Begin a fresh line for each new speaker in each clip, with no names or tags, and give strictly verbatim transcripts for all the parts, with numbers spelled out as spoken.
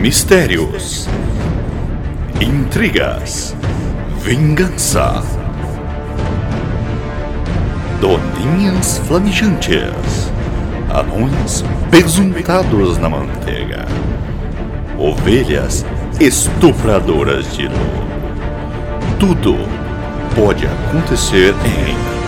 Mistérios, intrigas, vingança, doninhas flamejantes, anões pesuntados na manteiga, ovelhas estupradoras de luz. Tudo pode acontecer em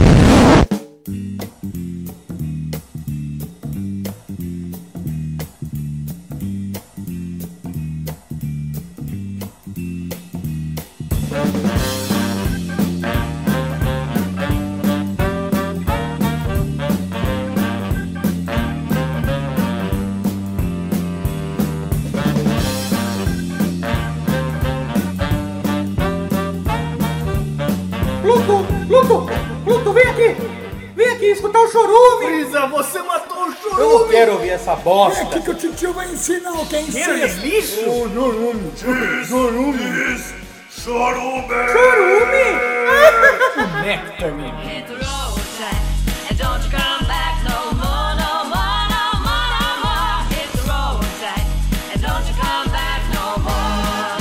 Pluto! Pluto! Pluto, vem aqui! Vem aqui escutar o chorume!
Brisa, você matou o chorume!
Eu não quero ouvir essa bosta!
É aqui que o titio vai ensinar o que é
Cheiro de
incesto.
lixo!
O chorume! Chorume! Chorume!
Chorume! Nectar, menino!
Hit the road, Jack, and don't you come back no more, no more, no more, no more. Hit the road, Jack, and don't you come back no more.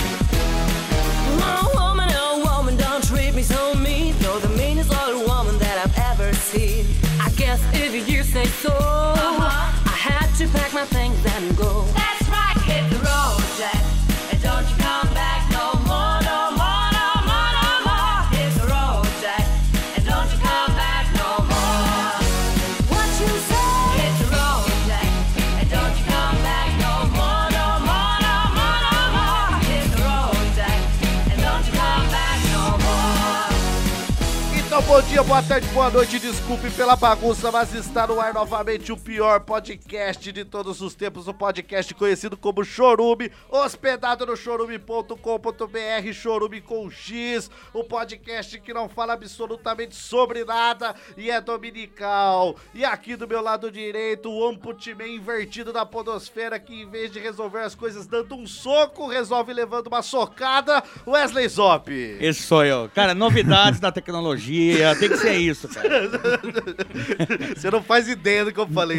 Oh, woman, oh, woman, don't treat me so mean. You're the meanest old woman that I've ever seen. I guess if you say so, uh-huh. I had to pack my things and go. That's right, hit the road, Jack, and don't you come back no more, no more, no more, no more. Hit the road, Jack, and don't you come back no more. What you say? Hit the road, Jack, and don't you come back no more, no more, no more, no more. Hit the road, Jack, and don't you come back no more.
Então, bom dia, boa tarde, boa noite, desculpe pela bagunça, mas está no ar novamente o pior podcast de todos os tempos, o podcast conhecido como Chorume, hospedado no chorume ponto com ponto br, Chorume com X, o podcast que não fala absolutamente sobre nada e é dominical. E aqui do meu lado direito, o Ombudsman invertido da podosfera, que em vez de resolver as coisas dando um soco, resolve levando uma socada, Wesley Zop.
Esse sou eu. Cara, novidades da tecnologia, tem que ser isso, cara.
Você não faz ideia do que eu falei.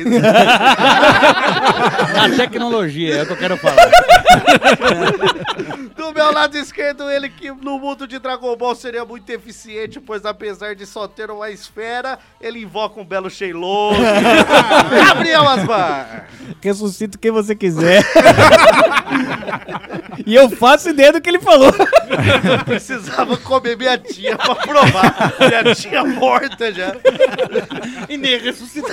A tecnologia, é o que eu quero falar.
Do meu lado esquerdo, ele que no mundo de Dragon Ball seria muito eficiente, pois apesar de só ter uma esfera, ele invoca um belo Shenlong. Gabriel Asmar!
Ressuscito quem você quiser. E eu faço ideia do que ele falou.
Eu precisava comer minha tia pra provar. Minha tia morta já.
E nem ressuscitou.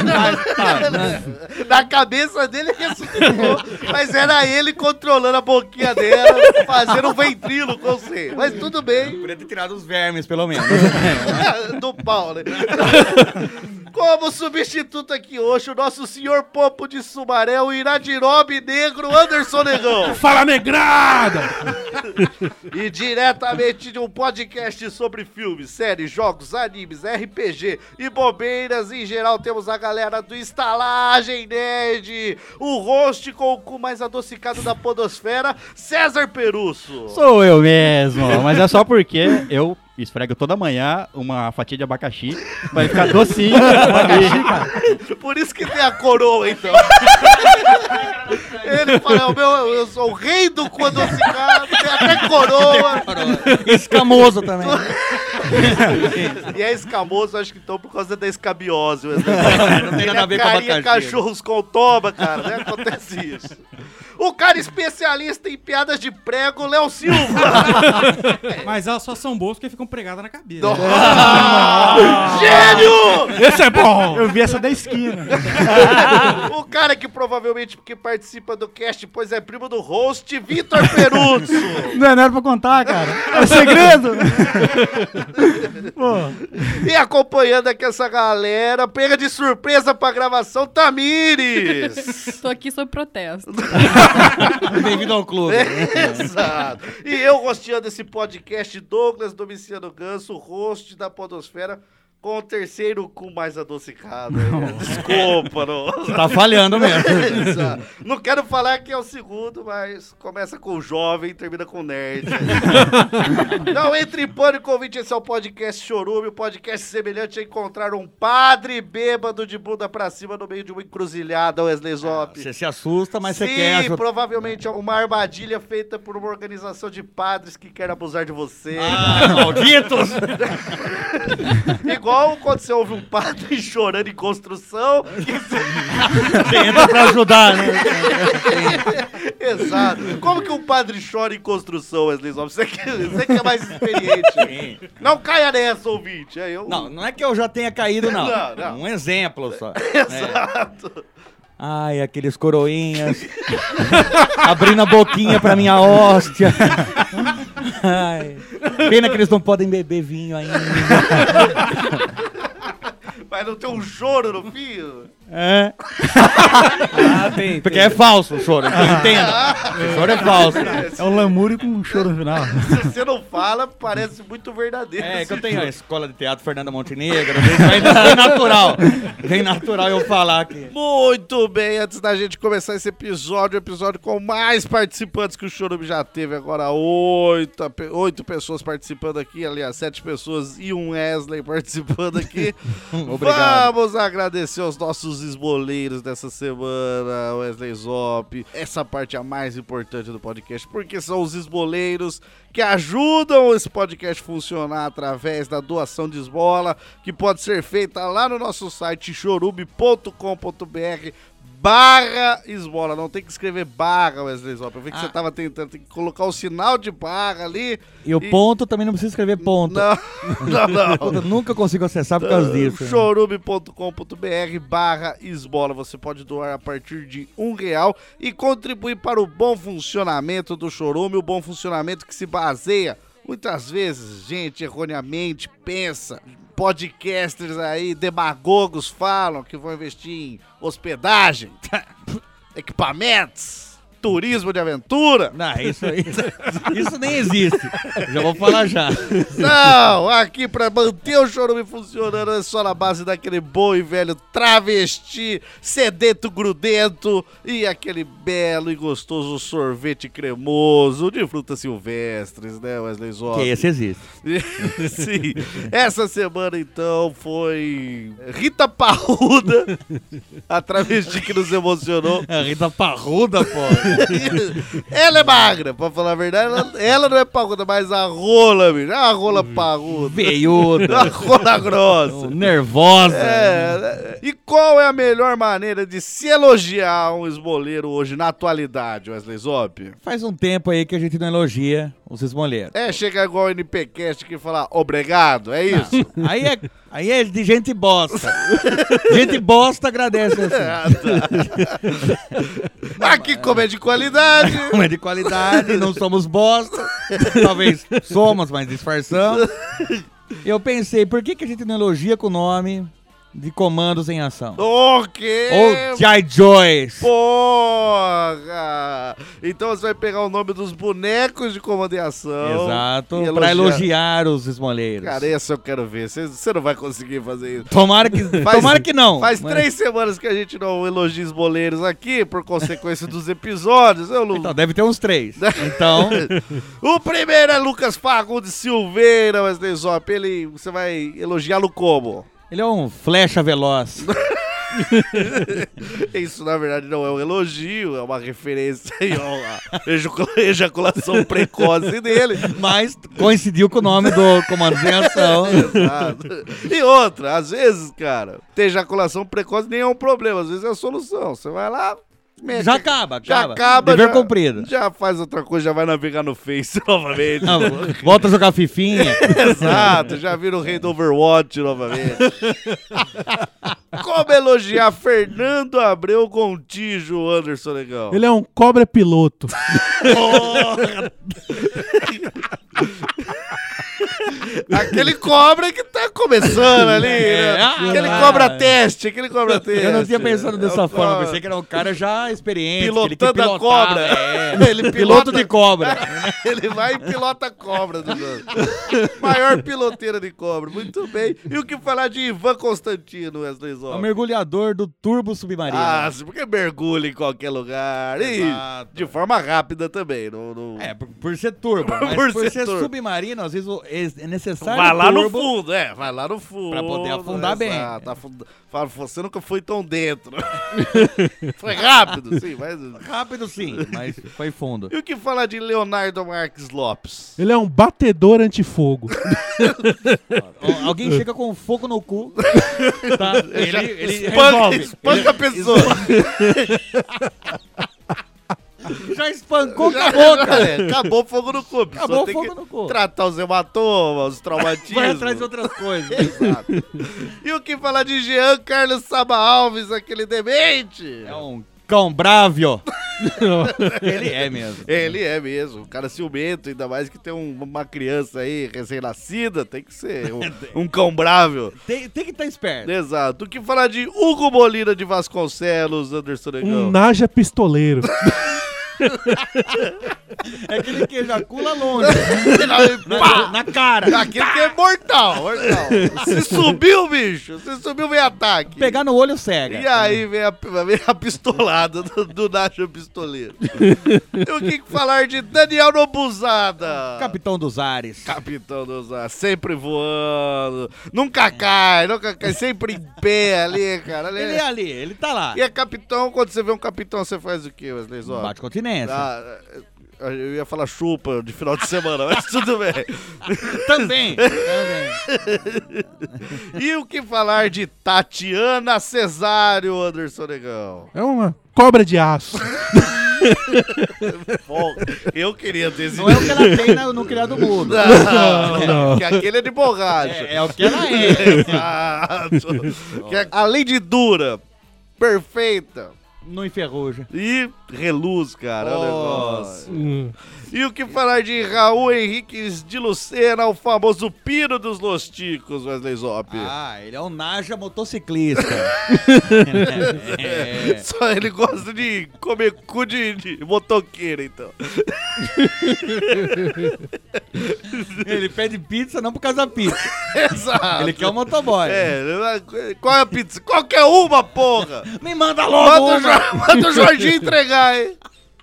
Na cabeça dele ressuscitou. Mas era ele controlando a boquinha dela, fazendo um ventrilo com você. Mas tudo bem.
Podia ter tirado os vermes, pelo menos.
Do pau, né? Como substituto aqui hoje, o nosso senhor Popo de Sumaré, o Iradirobe Negro, Anderson Negão.
Fala, negrada!
E diretamente de um podcast sobre filmes, séries, jogos, animes, R P G e bobeiras em geral, temos a galera do Estalagem Nerd, o host com o cu mais adocicado da podosfera, César Perusso.
Sou eu mesmo, mas é só porque eu esfrego toda manhã uma fatia de abacaxi, vai ficar docinho. Abacaxi, cara.
Por isso que tem a coroa, então. Ele fala, o meu, eu sou o rei do cu adocicado, tem até coroa.
Escamoso também.
E é escamoso, acho que então por causa da escabiose.
Não tem nada a ver com
carinha
abacaxi.
cachorros com toba, cara, né? Acontece isso. O cara especialista em piadas de prego, Léo Silva.
Mas elas só são boas porque ficam pregadas na cabeça.
Ah, gênio!
Esse é bom!
Eu vi essa da esquina.
O cara que provavelmente que participa do cast, pois é primo do host, Vitor Peruzzo.
Não é nada pra contar, cara. É segredo. Pô.
E acompanhando aqui essa galera, pega de surpresa pra gravação, Tamires.
Tô aqui sob protesto.
Bem-vindo ao clube.
Exato. E eu, rosteando esse podcast, Douglas Domiciano Ganso, host da podosfera, com o terceiro cu mais adocicado. Desculpa, não.
Você tá falhando mesmo.
Não quero falar que é o segundo, mas começa com o jovem e termina com o nerd. Não entre em pânico, ouvinte, esse é o podcast Chorume, o podcast semelhante a encontrar um padre bêbado de bunda pra cima no meio de uma encruzilhada, Wesley Zop.
Você se assusta, mas
Sim,
você quer...
Sim, provavelmente é uma armadilha feita por uma organização de padres que quer abusar de você.
Ah, malditos!
Igual quando você ouve um padre chorando em construção.
Você entra pra ajudar, né?
Exato. Como que um padre chora em construção, Wesley Zop? Você que, você que é mais experiente.
Sim.
Não caia nessa, ouvinte. É, eu...
Não, não é que eu já tenha caído, não.
Não, não.
Um exemplo só.
Exato.
É. Ai, aqueles coroinhas abrindo a boquinha pra minha hóstia. Ai, pena que eles não podem beber vinho ainda.
Mas não tem um choro no fim?
É. Ah, tem, porque tem. É falso o choro, então entenda. O choro é falso.
É um lamúrio com um choro no final.
Se você não fala, parece muito verdadeiro.
É, que eu tenho a escola de teatro Fernanda Montenegro, vem natural. Vem natural eu falar aqui.
Muito bem, antes da gente começar esse episódio, o episódio com mais participantes que o Chorume já teve. Agora oito, oito pessoas participando aqui, aliás, sete pessoas e um Wesley participando aqui.
Obrigado.
Vamos agradecer aos nossos esboleiros dessa semana, Wesley Zop. Essa parte é a mais importante do podcast, porque são os esboleiros que ajudam esse podcast a funcionar através da doação de esmola, que pode ser feita lá no nosso site chorume ponto com ponto br barra esmola. Não tem que escrever barra, Wesley Zop. Eu vi que ah. você tava tentando, tem que colocar o sinal de barra ali.
E o e... ponto também não precisa escrever ponto.
Não, não, não.
Eu nunca consigo acessar por causa disso.
chorume ponto com ponto br barra esmola. Você pode doar a partir de um real e contribuir para o bom funcionamento do Chorume, o bom funcionamento que se baseia, muitas vezes, gente erroneamente pensa, podcasters aí, demagogos falam que vão investir em hospedagem, equipamentos, turismo de aventura.
Não, isso, isso, isso nem existe. Já vou falar já.
Não, aqui pra manter o Chorume funcionando é só na base daquele bom e velho travesti, sedento grudento e aquele belo e gostoso sorvete cremoso de frutas silvestres, né, Wesley Zop?
Que esse existe.
Sim. Essa semana, então, foi Rita Parruda, a travesti que nos emocionou.
A Rita Parruda, pô.
Ela é magra, pra falar a verdade. Ela, ela não é parruda, mas a rola, bicho. A rola parruda.
Veiuda.
A rola grossa.
Nervosa.
É. E qual é a melhor maneira de se elogiar um esmoleiro hoje, na atualidade, Wesley Zop?
Faz um tempo aí que a gente não elogia os esmoleiros.
É, chega igual o N P Cast que fala obrigado, é isso?
Não, aí, é, aí é de gente bosta. Gente bosta agradece assim.
Ah, tá. Aqui como é de qualidade.
Como é de qualidade, não somos bosta. Talvez somos, mas disfarçamos. Eu pensei, por que, que a gente não elogia com o nome de Comandos em Ação?
O quê?
Ou G I. Joyce.
Porra! Então você vai pegar o nome dos bonecos de Comando em Ação.
Exato, elogiar. Pra elogiar os esmoleiros.
Cara, esse eu quero ver. Você não vai conseguir fazer isso.
Tomara que, faz, tomara que não.
Faz
mas...
três semanas que a gente não elogia esmoleiros aqui, por consequência dos episódios. Eu não...
Então, deve ter uns três. Então...
O primeiro é Lucas Fagundes Silveira, Wesley Zop. Ele, você vai elogiá-lo como?
Ele é um flecha veloz.
Isso, na verdade, não é um elogio, é uma referência à ejaculação precoce dele.
Mas coincidiu com o nome do Comando em Ação.
Exato. E outra, às vezes, cara, ter ejaculação precoce nem é um problema, às vezes é a solução. Você vai lá... Mete,
já acaba,
já
acaba.
acaba.
Dever
já,
cumprido.
Já faz outra coisa, já vai navegar no Face novamente.
Não, volta a jogar fifinha.
Exato, já vira o rei do Overwatch novamente. Como elogiar Fernando Abreu Gontijo, Anderson Legal?
Ele é um cobra piloto.
Aquele cobra que tá começando ali,
É,
né?
ah,
Aquele
ah.
cobra teste, aquele cobra teste.
Eu não tinha pensado dessa
É o
forma,
cobra.
pensei que era um cara já experiente.
Pilotando
aquele que
a
pilotava,
cobra.
É,
Ele
piloto
pilota-
de cobra.
Ele vai e pilota a cobra dos outros. Maior piloteira de cobra. Muito bem. E o que falar de Ivan Constantino, Wesley
É o
Zop?
mergulhador do turbo submarino.
Ah, porque mergulha em qualquer lugar. E
Exato.
de forma rápida também. Não, não...
É, por, por ser turbo, mas
Por
por,
ser
ser,
turbo.
submarino, às vezes o- é é necessário
Vai lá no
turbo.
fundo, é, vai lá no fundo.
Pra poder afundar bem.
Exato, afunda- Fala, você nunca foi tão dentro. Foi rápido, sim, mas...
Rápido sim, mas foi fundo.
E o que falar de Leonardo Marques Lopes?
Ele é um batedor antifogo.
Ó, Alguém chega com fogo no cu, tá? Ele, ele
Espanca,
resolve.
espanca a pessoa.
Já espancou, acabou, cara.
É, acabou o fogo no cu. A pessoa
Acabou o
tem
fogo
que
no cu.
tratar os hematomas, os traumatismos.
Vai atrás de outras coisas.
Exato. E o que falar de Jean Carlos Saba Alves, aquele demente?
É um cão brávio. Ele é mesmo.
Ele é mesmo, um cara ciumento, ainda mais que tem um- uma criança aí recém-nascida, tem que ser um, um cão bravo.
Tem, tem que estar esperto.
Exato. O que falar de Hugo Molina de Vasconcelos, Anderson Negão?
Um Naja pistoleiro.
É aquele que ejacula longe.
Pá!
na, na cara.
Aquele que é mortal, mortal. Se subiu, bicho, se subiu, vem ataque.
Pegar no olho cega.
E aí vem a, vem a pistolada do, do Nacho Pistoleiro. E o que falar de Daniel Nobuzada?
Capitão dos ares.
Capitão dos Ares, sempre voando. Nunca cai, nunca cai, sempre em pé ali, cara. Ali.
Ele é ali, ele tá lá.
E é capitão, quando você vê um capitão, você faz o quê, Wesley Zop?
Bate continência.
Ah, eu ia falar chupa de final de semana, mas tudo bem.
Também. Também.
E o que falar de Tatiana Cesário, Anderson Negão?
É uma cobra de aço.
Bom, eu queria ter esse
Não é o que ela tem no, no criado mudo.
Não,
não.
que aquele é de borracha.
É, é o que ela é.
Exato. Que é, além de dura, perfeita
Não enferruja.
e reluz, cara. é um negócio.
Hum.
E o que falar de Raul Henriques de Lucena, o famoso piro dos Los Ticos, Wesley Zop?
Ah, ele é um Naja motociclista. é.
Só ele gosta de comer cu de, de motoqueiro, então.
Ele pede pizza não por causa da pizza.
Exato.
Ele quer um motoboy.
É, qual é a pizza? Qualquer uma, porra!
Me manda logo
Manda o,
uma.
Jo- manda o Jorginho entregar, hein?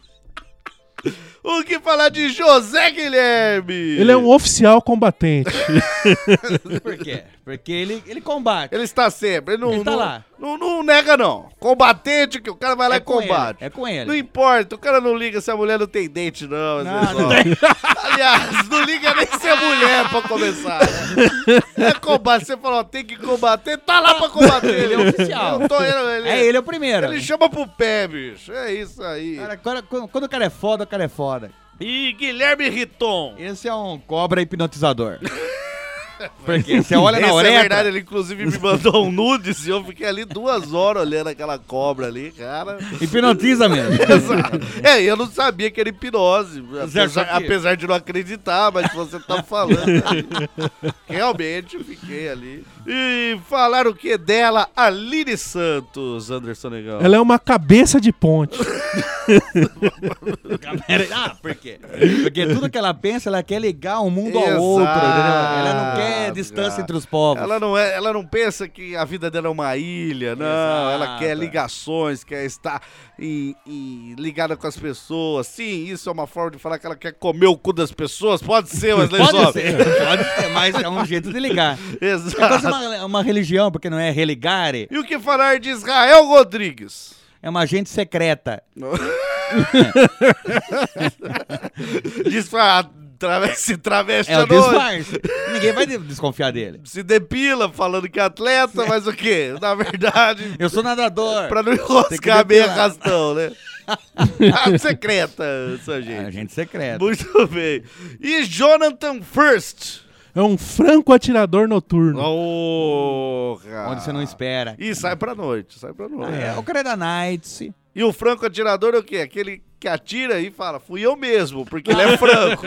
O que falar de José Guilherme?
Ele é um oficial combatente.
Por quê? Porque ele, ele combate.
Ele está sempre. Ele não,
Ele tá
não,
lá.
Não, não nega, não. Combatente, que o cara vai lá
É
e
com
combate.
ele, é com ele.
Não importa, o cara não liga se a mulher não tem dente, não.
Não,
às vezes,
não
ó. Aliás, não liga nem se é mulher pra começar. Né? É combate. Você falou, tem que combater, tá lá pra combater.
Ele é oficial.
Eu tô, ele, ele,
É ele é o primeiro.
Ele chama pro pé, bicho. É isso aí.
Cara, quando, quando- quando o cara é foda, o cara é foda.
E Guilherme Riton.
Esse é um cobra hipnotizador. Porque você olha na
Esse
orelha.
é verdade, ele inclusive me mandou um nudes e eu fiquei ali duas horas olhando aquela cobra ali, cara.
Hipnotiza mesmo.
Exato. É, eu não sabia que era hipnose,
Zé, só
apesar,
que-
apesar de não acreditar, mas você tá falando aí. Realmente, eu fiquei ali. E falaram o que dela? Aline Santos, Anderson Negão.
Ela é uma cabeça de ponte.
Ah, por quê? Porque tudo que ela pensa, ela quer ligar um mundo
Exato,
ao outro, entendeu? Ela não quer distância
cara.
entre os povos.
Ela não, é, ela não pensa que a vida dela é uma ilha, não.
Exato.
Ela quer ligações, quer estar em- em- ligada com as pessoas. Sim, isso é uma forma de falar que ela quer comer o cu das pessoas. Pode ser, Wesley
Pode
Zop.
ser, pode ser, mas é um jeito de ligar. É quase
Exato.
uma, uma religião, porque não é religare,
E o que falar de Israel Rodrigues?
é uma agente secreta.
Diz pra trave- se traveste
É
à
o
noite.
disfarce. Ninguém vai de- desconfiar dele.
Se depila falando que é atleta, mas o quê? Na verdade,
Eu sou nadador.
pra não
Tem que
enroscar bem a
depilar.
rastão, né? A secreta, essa
É
gente.
agente secreta.
Muito bem. E Jonathan First.
É um franco atirador noturno.
Oh, cara.
Onde você não espera.
E sai pra noite, sai pra noite.
É, o cara é da Nights.
E o franco atirador é o quê? Aquele que atira e fala, fui eu mesmo, porque ele é franco.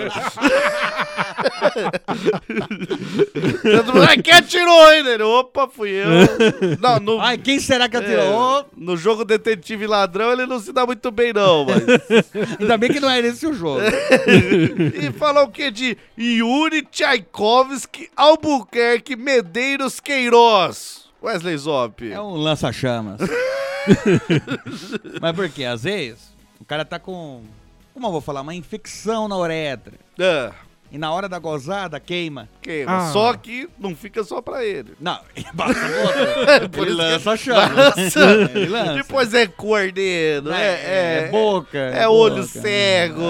Todo mundo, quem atirou ainda? Ele, opa, fui eu. Não, no,
Ai, quem será que atirou?
é, no jogo Detetive e Ladrão ele não se dá muito bem não, mas...
Ainda bem que não era esse o jogo.
E falou o quê? De Yuri Tchaikovsky Albuquerque Medeiros Queiroz. Wesley Zop.
É um lança-chamas. Mas por quê? Às vezes, o cara tá com, como eu vou falar, uma infecção na uretra.
É.
E na hora da gozada, queima.
Queima.
Ah.
Só que não fica só pra ele.
Não, basta outra.
Por
Ele
isso que-
lança chama.
Lança.
Ele lança.
Depois é cordeiro, é,
É,
é,
boca.
é olho
boca.
cego,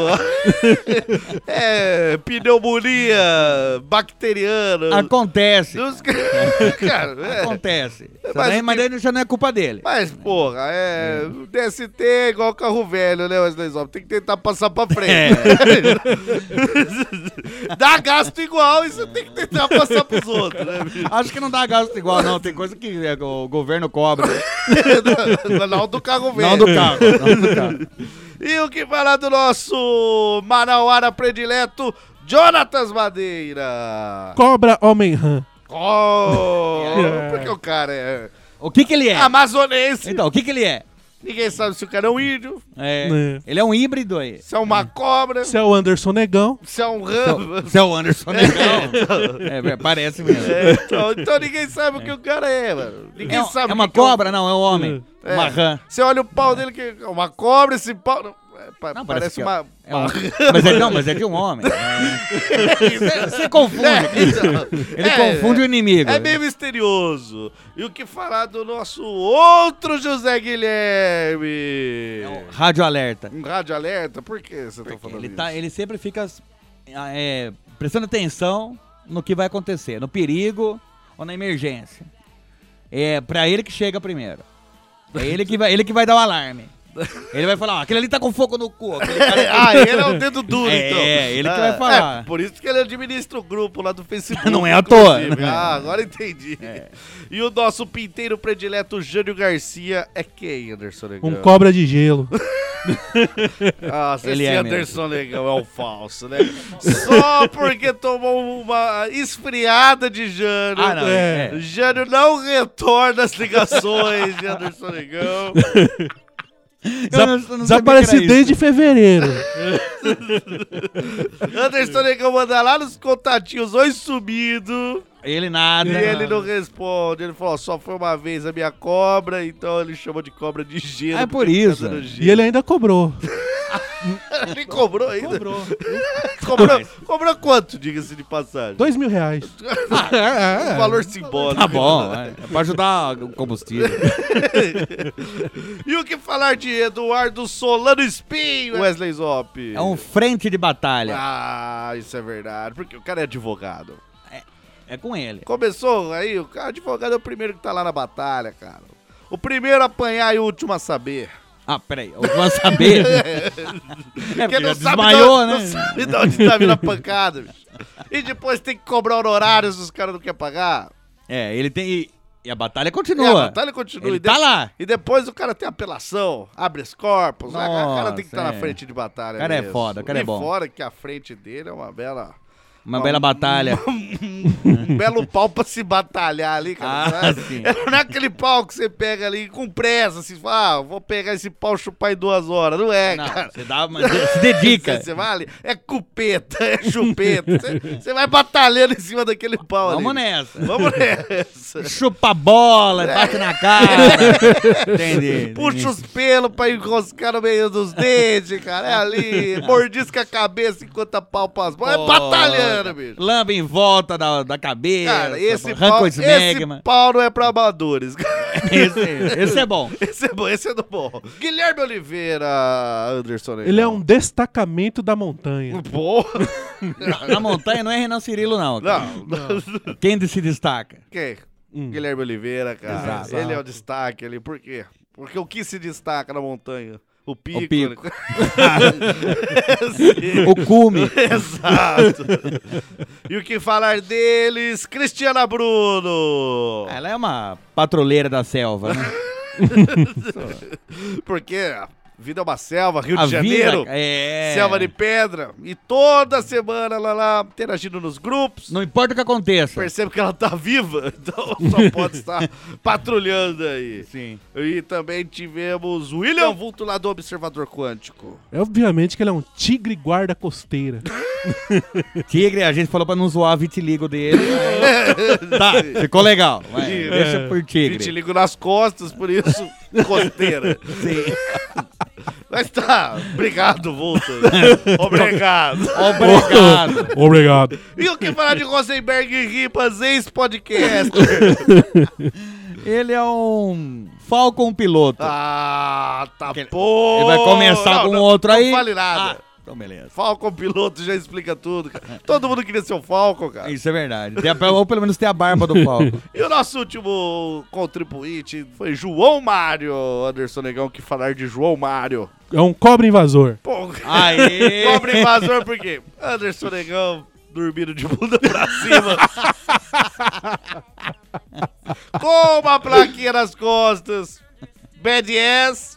é pneumonia bacteriana.
Acontece.
Dos- Cara, é.
Acontece. Isso
Mas
daí-
o
mas
que-
daí já não é culpa dele.
Mas, porra, é. D S T é igual carro velho, né, Wesley Zop? Tem que tentar passar pra frente. Dá gasto igual e você tem que tentar passar pros outros, né, bicho?
Acho que não dá gasto igual, não. Tem coisa que é, o governo cobra.
Não, não do carro velho.
Não do carro. Não do carro.
E o que falar do nosso manauara predileto, Jonatas Madeira?
Cobra Homem-Rã.
Oh, porque o cara é
O que que ele é?
amazonense.
Então, o que que ele é?
Ninguém sabe se o cara é um índio,
É,
É.
ele é um híbrido aí.
se é uma cobra,
Esse é o Anderson Negão.
se é um ramo.
Você é o Anderson Negão. É, parece mesmo.
É, então, então ninguém sabe o que o cara é, mano. Ninguém
É,
sabe
é
o
uma
que que é um-
cobra? Não, é um homem.
É.
Uma rã.
Você olha o pau dele, que é uma cobra, esse pau... não, é, pa-
Não,
parece
que é-
uma...
é um- mas é, não, mas é de um homem. É. Você confunde. Ele
É,
confunde o inimigo.
É meio misterioso. E o que falar do nosso outro José Guilherme?
Rádio Alerta.
Um rádio alerta? Por que você tá falando
Ele,
isso?
tá, ele sempre fica é, prestando atenção no que vai acontecer, no perigo ou na emergência. É pra ele que chega primeiro. É ele que vai, ele que vai dar o alarme. Ele vai falar, ó, aquele ali tá com fogo no cu. aquele cara-
Ah, ele é o dedo duro,
É,
então.
é, ele que
Ah,
vai falar.
É, por isso que ele administra o grupo lá do Facebook.
Não é à toa.
inclusive. Ah, agora entendi. E o nosso pinteiro predileto, Jânio Garcia, é quem, Anderson Negão?
Um cobra de gelo.
Nossa,
Ele
esse
é
Anderson Negão é um falso, né? Só porque tomou uma esfriada de Jânio.
Ah, não,
É.
é.
Jânio não retorna as ligações de Anderson Negão.
Eu não- eu não sabia
Desaparece
que era isso.
desde fevereiro.
Anderson Negão manda lá nos contatinhos, oi sumido.
Ele nada.
E ele não responde. Ele falou, só foi uma vez a minha cobra, então ele chama de cobra de gelo.
É por
porque fica
isso.
dando gelo.
E ele ainda cobrou.
Ele cobrou ainda?
Cobrou.
Cobrou, cobrou quanto, diga-se de passagem?
Dois mil reais.
Um valor simbólico.
Tá bom, é, é pra ajudar o combustível.
E o que falar de Eduardo Solano Espinho, Wesley Zop?
É um frente de batalha.
Ah, isso é verdade, porque o cara é advogado.
É com ele.
Começou aí, o cara advogado é o primeiro que tá lá na batalha, cara. O primeiro a apanhar e o último a saber.
Ah, peraí, eu vou saber. É, porque já desmaiou,
de,
né?
não sabe de onde tá vindo a pancada, bicho. E depois tem que cobrar honorários se os caras não querem pagar.
É, ele tem. E, e a batalha
E
continua.
a batalha continua.
Ele
e
tá lá.
E depois o cara tem apelação, abre os corpos. né? O cara
Nossa,
tem que estar na
é.
frente de batalha.
O cara é
mesmo.
foda, o cara é
E
bom.
fora que a frente dele é uma bela.
Uma bela batalha.
Um belo pau pra se batalhar ali, cara.
Ah,
sabe?
sim.
Não é aquele pau que você pega ali com pressa, assim, fala, ah, vou pegar esse pau e chupar em duas horas. Não é,
Não,
cara.
você dá, mas se dedica.
Você, você vai ali, é cupeta, é chupeta. Você, você vai batalhando em cima daquele pau ali.
Vamos nessa.
Vamos nessa.
Chupa bola, bate na cara. Entendi.
Puxa os pelos pra enroscar no meio dos dentes, cara. É ali, mordisca a cabeça enquanto apalpa as bolas. É batalhando, bicho.
Lamba em volta da, da cabeça.
Cara, esse
arranca
pau,
o
esse
esmegma.
pau não é pra amadores.
Esse, esse é bom.
Esse é bom, esse é do bom. Guilherme Oliveira, Anderson.
Ele é um destacamento da montanha.
Pô.
Na, na montanha não é Renan Cirilo, não. cara.
Não, não.
Quem se destaca?
Quem? Guilherme Oliveira, cara.
Exato.
Ele é o destaque ali. Por quê? Porque o que se destaca na montanha? O pico.
O pico.
Sim.
O cume.
Exato. E o que falar deles? Cristiana Bruno.
Ela é uma patrulheira da selva, né?
Porque a vida é uma selva, Rio
A
de Janeiro,
vida é...
selva de pedra. E toda semana ela lá interagindo nos grupos.
Não importa o que aconteça.
Percebe que ela tá viva, então só pode estar patrulhando aí.
Sim.
E também tivemos o William Vulto lá do Observador Quântico.
É obviamente que ele é um tigre guarda costeira.
Tigre, a gente falou pra não zoar o vitiligo dele. Aí... tá, ficou legal. Vai,
Tigre.
deixa por tigre.
Vitiligo nas costas, por isso, costeira.
Sim.
Mas tá, obrigado, Vulto. Obrigado.
Obrigado.
Obrigado.
E o que falar de Rosenberg Ribas, ex-podcaster?
Ele é um Falcon piloto.
Ah, tá
Ele-
bom.
Ele vai começar
Não,
com
não,
outro aí.
Não fale nada.
Ah, então beleza.
Falcon piloto já explica tudo, cara. Todo mundo queria ser o Falcon, cara.
Isso é verdade. Tem a- ou pelo menos ter a barba do Falcon.
E o nosso último contribuinte foi João Mário, Anderson Negão, que falar de João Mário.
É um cobra invasor.
Pô,
Aê!
cobra invasor por quê? Anderson Negão dormindo de bunda pra cima. Com uma plaquinha nas costas. Bad ass.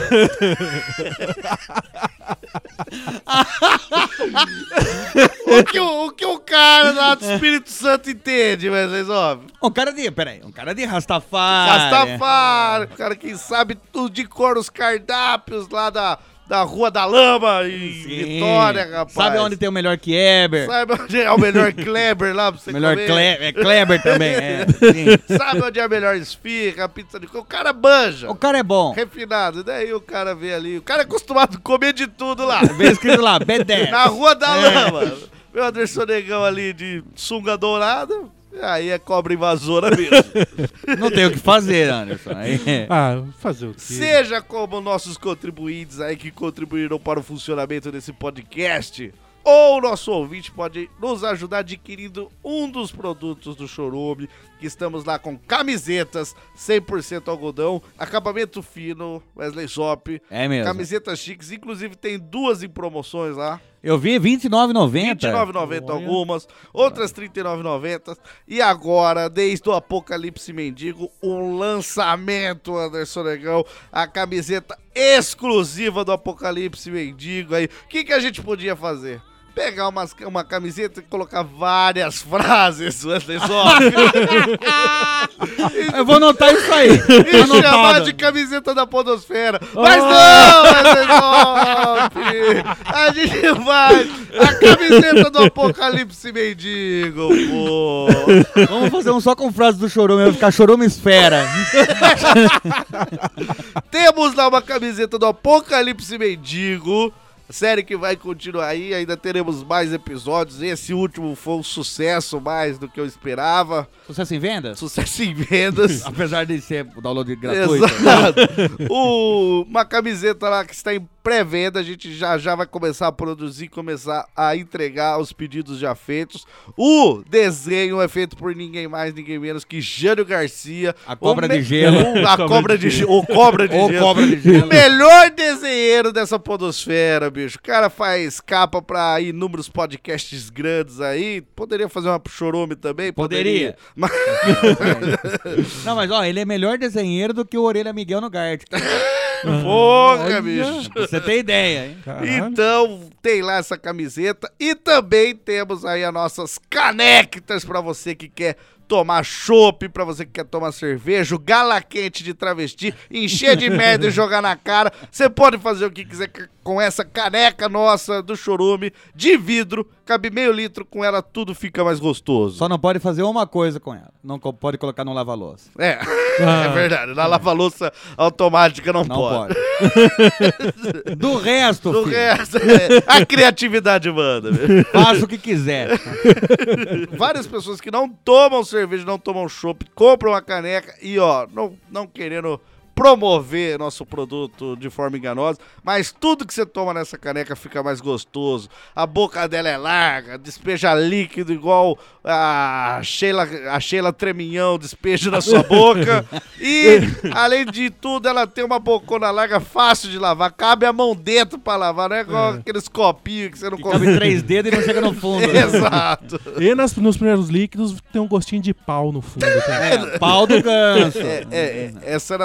o, que o, o que o cara lá do Espírito Santo entende, mas ó.
Um cara de. Peraí, um cara de Rastafari.
Rastafari, o cara que sabe tudo de cor os cardápios lá da, da Rua da Lama em
Sim.
Vitória, rapaz.
Sabe onde tem o melhor Kleber?
Sabe onde é o melhor Kleber lá pra você
Melhor
comer?
Kleber, é Kleber também, é. Sim.
Sabe onde é a melhor esfirra, pizza de coco? O cara banja.
O cara é bom.
Refinado. E daí o cara vê ali. O cara é acostumado a comer de tudo lá.
Vem escrito lá, B dez.
Na Rua da
É.
Lama. Meu Anderson Negão ali de sunga dourada. Aí é cobra invasora mesmo.
Não tem o que fazer, Anderson. Aí,
Ah, fazer o quê?
Seja como nossos contribuintes aí que contribuíram para o funcionamento desse podcast, ou nosso ouvinte pode nos ajudar adquirindo um dos produtos do Chorume, que estamos lá com camisetas cem por cento algodão, acabamento fino, Wesley Shop,
É mesmo.
camisetas chiques, inclusive tem duas em promoções lá.
Eu vi vinte e nove reais e noventa
vinte e nove reais e noventa
Olha.
algumas, outras trinta e nove reais e noventa. E agora, desde o Apocalipse Mendigo, um lançamento, Anderson Negão, a camiseta exclusiva do Apocalipse Mendigo aí. O que, que a gente podia fazer? Pegar umas, uma camiseta e colocar várias frases, Wesley Zop,
Eu vou anotar isso aí.
e chamar
Anotado.
de camiseta da podosfera. Mas não, Wesley Zop! A gente vai... A camiseta do Apocalipse Mendigo, pô!
Vamos fazer um só com frase do Chorume, vai ficar Chorume Esfera.
Temos lá uma camiseta do Apocalipse Mendigo, série que vai continuar aí, ainda teremos mais episódios. Esse último foi um sucesso mais do que eu esperava.
Sucesso em vendas?
Sucesso em vendas.
Apesar de ser o download gratuito.
Exato. O, uma camiseta lá que está em pré-venda, a gente já já vai começar a produzir, começar a entregar os pedidos já feitos. O desenho é feito por ninguém mais, ninguém menos que Jânio Garcia.
A cobra
o me-
de gelo.
o- A cobra de gelo. O cobra de
Ou
gelo.
cobra de gelo.
O melhor desenheiro dessa podosfera, bicho. O cara faz capa pra inúmeros podcasts grandes aí. Poderia fazer uma pro Chorume também?
Poderia.
Mas...
Não, mas ó, ele é melhor desenheiro do que o Orelha Miguel no Gart.
Porra, bicho.
Pra você ter ideia, hein?
Caralho.
Então, tem lá essa camiseta. E também temos aí as nossas canectas pra você que quer tomar chopp, pra você que quer tomar cerveja, o gala quente de travesti, encher de merda e jogar na cara. Você pode fazer o que quiser com essa caneca nossa do Chorume, de vidro, cabe meio litro, com ela tudo fica mais gostoso.
Só não pode fazer uma coisa com ela. Não co- pode colocar no lava-louça.
É,
Ah.
é verdade, na lava-louça automática não,
Não
pode.
pode. Do resto,
Do
filho,
resto, é, a criatividade manda, velho.
faça o que quiser.
Várias pessoas que não tomam cerveja, não tomam chopp, compram a caneca e, ó, não, não querendo promover nosso produto de forma enganosa, mas tudo que você toma nessa caneca fica mais gostoso. A boca dela é larga, despeja líquido igual a Sheila, a Sheila Treminhão despeja na sua boca. E, além de tudo, ela tem uma bocona larga, fácil de lavar, cabe a mão dentro pra lavar, não é igual aqueles copinhos que você não
Que
consegue.
cabe três dedos e não chega no fundo. né?
Exato.
E nas- nos primeiros líquidos tem um gostinho de pau no fundo também.
É, pau do ganso.
É, é, é, essa era a zona de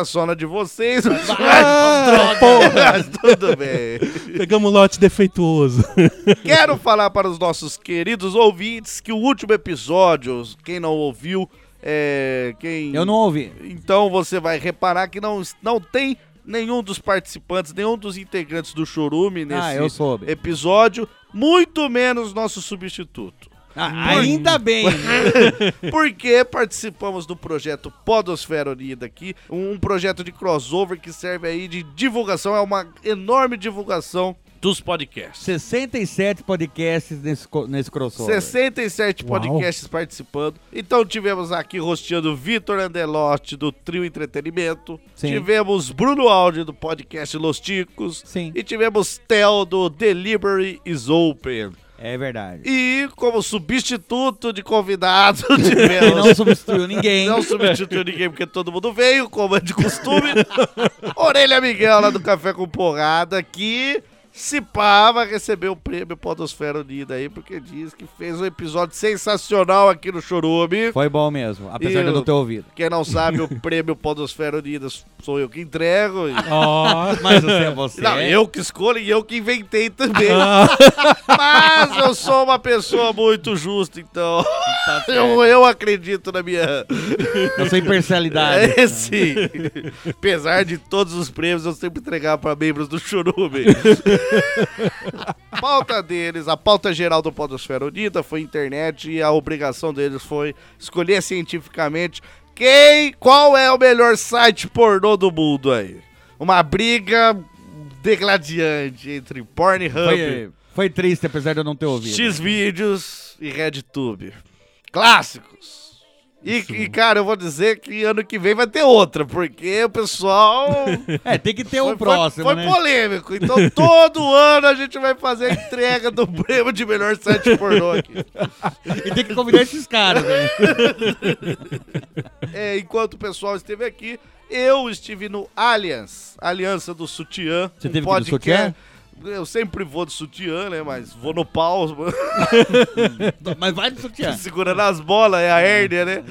de vocês.
Ah, porra.
Mas tudo bem.
Pegamos um lote defeituoso.
Quero falar para os nossos queridos ouvintes que o último episódio, quem não ouviu, é... Quem...
Eu não ouvi.
Então você vai reparar que não, não tem nenhum dos participantes, nenhum dos integrantes do Chorume nesse
Ah, eu soube.
episódio, muito menos nosso substituto.
Ah, ainda bem.
Porque participamos do projeto Podosfera Unida aqui, um projeto de crossover que serve aí de divulgação, é uma enorme divulgação dos podcasts.
sessenta e sete podcasts nesse, co- nesse crossover.
sessenta e sete
Uau.
podcasts participando. Então tivemos aqui rosteando Vitor Andelotti do Trio Entretenimento.
Sim.
Tivemos Bruno Aldi do podcast Los Ticos.
Sim.
E tivemos Theo do Delivery is Open.
É verdade.
E como substituto de convidado
Ele
tivemos...
não substituiu ninguém.
Não substituiu ninguém porque todo mundo veio, como é de costume. Orelha Miguel lá do Café com Porrada, que se pá, vai receber o prêmio Podosfera Unida aí, porque diz que fez um episódio sensacional aqui no Chorume.
Foi bom mesmo, apesar
E
de eu não
o-
ter ouvido.
Quem não sabe, o prêmio Podosfera Unida sou eu que entrego. E...
Ó.
Mas você é você.
Não, eu que escolho e eu que inventei também.
Ah.
Mas eu sou uma pessoa muito justa, então
Tá certo.
eu, eu acredito na minha...
Eu sou imparcialidade.
É, sim. Apesar de todos os prêmios, eu sempre entregava para membros do Chorume. A pauta deles, a pauta geral do Podosfera Unida foi internet e a obrigação deles foi escolher cientificamente quem, qual é o melhor site pornô do mundo aí. Uma briga degladiante entre Pornhub,
Foi, foi triste, apesar de eu não ter ouvido.
Xvideos e RedTube. Clássicos. E, e, cara, eu vou dizer que ano que vem vai ter outra, porque o pessoal...
É, tem que ter um
Foi,
próximo,
foi,
né?
foi polêmico. Então, todo ano a gente vai fazer a entrega do prêmio de melhor site pornô aqui.
E tem que convidar esses caras, né?
É, enquanto o pessoal esteve aqui, eu estive no Allianz, Aliança do Sutiã.
Você
um
teve que ir no sutiã?
Eu sempre vou de sutiã, né? Mas vou no pau,
Mas vai no sutiã.
segurando as bolas, é a hérnia, né?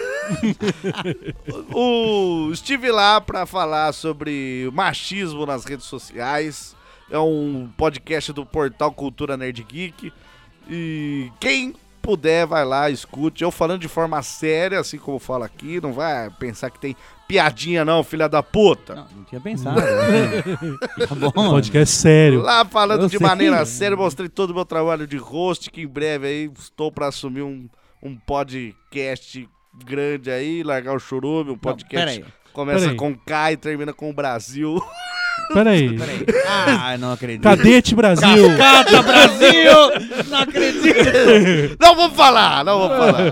o, estive lá pra falar sobre machismo nas redes sociais. É um podcast do portal Cultura Nerd Geek. E quem puder, vai lá, escute. Eu falando de forma séria, assim como eu falo aqui. Não vai pensar que tem piadinha não, filha da puta.
Não, não tinha pensado. Tá bom.
Podcast sério.
Lá falando
Eu
de
sei.
maneira séria, mostrei todo o meu trabalho de host, que em breve aí estou pra assumir um, um podcast grande aí, largar o Chorume, um podcast
peraí.
começa
Peraí.
com K e termina com o Brasil.
Peraí.
Peraí. Ah, não acredito.
Cadete Brasil.
Cascata Brasil! Não acredito!
Não vou falar, não vou falar.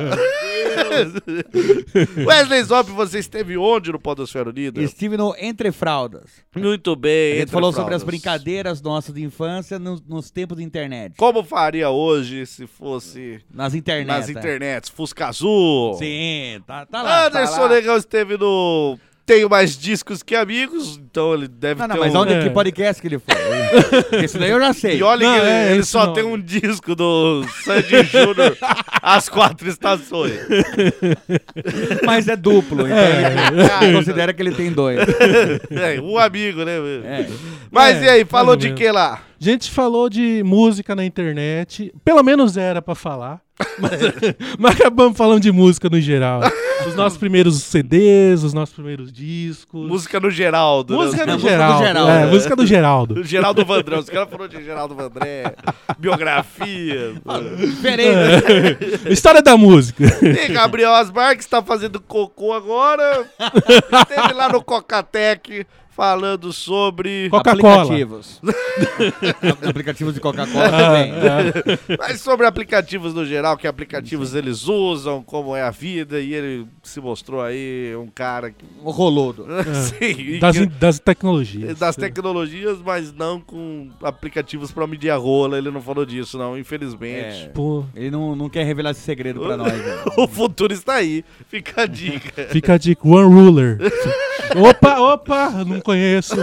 Wesley Zop, você esteve onde no Podosfera Unida?
Estive no Entre Fraldas.
Muito bem.
A gente
Entre
falou sobre as
Fraldas.
brincadeiras nossas de infância nos, nos tempos de internet.
Como faria hoje se fosse
Nas internet.
nas internets? Fusca Azul.
Sim, tá, tá lá.
Anderson
tá lá.
Negão esteve no Tenho Mais Discos Que Amigos, então ele deve
Não, não,
ter
mas
um...
onde
É.
que podcast que ele foi? Esse daí eu já sei.
E olha
Não,
que ele,
é,
ele
esse
só
não.
tem um disco do Sandy Júnior, As Quatro Estações.
Mas é duplo, então
É.
ele considera que ele tem dois.
É, um amigo, né?
É.
Mas
É,
e aí, falou
mais ou
de
menos.
que lá?
A gente falou de música na internet. Pelo menos era pra falar. Mas, mas acabamos falando de música no geral. Os nossos primeiros C Ds, os nossos primeiros discos.
Música no Geraldo.
Música
né?
do
música do
Geraldo.
Geraldo.
É, música do Geraldo.
Geraldo Vandré. Os caras falaram de Geraldo Vandré, biografia.
Diferente.
História da música.
E Gabriel Asmar, que está fazendo cocô agora. Esteve lá no Cocatec falando sobre...
Coca-Cola.
Aplicativos. Aplicativos de Coca-Cola também.
Mas sobre aplicativos no geral, que aplicativos eles usam, como é a vida, e ele se mostrou aí um cara que...
O roludo.
Sim, e
Das,
que-
das tecnologias.
das tecnologias, mas não com aplicativos pra medir a rola. Ele não falou disso, não, infelizmente.
É.
Pô,
Ele não, não quer revelar esse segredo pra nós. Né?
O futuro está aí, fica a dica.
fica a dica. One Ruler. Opa, opa, não conheço.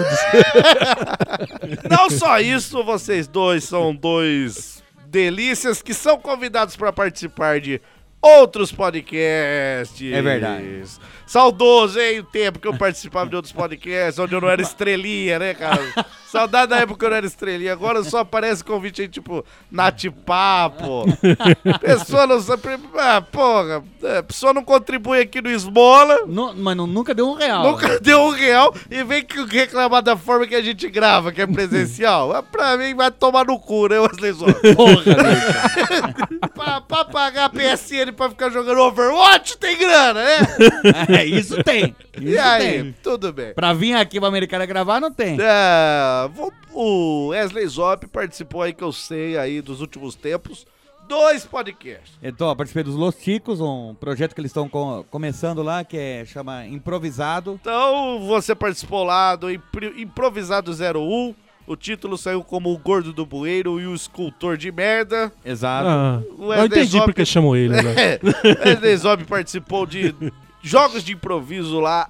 Não só isso, vocês dois são dois delícias que são convidados para participar de outros podcasts.
É verdade.
Saudoso, hein? O tempo que eu participava de outros podcasts, onde eu não era estrelinha, né, cara? Saudade da época que eu não era estrelinha. Agora só aparece convite aí, tipo, Nath Papo. Pessoa não sabe. Ah, porra. A pessoa não contribui aqui no Esmola.
Nu- mas nu- nunca deu um real.
Nunca deu um real e vem que reclamar da forma que a gente grava, que é presencial. Ah, pra mim vai tomar no cu, né, Wesley Zó?
Porra, bicho.
pra, pra pagar a P S N pra ficar jogando Overwatch tem grana, né?
É, isso tem. Isso
E aí,
tem.
tudo bem.
Pra vir aqui pra Americana gravar, não tem.
É, vou- o Wesley Zop participou aí, que eu sei, aí dos últimos tempos, dois podcasts.
Então, eu participei dos Los Chicos, um projeto que eles estão co- começando lá, que é, chama Improvisado.
Então, você participou lá do Impri- Improvisado zero um. O título saiu como O Gordo do Bueiro e o Escultor de Merda.
Exato.
Ah,
O
eu entendi
Zop-
porque chamou ele, né?
É, Wesley Zop participou de jogos de improviso lá,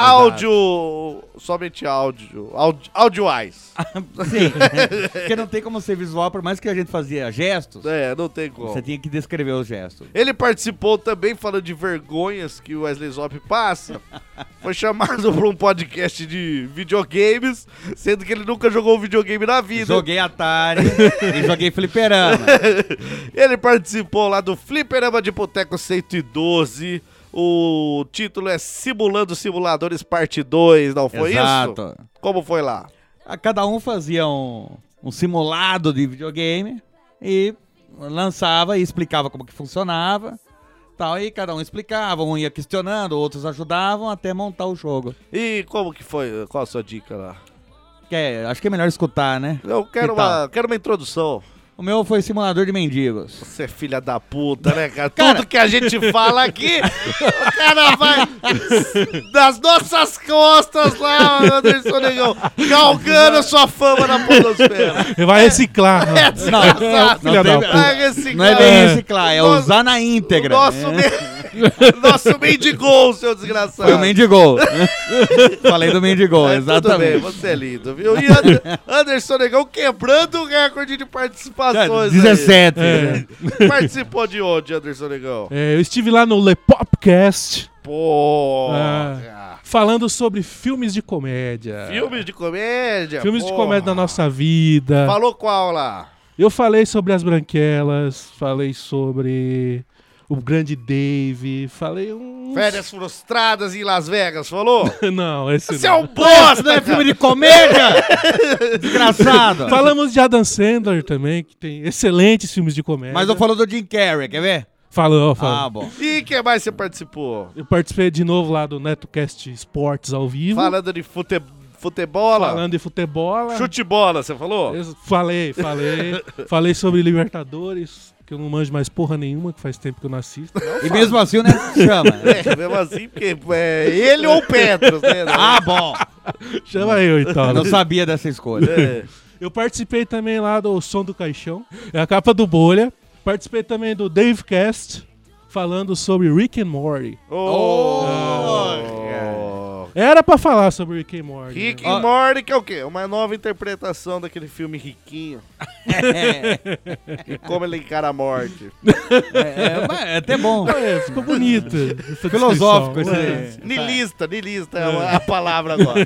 áudio, somente áudio, áudio audiovais.
Sim. Porque não tem como ser visual, por mais que a gente fazia gestos,
É, não tem como.
você tinha que descrever os gestos.
Ele participou também, falando de vergonhas que o Wesley Zop passa. Foi chamado para um podcast de videogames, sendo que ele nunca jogou um videogame na vida.
Joguei Atari e joguei fliperama.
Ele participou lá do Fliperama de Boteco cento e doze. O título é Simulando Simuladores Parte dois, não foi
Exato.
isso? Como foi lá?
A Cada um fazia um, um simulado de videogame e lançava e explicava como que funcionava. Tal, e cada um explicava, um ia questionando, outros ajudavam até montar o jogo.
E como que foi? Qual a sua dica lá?
Que é, acho que é melhor escutar, né?
Eu quero,
Que tal?
uma, quero uma introdução.
O meu foi simulador de mendigos.
Você é filha da puta, né, cara?
Cara-
Tudo que a gente fala aqui, o cara vai das nossas costas lá, Anderson Negão, galgando sua fama na podosfera.
Ele vai reciclar. né?
É desgraçado.
Filha da puta.
Vai reciclar.
Não é bem reciclar, é
Nossa-
usar na íntegra.
Nosso,
É.
me... Nosso mendigol, seu desgraçado.
Foi o Mendigol. Falei do Mendigol,
Mas tudo bem,
exatamente.
você é lindo, viu? E Ander- Anderson Negão quebrando o recorde de participações. aí.
dezessete.
É.
Participou de onde, Anderson Negão?
É, eu estive lá no Lepopcast
Porra.
falando sobre filmes de comédia.
Filmes de comédia?
Filmes de
porra.
comédia da nossa vida.
Falou qual lá?
Eu falei sobre As Branquelas, falei sobre o Grande Dave, falei um...
Férias frustradas em Las Vegas, falou?
Não, esse
Você é
não.
um bosta,
Não é
cara.
filme de comédia? Desgraçado.
Falamos de Adam Sandler também, que tem excelentes filmes de comédia.
Mas eu falo do Jim Carrey, quer ver?
Falou, falou.
Ah, bom.
E que mais você participou?
Eu participei de novo lá do NetoCast Esportes ao vivo.
Falando de fute... futebola?
Falando de futebol.
Chute-bola, você falou?
Eu falei, falei. falei sobre Libertadores, que eu não manjo mais porra nenhuma, que faz tempo que eu não assisto.
E mesmo assim o Neto chama.
É, mesmo assim, porque é ele ou o Petros, né?
Ah, bom.
Chama eu então.
Eu não
né?
sabia dessa escolha.
É.
Eu participei também lá do Som do Caixão, é a capa do Bolha. Participei também do Davecast, falando sobre Rick and Morty.
Oh,
Era pra falar sobre Rick and Morty.
Rick
né?
and Morty, que é o quê? Uma nova interpretação daquele filme Riquinho. E como ele encara a morte.
É, mas é até bom.
É, ficou bonito. essa
Filosófico
descrição.
esse.
É.
Nilista, nilista é a palavra agora.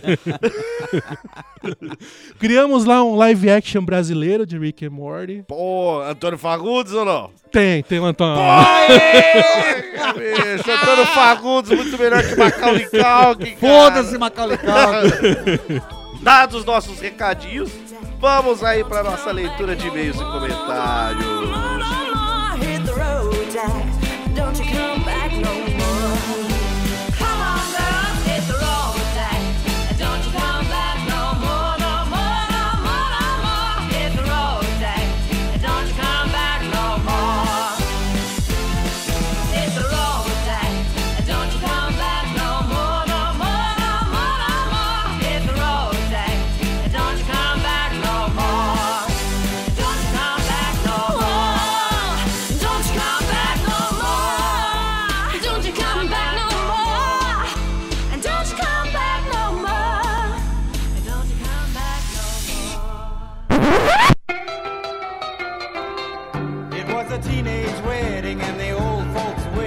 Criamos lá um live action brasileiro de Rick and Morty.
Pô, Antônio Fagundes ou não?
Tem, tem o Antônio.
Aê, bicho, Antônio Fagundes, muito melhor que Macaulay Culkin, cara.
Foda-se, Macaulay Culkin.
Dados os nossos recadinhos, vamos aí pra nossa leitura de e-mails e comentários.
Hit the road, Jack. Don't you come back no more. Come on, girl, hit the road, Jack. Don't you come back no more, no more, no more, no more. Hit the road, Jack. Don't you come back no more. Hit the road, Jack. Don't you come back no more, no more, no more, no more. Hit the road, Jack. Don't you come back no more. Don't you come back no more. Don't you come back no more. Don't you come back no more. And don't you come back no more. And don't you come back no more.
It was a teenage wedding and the old folks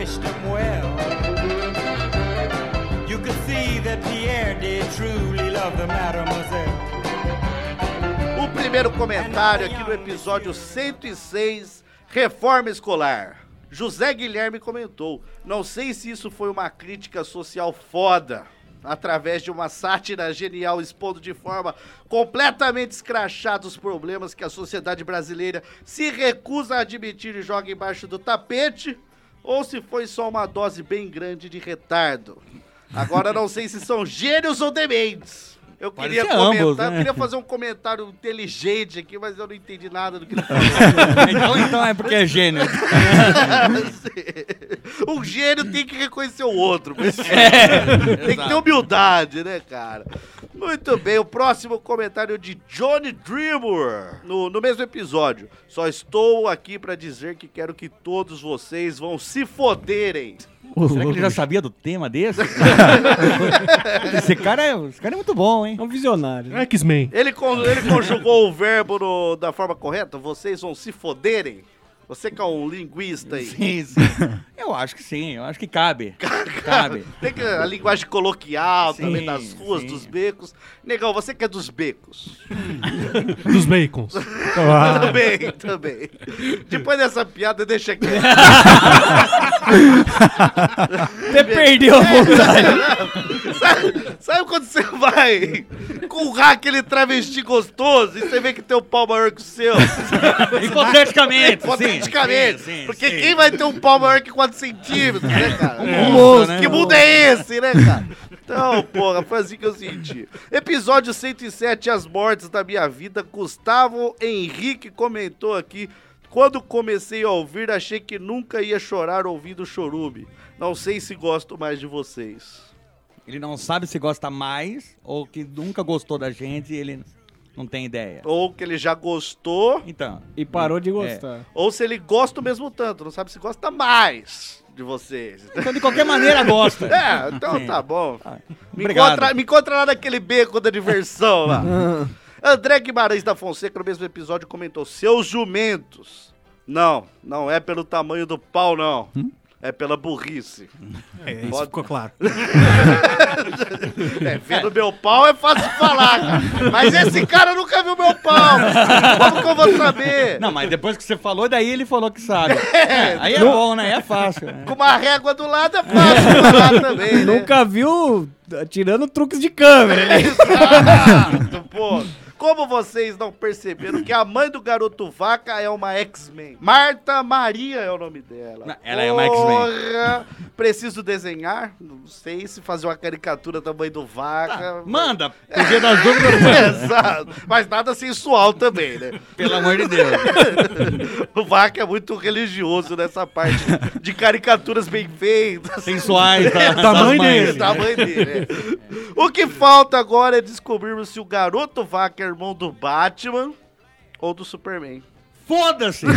of the mademoiselle.
O primeiro comentário aqui no episódio cento e seis, Reforma Escolar. José Guilherme comentou: não sei se isso foi uma crítica social foda, através de uma sátira genial expondo de forma completamente escrachada os problemas que a sociedade brasileira se recusa a admitir e joga embaixo do tapete, ou se foi só uma dose bem grande de retardo. Agora não sei se são gênios ou dementes. Eu queria comentar,
ambos, né?
eu queria fazer um comentário inteligente aqui, mas eu não entendi nada do que ele falou.
então, então é porque é gênio.
Um gênio tem que reconhecer o outro. Mas é, tem que ter humildade, né, cara? Muito bem, o próximo comentário de Johnny Dreamer, no, no mesmo episódio. Só estou aqui pra dizer que quero que todos vocês vão se foderem.
Será que ele já sabia do tema desse? esse, cara é, esse cara é muito bom, hein?
É um visionário.
É X-Men.
Ele, con- ele conjugou o verbo no- da forma correta? Vocês vão se foderem? Você que é um linguista aí.
Sim, sim. Eu acho que sim, eu acho que cabe. Cabe.
Tem que, a linguagem coloquial
Sim,
também das ruas,
sim.
dos becos. Negão, você que é dos becos.
Dos bacons.
Também, também. Depois dessa piada, deixa aqui.
Você perdeu a vontade.
sabe, sabe quando você vai currar aquele travesti gostoso e você vê que tem um pau maior que o seu?
Hipoteticamente, sim.
Hipoteticamente.
Sim, sim,
Porque
sim.
quem vai ter um pau maior que quatro centímetros, né, cara?
Um monstro, né?
Que mundo é esse, né, cara? Então, porra, foi assim que eu senti. Episódio cento e sete, As Mortes da Minha Vida. Gustavo Henrique comentou aqui: quando comecei a ouvir, achei que nunca ia chorar ouvindo o Chorume. Não sei se gosto mais de vocês.
Ele não sabe se gosta mais ou que nunca gostou da gente e ele não tem ideia.
Ou que ele já gostou,
Então.
E parou de gostar.
ou se ele gosta o mesmo tanto, não sabe se gosta mais de vocês.
Então, de qualquer maneira, gosta.
É, então
Sim.
tá bom. Me
Obrigado.
encontra, me encontra lá naquele beco da diversão lá. André Guimarães da Fonseca, no mesmo episódio, comentou: seus jumentos. Não, não é pelo tamanho do pau, não. É pela burrice.
É, isso
Pode-
ficou claro.
É, vendo meu pau é fácil de falar, cara. Mas esse cara nunca viu meu pau. Como que eu vou saber?
Não, mas depois que você falou, daí ele falou que sabe. É, aí é bom, né? É fácil. né?
Com uma régua do lado é fácil de falar também, né?
Nunca viu tirando truques de câmera, né?
Exato, pô. Como vocês não perceberam que a mãe do garoto vaca é uma X-Men? Marta Maria é o nome dela.
Não, ela é uma X-Men.
Porra, preciso desenhar? Não sei se fazer uma caricatura da mãe do vaca.
Manda! O dia das dúvidas, manda.
Exato. Mas nada sensual também, né?
Pelo amor de Deus.
O vaca é muito religioso nessa parte de caricaturas bem feitas.
Sensuais da,
Da
das
mãe
mães.
dele.
Da mãe dele, é. O que falta agora é descobrirmos se o garoto vaca é irmão do Batman ou do Superman.
Foda-se!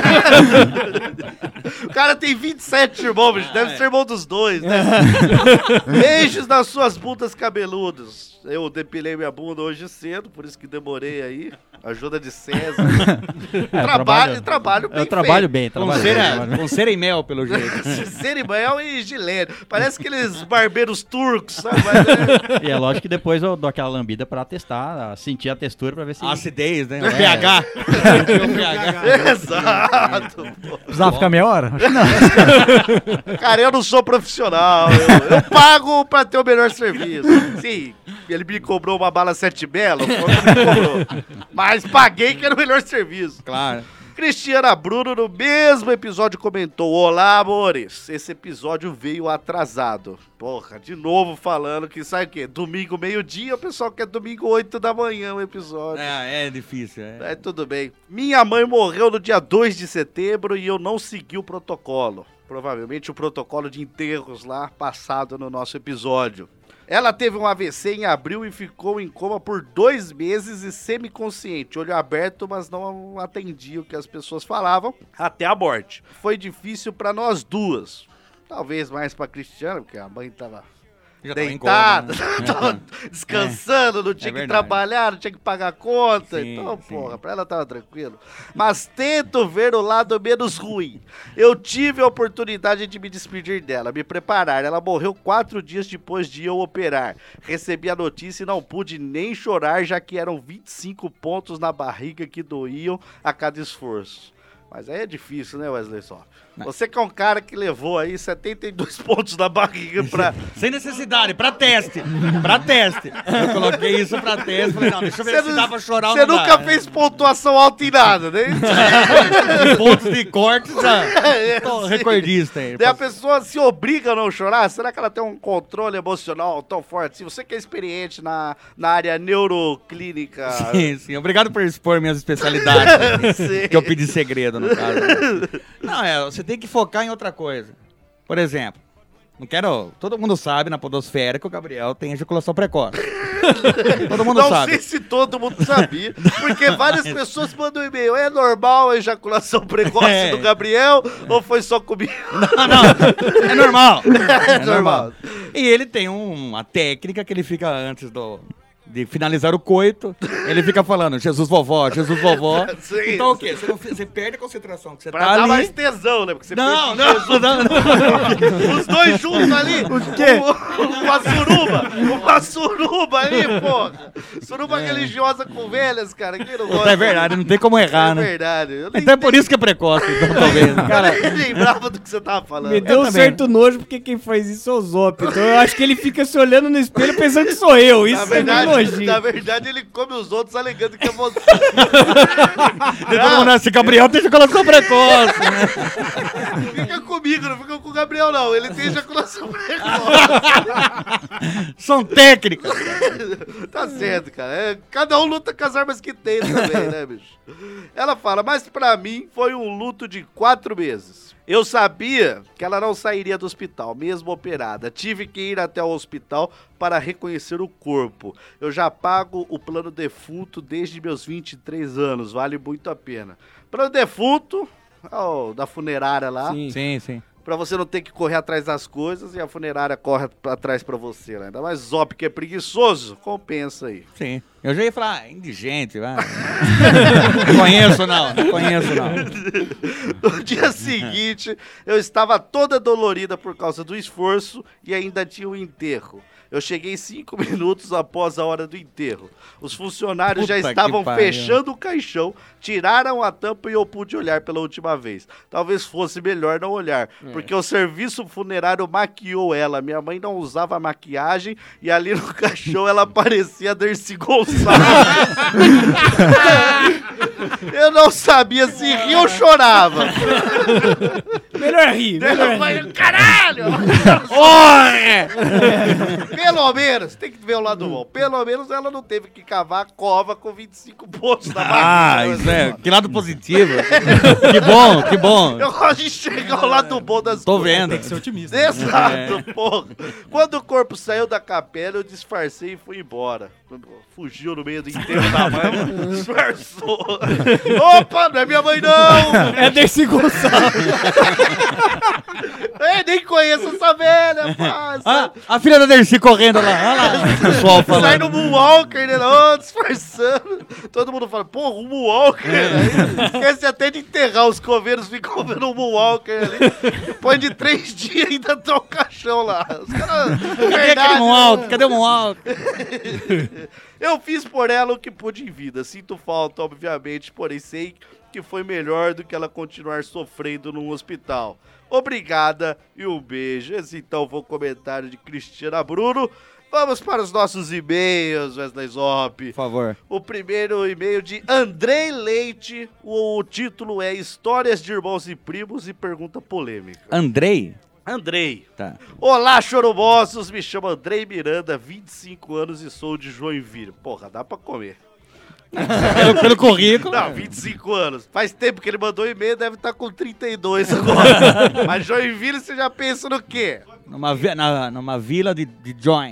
O cara tem vinte e sete irmãos, bicho. Deve
é.
ser irmão dos dois, né? Beijos nas suas bundas cabeludas. Eu depilei minha bunda hoje cedo, por isso que demorei aí. Ajuda de César.
É,
trabalho, trabalho bem
Eu trabalho
feito.
bem,
Com
trabalho
cera,
bem.
com cera e mel, pelo jeito.
Cerimel e gilete. Parece aqueles barbeiros turcos, sabe? Mas, é...
E é lógico que depois eu dou aquela lambida pra testar, sentir a textura pra ver se...
A acidez, né? O
É.
pH. O pH.
Exato. pô.
Precisava ficar meia hora?
Cara, eu não sou profissional. Eu, eu pago pra ter o melhor serviço. Sim, ele me cobrou uma bala sete belo, foi o que me cobrou. Mas paguei que era o melhor serviço.
Claro.
Cristiana Bruno, no mesmo episódio, comentou: olá, amores. Esse episódio veio atrasado. Porra, de novo falando que sabe o quê? Domingo, meio-dia, o pessoal quer domingo, oito da manhã o episódio.
É, é difícil. É.
É, tudo bem. Minha mãe morreu no dia dois de setembro e eu não segui o protocolo. Provavelmente o protocolo de enterros lá, passado no nosso episódio. Ela teve um A V C em abril e ficou em coma por dois meses e semiconsciente, olho aberto, mas não atendia o que as pessoas falavam, até a morte. Foi difícil pra nós duas. Talvez mais pra Cristiana, porque a mãe tava
Já tava em
deitado,
coma, né?
tava descansando, não tinha
É
que
verdade.
trabalhar, não tinha que pagar conta.
Sim,
então,
sim.
porra, pra ela tava tranquilo. Mas tento ver o lado menos ruim. Eu tive a oportunidade de me despedir dela, me preparar. Ela morreu quatro dias depois de eu operar. Recebi a notícia e não pude nem chorar, já que eram vinte e cinco pontos na barriga que doíam a cada esforço. Mas aí é difícil, né, Wesley Só? Você que é um cara que levou aí setenta e dois pontos na barriga pra...
Sem necessidade, pra teste. Pra teste. Eu coloquei isso pra teste. Falei, não, deixa eu ver
Você
se
não-
dá pra chorar ou
Você
não
nunca
dá.
fez pontuação alta em nada, né?
De pontos de corte, já.
É,
Tô
sim.
recordista aí.
Daí a pessoa se obriga a não chorar? Será que ela tem um controle emocional tão forte? Se você que é experiente na, na área neuroclínica...
Sim, sim. Obrigado por expor minhas especialidades.
Sim.
Que eu pedi segredo, no caso. Não, é, você tem que focar em outra coisa. Por exemplo, não quero... Todo mundo sabe na podosfera que o Gabriel tem ejaculação precoce. Todo mundo
não
sabe.
sei se todo mundo sabia, porque várias pessoas mandam e-mail. É normal a ejaculação precoce
É.
do Gabriel ou foi só comigo?
Não, não. É normal.
É normal.
E ele tem um- uma técnica que ele fica antes do... de finalizar o coito, ele fica falando Jesus vovó, Jesus vovó.
Sim.
Então o quê? Você, não, você perde a concentração que você
Pra
tá
dar
ali.
mais tesão, né? Porque você
Não,
pensa em
não,
Jesus.
não, não.
Os dois juntos ali. O
quê?
Uma suruba. Uma suruba ali, pô. Suruba religiosa com velhas, cara. Quem não
Puta,
gosta
é verdade, não tem como errar,
É
né?
verdade. Eu nem,
Então é por isso que é precoce, então, talvez. né?
cara, eu nem lembrava do que você tava falando.
Me deu um
também.
certo nojo porque quem faz isso é o Zop. Então eu acho que ele fica se olhando no espelho pensando que sou eu. Isso
Na
é meio
verdade,
nojinho.
na verdade, ele come os outros alegando que é você.
Daí todo mundo, esse Gabriel tem ejaculação precoce, né?
Fica comigo, não fica com o Gabriel, não. Ele tem ejaculação precoce.
São técnicas.
Tá certo, cara. É, cada um luta com as armas que tem também, né, bicho? Ela fala, mas pra mim foi um luto de quatro meses. Eu sabia que ela não sairia do hospital, mesmo operada. Tive que ir até o hospital para reconhecer o corpo. Eu já pago o plano defunto desde meus vinte e três anos, vale muito a pena. Plano defunto, ó, da funerária lá.
Sim.
Sim, sim.
Pra você não ter que correr atrás das coisas e a funerária corre pra trás pra você, né? Ainda mais Zop, que é preguiçoso, compensa aí.
Sim. Eu já ia falar, ah, indigente, vai. Não conheço, não. Não conheço, não.
No dia seguinte, eu estava toda dolorida por causa do esforço e ainda tinha o enterro. Eu cheguei cinco minutos após a hora do enterro. Os funcionários
Puta
já estavam
que pariu.
fechando o caixão, tiraram a tampa e eu pude olhar pela última vez. Talvez fosse melhor não olhar, porque o serviço funerário maquiou ela. Minha mãe não usava maquiagem e ali no caixão ela parecia Dercy Gonçalves. Eu não sabia se ria ou chorava.
Melhor rir, melhor
Eu
rir.
falei, caralho!
Olha!
Pelo menos, tem que ver o lado bom. Pelo menos ela não teve que cavar a cova com vinte e cinco pontos na
Ah,
barriga.
isso é. Que lado positivo. Que bom, que bom.
Eu gosto de enxergar o lado bom das
Tô
coisas.
vendo.
Tem que ser otimista.
Exato, porra. Quando o corpo saiu da capela, eu disfarcei e fui embora. Fugiu no meio do enterro da mãe, disfarçou. Opa, não é minha mãe, não!
É Dercy Gonçalves.
Eu nem conheço essa velha, pá.
Ah, a filha da Dercy correndo lá. Olha lá. O pessoal
Sai
falando.
no Moonwalker, né? Não, disfarçando. Todo mundo fala, porra, um Moonwalker. Né? Esquece até de enterrar os coveiros, ficam vendo um Moonwalker ali. Depois de três dias ainda tá o caixão lá. Os caras.
Cadê aquele Moonwalk? Cadê o Moonwalk?
Eu fiz por ela o que pude em vida. Sinto falta, obviamente, porém sei que foi melhor do que ela continuar sofrendo num hospital. Obrigada e um beijo. Esse então foi o comentário de Cristiana Bruno. Vamos para os nossos e-mails, Wesley Zop.
Por favor.
O primeiro e-mail de Andrei Leite. O título é Histórias de Irmãos e Primos e Pergunta Polêmica.
Andrei?
Andrei.
Tá.
Olá, choromosos. Me chamo Andrei Miranda, vinte e cinco anos e sou de Joinville. Porra, dá pra comer.
Pelo, pelo currículo.
Não, vinte e cinco anos. Faz tempo que ele mandou e-mail, deve estar com trinta e dois agora. Mas Joinville, você já pensa no quê?
Numa, vi- na, numa vila de, de joints.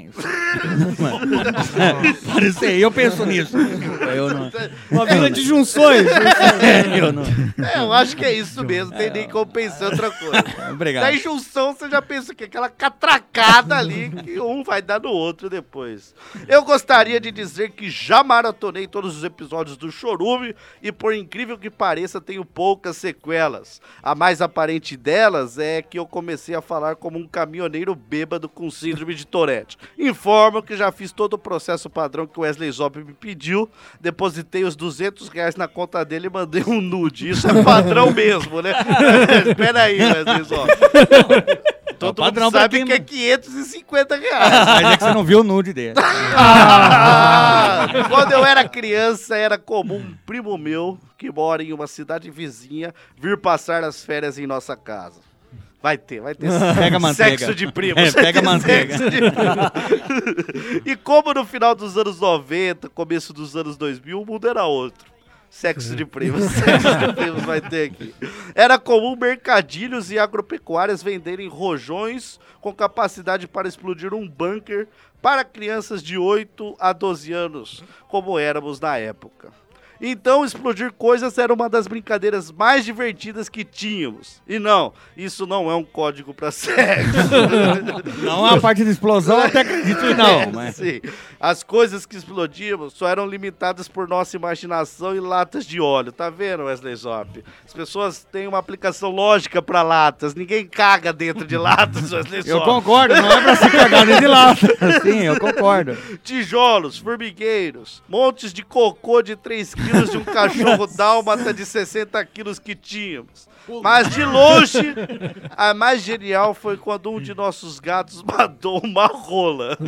Pode ser, eu penso nisso. Eu não.
Uma vila de junções.
Eu não.
É, eu acho que é isso mesmo, não tem nem como pensar outra coisa.
Obrigado.
Na junção, você já pensa que é aquela catracada ali, que um vai dar no outro depois. Eu gostaria de dizer que já maratonei todos os episódios do Chorume e, por incrível que pareça, tenho poucas sequelas. A mais aparente delas é que eu comecei a falar como um caminhoneiro bêbado com síndrome de Tourette. Informo que já fiz todo o processo padrão que o Wesley Zop me pediu, depositei os duzentos reais na conta dele e mandei um nude. Isso é padrão mesmo, né? Espera aí, Wesley Zop. Todo
padrão
mundo
pra
sabe
quem-
que é quinhentos e cinquenta reais.
Mas é que você não viu o nude dele.
Ah, quando eu era criança, era comum um primo meu, que mora em uma cidade vizinha, vir passar as férias em nossa casa. Vai ter, vai ter
Pega manteiga.
sexo de primos.
É, pega
Vai ter
manteiga.
sexo de primos. E como no final dos anos noventa, começo dos anos dois mil, o mundo era outro. Sexo de primos, sexo de primos vai ter aqui. Era comum mercadilhos e agropecuárias venderem rojões com capacidade para explodir um bunker para crianças de oito a doze anos, como éramos na época. Então, explodir coisas era uma das brincadeiras mais divertidas que tínhamos. E não, isso não é um código para sexo.
Não, a parte da explosão eu até acredito que não.
É,
Mas...
sim. As coisas que explodíamos só eram limitadas por nossa imaginação e latas de óleo. Tá vendo, Wesley Zop? As pessoas têm uma aplicação lógica para latas. Ninguém caga dentro de latas, Wesley Zop.
Eu concordo, não é pra se cagar dentro de lata. Sim, eu concordo.
Tijolos, formigueiros, montes de cocô de três quilos de um cachorro dálmata de sessenta quilos que tínhamos. Mas de longe, a mais genial foi quando um de nossos gatos matou uma rola.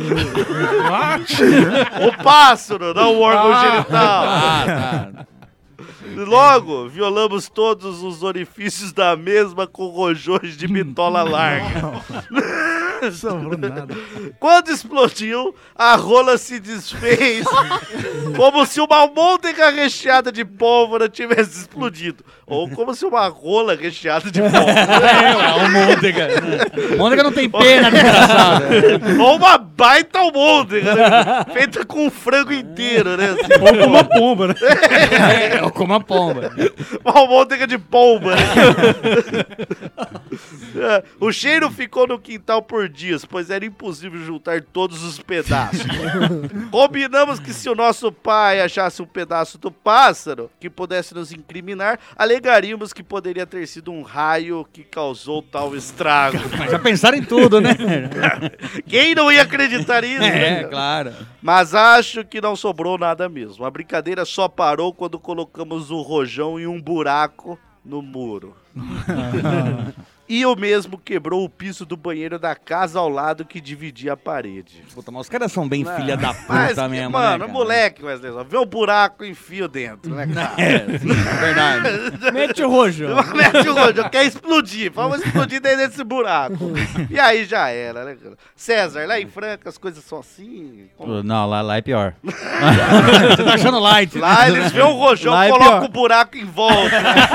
O pássaro, não o órgão genital.
Ah, tá.
Logo, violamos todos os orifícios da mesma com rojões de bitola larga. Quando explodiu, a rola se desfez como se uma almôndega recheada de pólvora tivesse explodido. Ou como se uma rola recheada de pólvora.
É, almôndega. Almôndega não tem pena, desgraçada.
Ou uma baita almôndega, né? Feita com um frango inteiro, né? Assim.
Ou com uma pomba, né?
É, ou como a pomba.
Uma almôndega de pomba, né? É, o cheiro ficou no quintal por dias, pois era impossível juntar todos os pedaços. Combinamos que se o nosso pai achasse um pedaço do pássaro que pudesse nos incriminar, alegaríamos que poderia ter sido um raio que causou tal estrago.
Mas já pensaram em tudo, né?
Quem não ia acreditar nisso?
É,
né?
claro.
Mas acho que não sobrou nada mesmo. A brincadeira só parou quando colocamos o rojão em um buraco no muro. E o mesmo quebrou o piso do banheiro da casa ao lado que dividia a parede.
Puta, mas os caras são bem
Não,
filha da
mas
puta
que,
mesmo,
mano,
né, cara?
moleque, Wesley, só vê o buraco e enfia dentro, né, cara?
É, sim, é verdade.
Mete o rojão.
Mete o rojão, quer explodir, vamos explodir dentro desse buraco. E aí já era, né, cara? César, lá em Franca as coisas são assim? Como...
Não, lá, lá é pior.
Você tá achando light, né?
Lá eles vêem o rojão,
Lá é
colocam
pior.
o buraco em volta.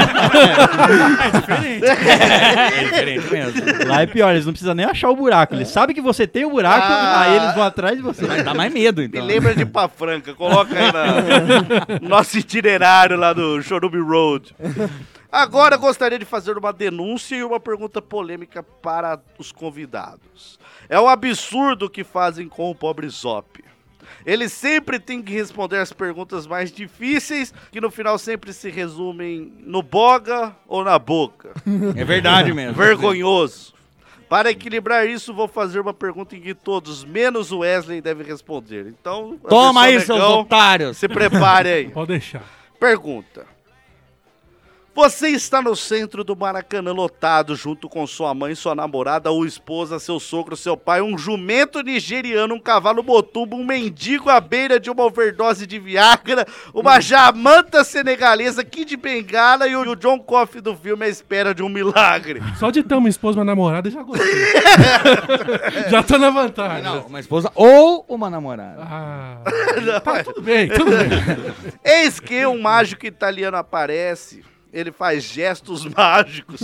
É diferente mesmo.
Lá é pior, eles não precisam nem achar o buraco. Eles sabem que você tem o buraco,
Ah.
aí eles vão atrás de você.
Mas dá mais medo,
Me
então.
lembra de ir pra Franca, coloca aí na, no nosso itinerário lá do Chorume Road. Agora gostaria de fazer uma denúncia e uma pergunta polêmica para os convidados. É um absurdo o que fazem com o pobre Zop. Ele sempre tem que responder as perguntas mais difíceis, que no final sempre se resumem no boga ou na boca.
É verdade mesmo.
Vergonhoso. Para equilibrar isso, vou fazer uma pergunta em que todos, menos o Wesley, devem responder. Então,
Toma aí,
Anderson
seus
Negão,
otários.
se prepare aí.
Pode deixar.
Pergunta. Você está no centro do Maracanã lotado junto com sua mãe, sua namorada ou esposa, seu sogro, seu pai, um jumento nigeriano, um cavalo motumbo, um mendigo à beira de uma overdose de Viagra, uma jamanta senegalesa, Kid Bengala e o John Coffey do filme A Espera de um Milagre.
Só de ter uma esposa e uma namorada, eu já gostei. Já tô na vantagem.
Não, uma esposa ou uma namorada.
Ah,
Não,
tá tudo bem, tudo bem.
Eis que um mágico italiano aparece ele faz gestos mágicos.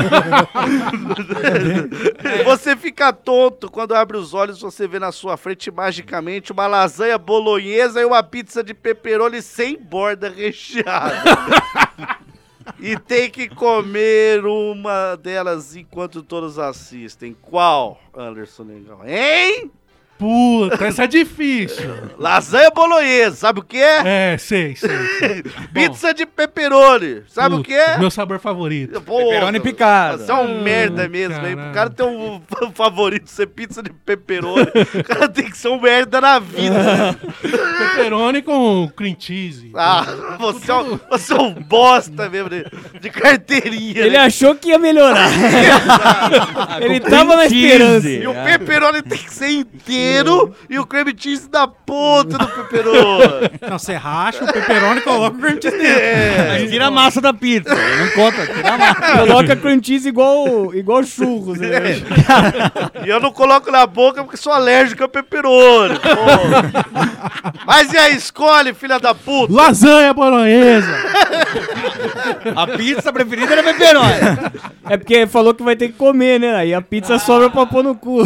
Você fica tonto quando abre os olhos, você vê na sua frente magicamente uma lasanha bolonhesa e uma pizza de pepperoni sem borda recheada. E tem que comer uma delas enquanto todos assistem. Qual, Anderson Negão? Hein?
Puta, essa é difícil.
Lasanha bolonhesa, sabe o que é?
É, sei, sei. sei.
Pizza de pepperoni, sabe
Puta,
o que é?
Meu sabor favorito.
Pô,
Pepperoni picado.
Você é um merda mesmo, hein? Pro cara ter um favorito ser pizza de pepperoni, o cara tem que ser um merda na vida.
Pepperoni com cream cheese.
Ah, você é um, você é um bosta mesmo, de, de carteirinha.
Ele
né?
achou que ia melhorar. Ele tava na esperança.
E o pepperoni tem que ser inteiro e o cream cheese da ponta do pepperoni.
Não, você racha o pepperoni e coloca o cream cheese dentro.
É.
Mas tira a massa da pizza. Não conta, tira a massa.
Coloca cream cheese igual, igual churros. Né?
É. E eu não coloco na boca porque sou alérgico a pepperoni. Pô. Mas e aí, escolhe, filha da puta.
Lasanha bolonhesa.
A pizza preferida era pepperoni.
É porque falou que vai ter que comer, né? Aí a pizza sobra pra pôr no cu.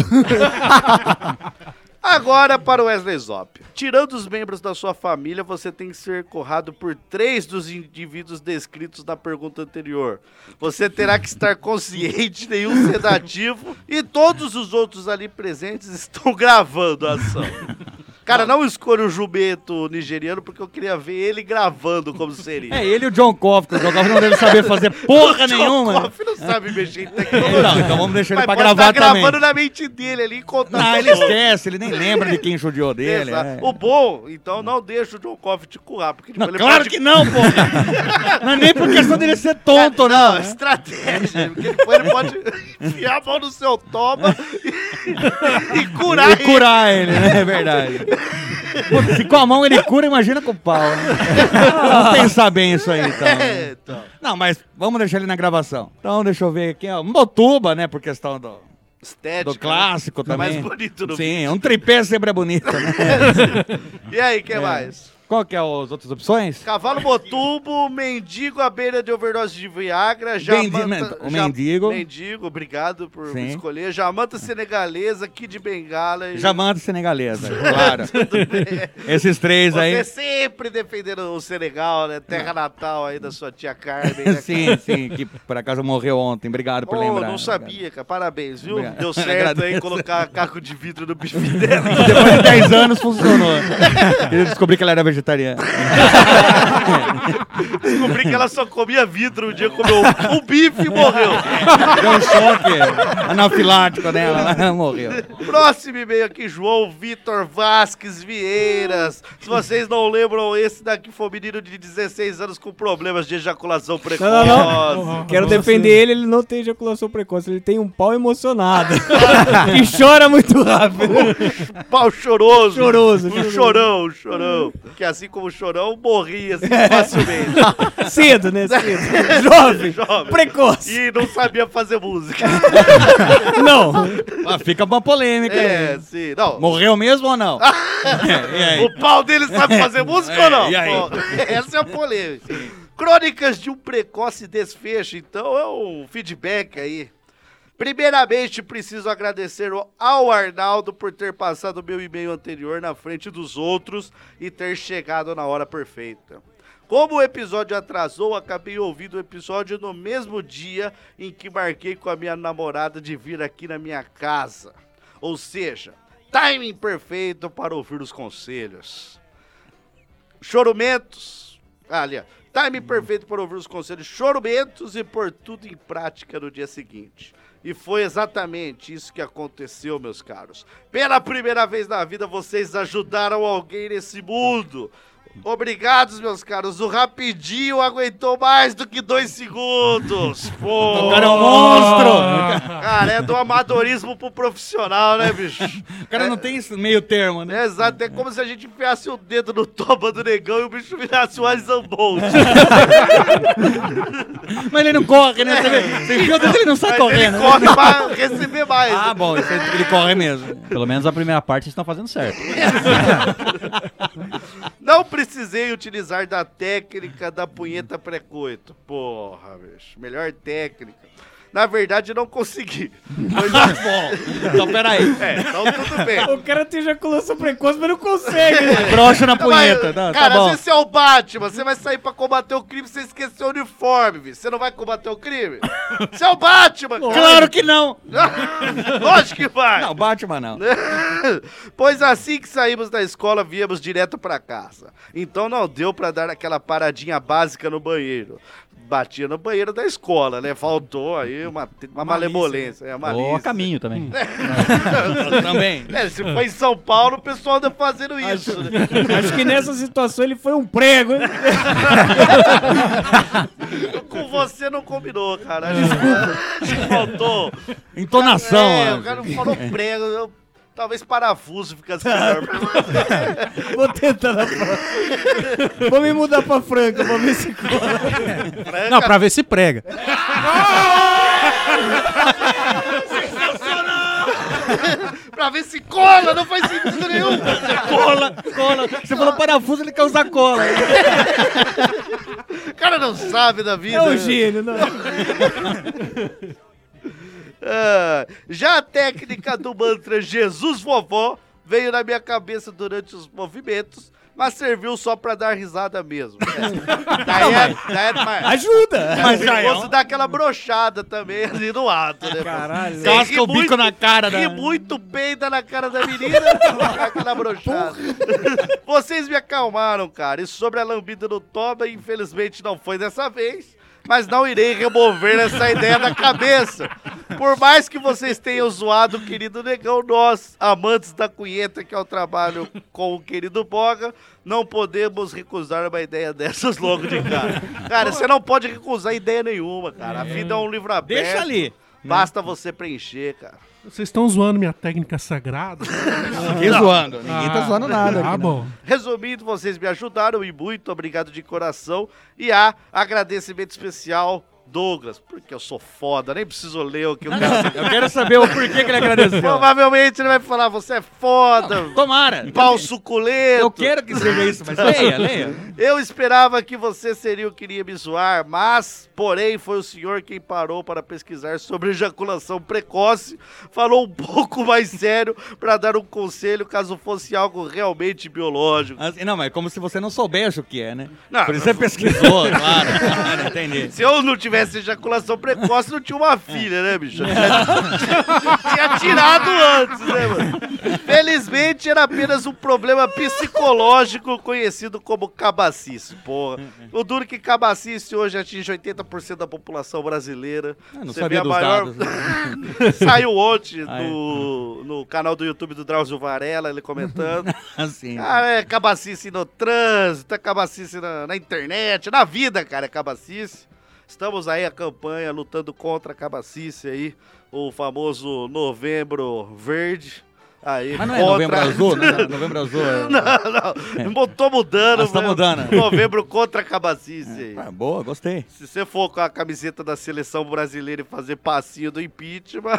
Agora para o Wesley Zop. Tirando os membros da sua família, você tem que ser corrado por três dos indivíduos descritos na pergunta anterior. Você terá que estar consciente, nenhum sedativo, e todos os outros ali presentes estão gravando a ação. Cara, não escolha o jumento nigeriano, porque eu queria ver ele gravando como seria.
É ele e o John Coffey. O John Coffey não deve saber fazer porra
o John
nenhuma.
O Coffey não sabe mexer em tecnologia.
Não, então vamos deixar ele
Mas
pra
pode
gravar
tá
também.
gravando na mente dele ali e contando.
Não, ele esquece, ele nem lembra de quem judiou dele.
Exato.
É.
O bom, então não deixa o John Coffey te currar. Porque, tipo,
Não,
ele
claro
pode...
que não, porra. Não é nem por questão dele ser tonto,
não.
não.
Não, estratégia. Porque depois ele pode enfiar a mão no seu toma e, e curar
E
ele.
curar ele, né? É verdade. Pô, se com a mão ele cura, imagina com o pau. Né? Vamos pensar bem isso aí, então.
É, então.
Não, mas vamos deixar ele na gravação. Então, deixa eu ver aqui, ó. Motuba, né? Por questão do,
Estética,
do clássico
né?
também.
Mais bonito no
Sim,
vídeo.
um tripé sempre é bonito, né?
E aí, o que
É.
mais?
Qual que é as outras opções?
Cavalo Motumbo, mendigo à beira de overdose de Viagra,
Mendi-
Jamanta...
o
Ja-
mendigo.
Mendigo, obrigado por me
Sim.
escolher. Jamanta senegalesa, Kid Bengala e...
Jamanta senegalesa, claro. Esses três
Você
aí.
sempre defendendo o Senegal, né? Terra natal aí da sua tia Carmen. Né,
Sim,
cara?
sim, que por acaso morreu ontem. Obrigado por
Oh,
lembrar.
não sabia, cara. Parabéns, viu?
Obrigado.
Deu certo
Agradeço.
aí colocar caco de vidro no bife dela.
Depois de dez anos funcionou. Eu descobri que ela era vegetariana.
Descobri que ela só comia vidro. Um dia comeu um bife e morreu.
Deu um choque anafilático nela, ela morreu.
Próximo e-mail aqui, João Vitor Vasques Vieiras. Se vocês não lembram, esse daqui foi um menino de dezesseis anos com problemas de ejaculação precoce.
Não, não, não. Quero defender ele, ele não tem ejaculação precoce, ele tem um pau emocionado. E chora muito rápido.
Pau choroso.
Choroso,
Um
choroso.
chorão, um chorão. Que assim como o chorão, morria assim facilmente.
Cedo, né? Cedo. Jovem,
Jovem.
precoce.
E não sabia fazer música.
Não.
Ah, fica uma polêmica
É,
aí.
sim. Não.
Morreu mesmo ou não? É, e aí?
O pau dele sabe fazer música
É,
ou não?
e aí?
Pô, essa é a polêmica. Crônicas de um precoce desfecho, então é um feedback aí. Primeiramente, preciso agradecer ao Arnaldo por ter passado o meu e-mail anterior na frente dos outros e ter chegado na hora perfeita. Como o episódio atrasou, acabei ouvindo o episódio no mesmo dia em que marquei com a minha namorada de vir aqui na minha casa. Ou seja, timing perfeito para ouvir os conselhos. Chorumentos. Ah, ali, ó. Timing perfeito para ouvir os conselhos, chorumentos e pôr tudo em prática no dia seguinte. E foi exatamente isso que aconteceu, meus caros. Pela primeira vez na vida, vocês ajudaram alguém nesse mundo. Obrigados, meus caros. O Rapidinho aguentou mais do que dois segundos. Pô.
O cara é um monstro.
Cara, é do amadorismo pro profissional, né, bicho?
O cara não tem esse meio termo, né?
É exato, é como se a gente enfiasse o dedo no toba do negão e o bicho virasse o Alisson Bolt.
Mas ele não corre, né? Você vê, você viu o dedo, ele não sai
Mas
correndo.
ele corre pra receber mais.
Ah, bom, isso aí, ele corre mesmo.
Pelo menos a primeira parte vocês estão fazendo certo.
Não precisa precisei utilizar da técnica da punheta pré-coito. Porra, bicho. Melhor técnica. Na verdade, não consegui. Pois
bom. Então, peraí.
É, então tudo bem.
O cara tem ejaculação precoce, mas não consegue, né?
Brocha na punheta. Tá,
Cara,
tá bom.
às vezes você é o Batman, você vai sair pra combater o crime, você esqueceu o uniforme, bicho. Você não vai combater o crime? Você é o Batman, cara.
Claro que não.
Lógico que vai.
Não, Batman não.
Pois assim que saímos da escola, viemos direto pra casa. Então não deu pra dar aquela paradinha básica no banheiro. Batia no banheiro da escola, né? Faltou aí uma, uma malemolência. É, malícia.
Ou a caminho também.
Também.
É, se for em São Paulo, o pessoal anda fazendo isso,
Acho,
né?
acho que nessa situação ele foi um prego, hein?
Com você não combinou, cara. Desculpa. Faltou.
Entonação.
É,
ó.
o cara não falou prego. Eu, talvez parafuso ficasse melhor.
Vou tentar na próxima. Vou me mudar pra Franca, pra ver se cola.
Franca...
Não, pra ver se prega.
Pra ver se cola, não faz sentido nenhum.
Cola, cola. Você falou parafuso, ele quer usar cola.
O cara não sabe da vida.
É um gênio, não.
Ah, já a técnica do mantra Jesus Vovó veio na minha cabeça durante os movimentos, mas serviu só pra dar risada mesmo. É. Daí é, daí é, mas,
Ajuda!
mas já é um... dar aquela brochada também ali no ato, né?
Caralho.
Você
Casca
ri
o bico
muito-
na cara da...
ri muito, peida na cara da menina, aquela brochada. Vocês me acalmaram, cara. E sobre a lambida no toba, infelizmente não foi dessa vez. Mas não irei remover essa ideia da cabeça. Por mais que vocês tenham zoado o querido Negão, nós, amantes da cunheta, que é o trabalho com o querido Boga, não podemos recusar uma ideia dessas logo de cara. Cara, você não pode recusar ideia nenhuma, cara. A vida é um livro aberto.
Deixa ali.
Basta você preencher, cara.
Vocês estão zoando minha técnica sagrada?
Ninguém zoando. Ninguém tá zoando nada.
Ah,
aqui,
bom.
Resumindo, vocês me ajudaram e muito obrigado de coração. E há agradecimento especial, Douglas, porque eu sou foda, nem preciso ler o que o cara...
Eu quero saber o porquê que ele agradeceu.
Provavelmente ele vai falar, você é foda,
Tomara.
pau suculento.
Eu quero que seja isso, mas leia, leia.
Eu esperava que você seria o que iria me zoar, mas, porém, foi o senhor quem parou para pesquisar sobre ejaculação precoce, falou um pouco mais sério para dar um conselho caso fosse algo realmente biológico.
Assim, não, mas como se você não soubesse o que é, né?
Não,
Por isso você pesquisou, claro. claro, entendi.
Se eu não tivesse ejaculação precoce, não tinha uma filha, né, bicho? Tinha tirado antes, né, mano? Felizmente, era apenas um problema psicológico conhecido como cabacice, porra. O duro que cabacice hoje atinge oitenta por cento da população brasileira.
Eu não
Você
sabia
vê a
dos
maior...
dados. Né?
Saiu ontem
Ah, é.
no, no canal do YouTube do Drauzio Varela, ele comentando.
Assim.
Ah, é cabacice no trânsito, é cabacice na, na internet, na vida, cara, é cabacice. Estamos aí a campanha lutando contra a cabacice aí, o famoso Novembro Verde. Aí,
Mas não é
contra...
novembro azul? Não, não, novembro azul é...
Não, não. Tô mudando.
Ah, você tá
meu.
mudando.
Novembro contra a cabacice aí.
Ah, boa, gostei.
Se você for com a camiseta da seleção brasileira e fazer passinho do impeachment,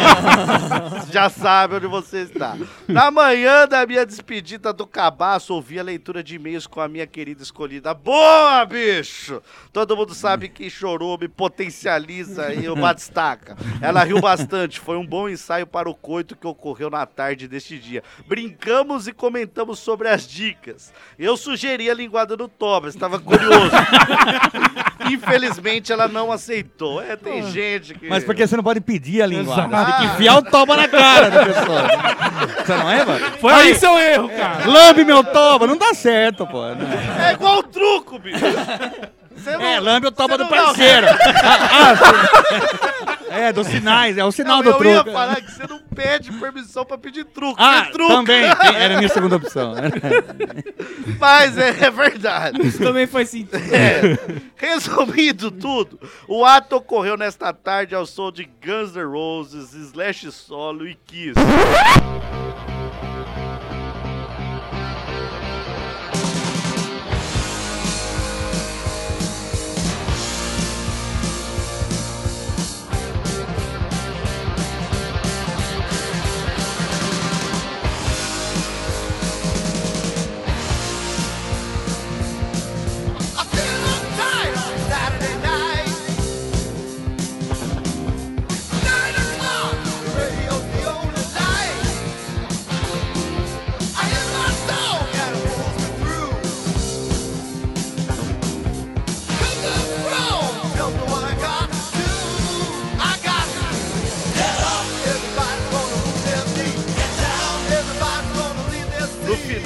aí, já sabe onde você está. Na manhã da minha despedida do cabaço, ouvi a leitura de e-mails com a minha querida escolhida. Boa, bicho! Todo mundo sabe que chorume potencializa aí o batistaca. Ela riu bastante, foi um bom ensaio para o coito que ocorreu na tarde deste dia. Brincamos e comentamos sobre as dicas. Eu sugeri a linguada do toba, estava curioso. Infelizmente ela não aceitou. É, tem gente que...
Mas porque você não pode pedir a linguada.
Exato.
Você tem que enfiar o toba na cara da pessoa. Você não é, mano?
Foi aí seu erro, cara.
Lambe meu toba, não dá certo, pô.
É igual o truco, bicho. Você não-
É, lambe o toba
você
do
não-
parceiro. Ah, ah, é, dos sinais, é o sinal
Não,
do
eu
truco.
ia falar que você não pede permissão pra pedir truco.
Ah,
tem truco.
também, tem- era a minha segunda opção.
Mas é, é verdade.
Isso também faz sentido.
É. Resumindo tudo, o ato ocorreu nesta tarde ao som de Guns N' Roses, Slash Solo e Kiss.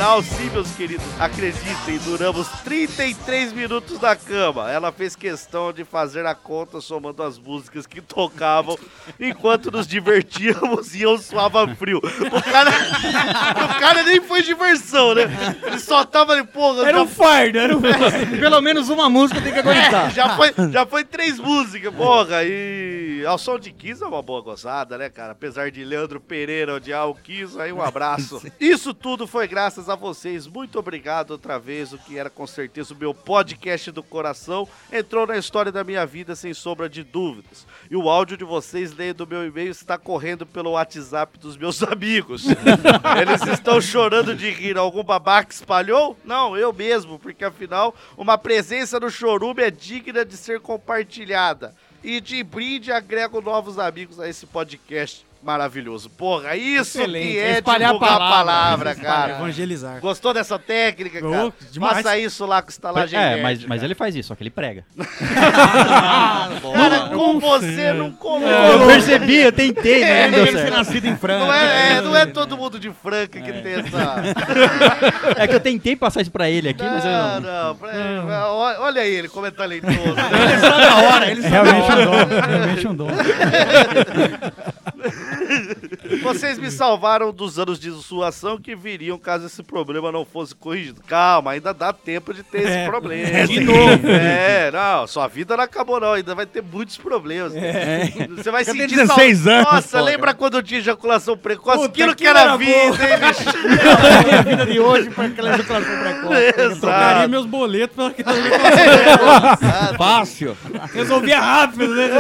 final, sim, meus queridos, acreditem, duramos trinta e três minutos na cama. Ela fez questão de fazer a conta somando as músicas que tocavam enquanto nos divertíamos e eu suava frio. O cara, o cara nem foi diversão, né? Ele só tava ali, porra...
Era
já...
um fardo, era um fardo.
Pelo menos uma música tem que aguentar.
É, já, foi, já foi três músicas, porra, e ao som de Kiss é uma boa gozada, né, cara? Apesar de Leandro Pereira odiar o Kiss, aí um abraço. Isso tudo foi graças a vocês, muito obrigado outra vez, o que era com certeza o meu podcast do coração, entrou na história da minha vida sem sombra de dúvidas. E o áudio de vocês lendo o meu e-mail está correndo pelo WhatsApp dos meus amigos. Eles estão chorando de rir, algum babaca espalhou? Não, eu mesmo, porque afinal, uma presença no chorume é digna de ser compartilhada. E de brinde agrego novos amigos a esse podcast maravilhoso. Porra, isso
Excelente.
que é
Espalhar
divulgar a
palavra,
palavra,
espalhar,
cara.
Evangelizar.
Gostou dessa técnica, cara?
Oh, demais.
Faça isso lá com estalagem
É,
nerd,
mas,
cara.
mas ele faz isso, só que ele prega.
Cara, com você não colou.
Eu percebi, eu tentei, mas
É,
não deu
deve ser
certo.
nascido em Franca.
Não é, é, não é todo mundo de Franca que tem essa...
É que eu tentei passar isso pra ele aqui, mas eu
Não,
não...
não, pra- olha olha ele como é talentoso. né?
Ele só na hora, ele só na
Realmente um
hora.
dom. Realmente um dom.
Vocês me salvaram dos anos de zoação que viriam caso esse problema não fosse corrigido. Calma, ainda dá tempo de ter esse
É,
problema.
de novo.
É, não, sua vida não acabou não, ainda vai ter muitos problemas.
É.
Você vai
Eu tenho
sentir
dezesseis
sal-
anos,
Nossa,
pô,
lembra quando eu tinha ejaculação precoce?
Puta,
Aquilo que
aquilo
era
era
vida,
bom.
hein, bicho?
A vida de hoje para aquela ejaculação precoce.
Trocaria
Exato.
meus boletos pela aquela
Fácil.
Resolvia rápido, né?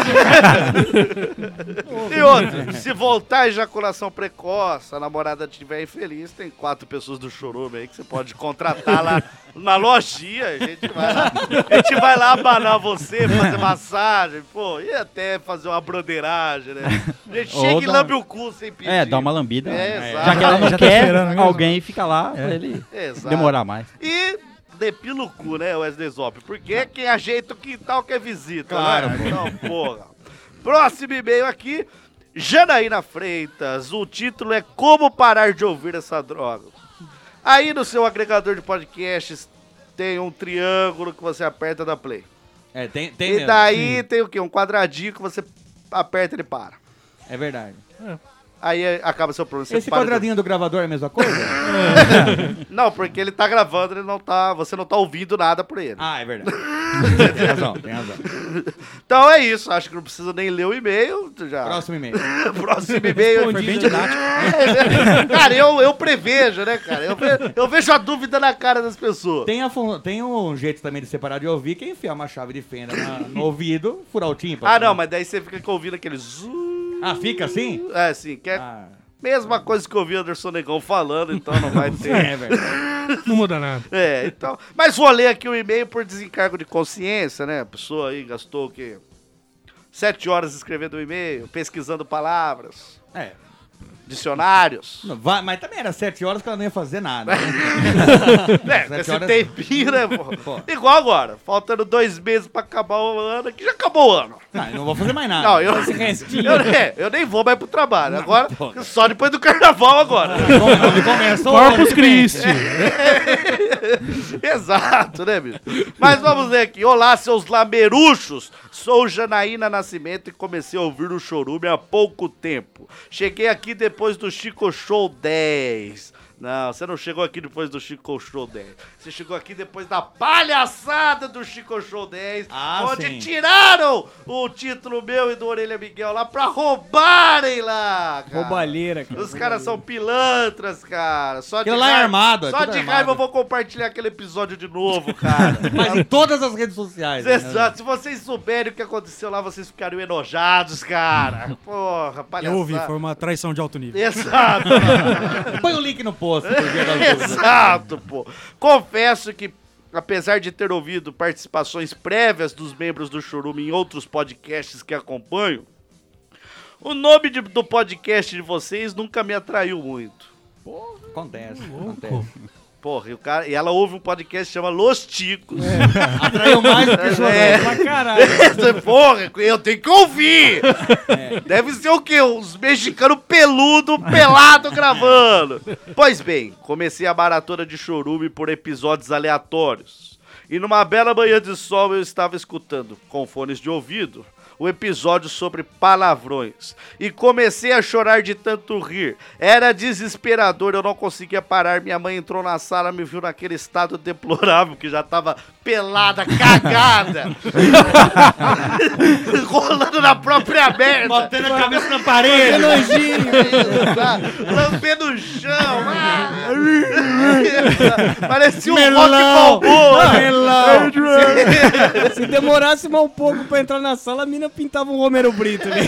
E outra, se voltar a ejaculação precoce, a namorada estiver infeliz, tem quatro pessoas do chorume aí que você pode contratar lá na lojinha. A gente vai lá, a gente vai lá abanar você, fazer massagem, pô, e até fazer uma broderagem, né? A gente
Ou
chega e
dá-
lambe o cu sem pedir.
É, dá uma lambida.
É, exato.
Já que ela não
Já tá
quer,
esperando mesmo.
alguém fica lá pra ele
Exato.
demorar mais.
E depila o cu, né, Wesley Zop? Porque quem ajeita o quintal quer visita,
Claro,
né? Então, porra. Próximo e-mail aqui, Janaína Freitas. O título é Como Parar de Ouvir Essa Droga. Aí no seu agregador de podcasts tem um triângulo que você aperta da play.
É, tem, tem
E
mesmo.
daí tem o quê? Um quadradinho que você aperta e ele para.
É verdade.
Aí é, acaba seu problema. Você
Esse
para de-
quadradinho do gravador é a mesma coisa?
Não, porque ele tá gravando, ele não tá, você não tá ouvindo nada por ele.
Ah, é verdade. Tem razão, tem razão.
Então é isso, acho que não precisa nem ler o e-mail. Já.
Próximo e-mail.
Próximo e-mail.
Foi bem didático.
É, cara, eu, eu prevejo, né, cara? Eu, ve- eu vejo a dúvida na cara das pessoas.
Tem, a fun- tem um jeito também de separar de ouvir, que é enfiar uma chave de fenda na- no ouvido, furar o tímpano.
Ah, não, mas daí você fica ouvindo aquele zoom.
Ah, fica assim?
É, assim, que é
Ah,
mesma coisa que eu ouvi Anderson Negão falando, então não vai ter.
é verdade.
Não muda nada.
É, então. Mas vou ler aqui o e-mail por desencargo de consciência, né? A pessoa aí gastou o quê? Sete horas escrevendo o e-mail, pesquisando palavras,
É.
dicionários.
Não, vai, mas também era sete horas que ela não ia fazer nada. né?
É,
Sete
esse
horas-
tempinho, né, pô?
Pô.
Igual agora, faltando dois meses pra acabar o ano, que já acabou o ano.
Não, eu não vou fazer mais nada.
Não, eu,
Esse restinho.
eu, é, eu nem vou mais pro trabalho. Agora, só depois do carnaval agora.
Onde começa o
Corpus
ano que vem.
Christi.
Exato, né, bicho? Mas vamos ver aqui. Olá, seus lameruchos. Sou Janaína Nascimento e comecei a ouvir o Chorume há pouco tempo. Cheguei aqui depois do Chico Show dez. Não, você não chegou aqui depois do Chico Show dez. Você chegou aqui depois da palhaçada do Chico Show dez,
Ah,
onde
sim.
tiraram o título meu e do Orelha Miguel lá pra roubarem lá, cara.
Roubalheira, cara.
Os caras são pilantras, cara. Só de
Aquilo lá é
raiva-
armado, é
Só
tudo
de
armado.
raiva eu vou compartilhar aquele episódio de novo, cara.
Mas em todas as redes sociais. né?
Exato. Se vocês souberem o que aconteceu lá, vocês ficariam enojados, cara. Porra, palhaçada.
Eu ouvi, foi uma traição de alto nível.
Exato.
Põe o link no post. por via das dúvidas.
Exato, pô. Confesso que, apesar de ter ouvido participações prévias dos membros do Chorume em outros podcasts que acompanho, o nome de- do podcast de vocês nunca me atraiu muito.
Acontece, acontece.
Porra, e, o cara, e ela ouve um podcast que chama Los Ticos.
Atraiu mais do que chorou.
É.
Pra caralho.
Porra, eu tenho que ouvir. É. Deve ser o quê? Os mexicanos peludo, pelado gravando. Pois bem, comecei a maratona de chorume por episódios aleatórios. E numa bela manhã de sol eu estava escutando, com fones de ouvido, o episódio sobre palavrões. E comecei a chorar de tanto rir. Era desesperador, eu não conseguia parar. Minha mãe entrou na sala, me viu naquele estado deplorável, que já tava pelada, cagada. Rolando na própria merda.
Botando a cabeça na parede.
Lambendo o chão. Parecia um
Melão.
rock balboa.
Melão. Se, se demorasse mais um pouco pra entrar na sala, a mina pintava um Romero Brito. Né?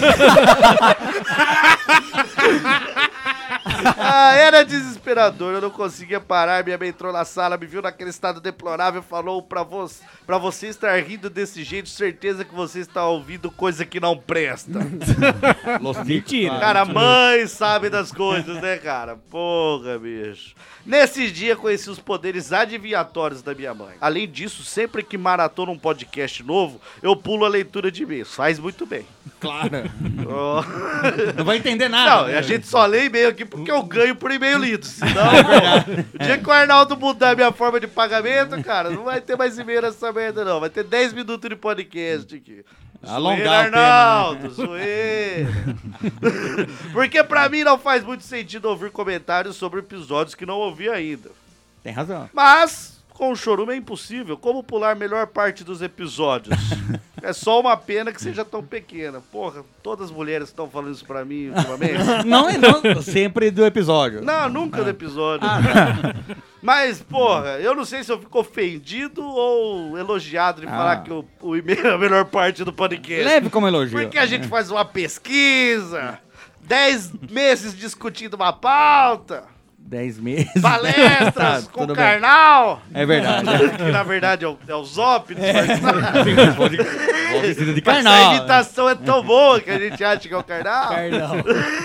Ah, era desesperador, eu não conseguia parar. Minha mãe entrou na sala, me viu naquele estado deplorável, falou pra você, pra você estar rindo desse jeito, certeza que você está ouvindo coisa que não presta.
Mentira.
Cara, mãe sabe das coisas, né, cara? Porra, bicho. Nesse dia conheci os poderes adivinhatórios da minha mãe. Além disso, sempre que maratona um podcast novo, eu pulo a leitura de e-mails. Faz muito bem.
Claro.
Oh.
Não vai entender nada.
Não,
né?
a gente só lê e-mail aqui porque eu ganho por e-mail lido. Senão, pô, o dia que o Arnaldo mudar a minha forma de pagamento, cara, não vai ter mais e-mail nessa merda, não. Vai ter dez minutos de podcast aqui.
Alongar
zoeira, Arnaldo, zoeira. Porque pra mim não faz muito sentido ouvir comentários sobre episódios que não ouvi ainda.
Tem razão.
Mas, com o chorume é impossível. Como pular a melhor parte dos episódios? É só uma pena que seja tão pequena. Porra, todas as mulheres estão falando isso pra mim ultimamente.
Não, não, sempre do episódio.
Não, nunca do episódio.
Ah, tá.
Mas, porra, eu não sei se eu fico ofendido ou elogiado de
Ah.
falar que o, o e-mail é a melhor parte do podcast.
Leve como elogio.
Porque a gente faz uma pesquisa, dez meses discutindo uma pauta,
Dez meses.
palestras
Tá,
com
tudo bem.
Karnal.
É verdade.
Que na verdade é o, é o Zop.
Vou de- vou vestido de
Mas
carnal.
a imitação é tão boa que a gente acha que é o Karnal.
Carnal.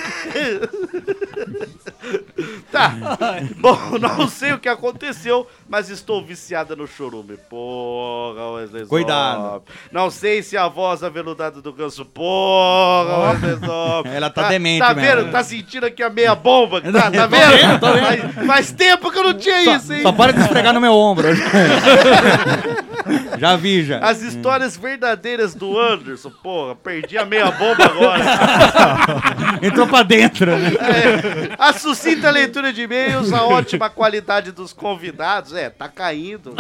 Tá. Bom, não sei o que aconteceu, mas estou viciada no chorume. Porra, Wesley Zop.
Cuidado.
Não sei se a voz aveludada do ganso. Porra, Wesley Zop.
Ela tá demente
Tá
mesmo.
vendo? Tá sentindo aqui a meia bomba? que Tá, tá
Tô
vendo?
vendo, tô vendo.
Faz, faz tempo que eu não tinha
Só,
isso, hein?
só para de esfregar no meu ombro. Já vi, já.
As histórias verdadeiras do Anderson. Porra, perdi a meia bomba agora.
Entrou pra dentro, né?
É, a sucinta leitura de e-mails, a ótima qualidade dos convidados. É, tá caindo.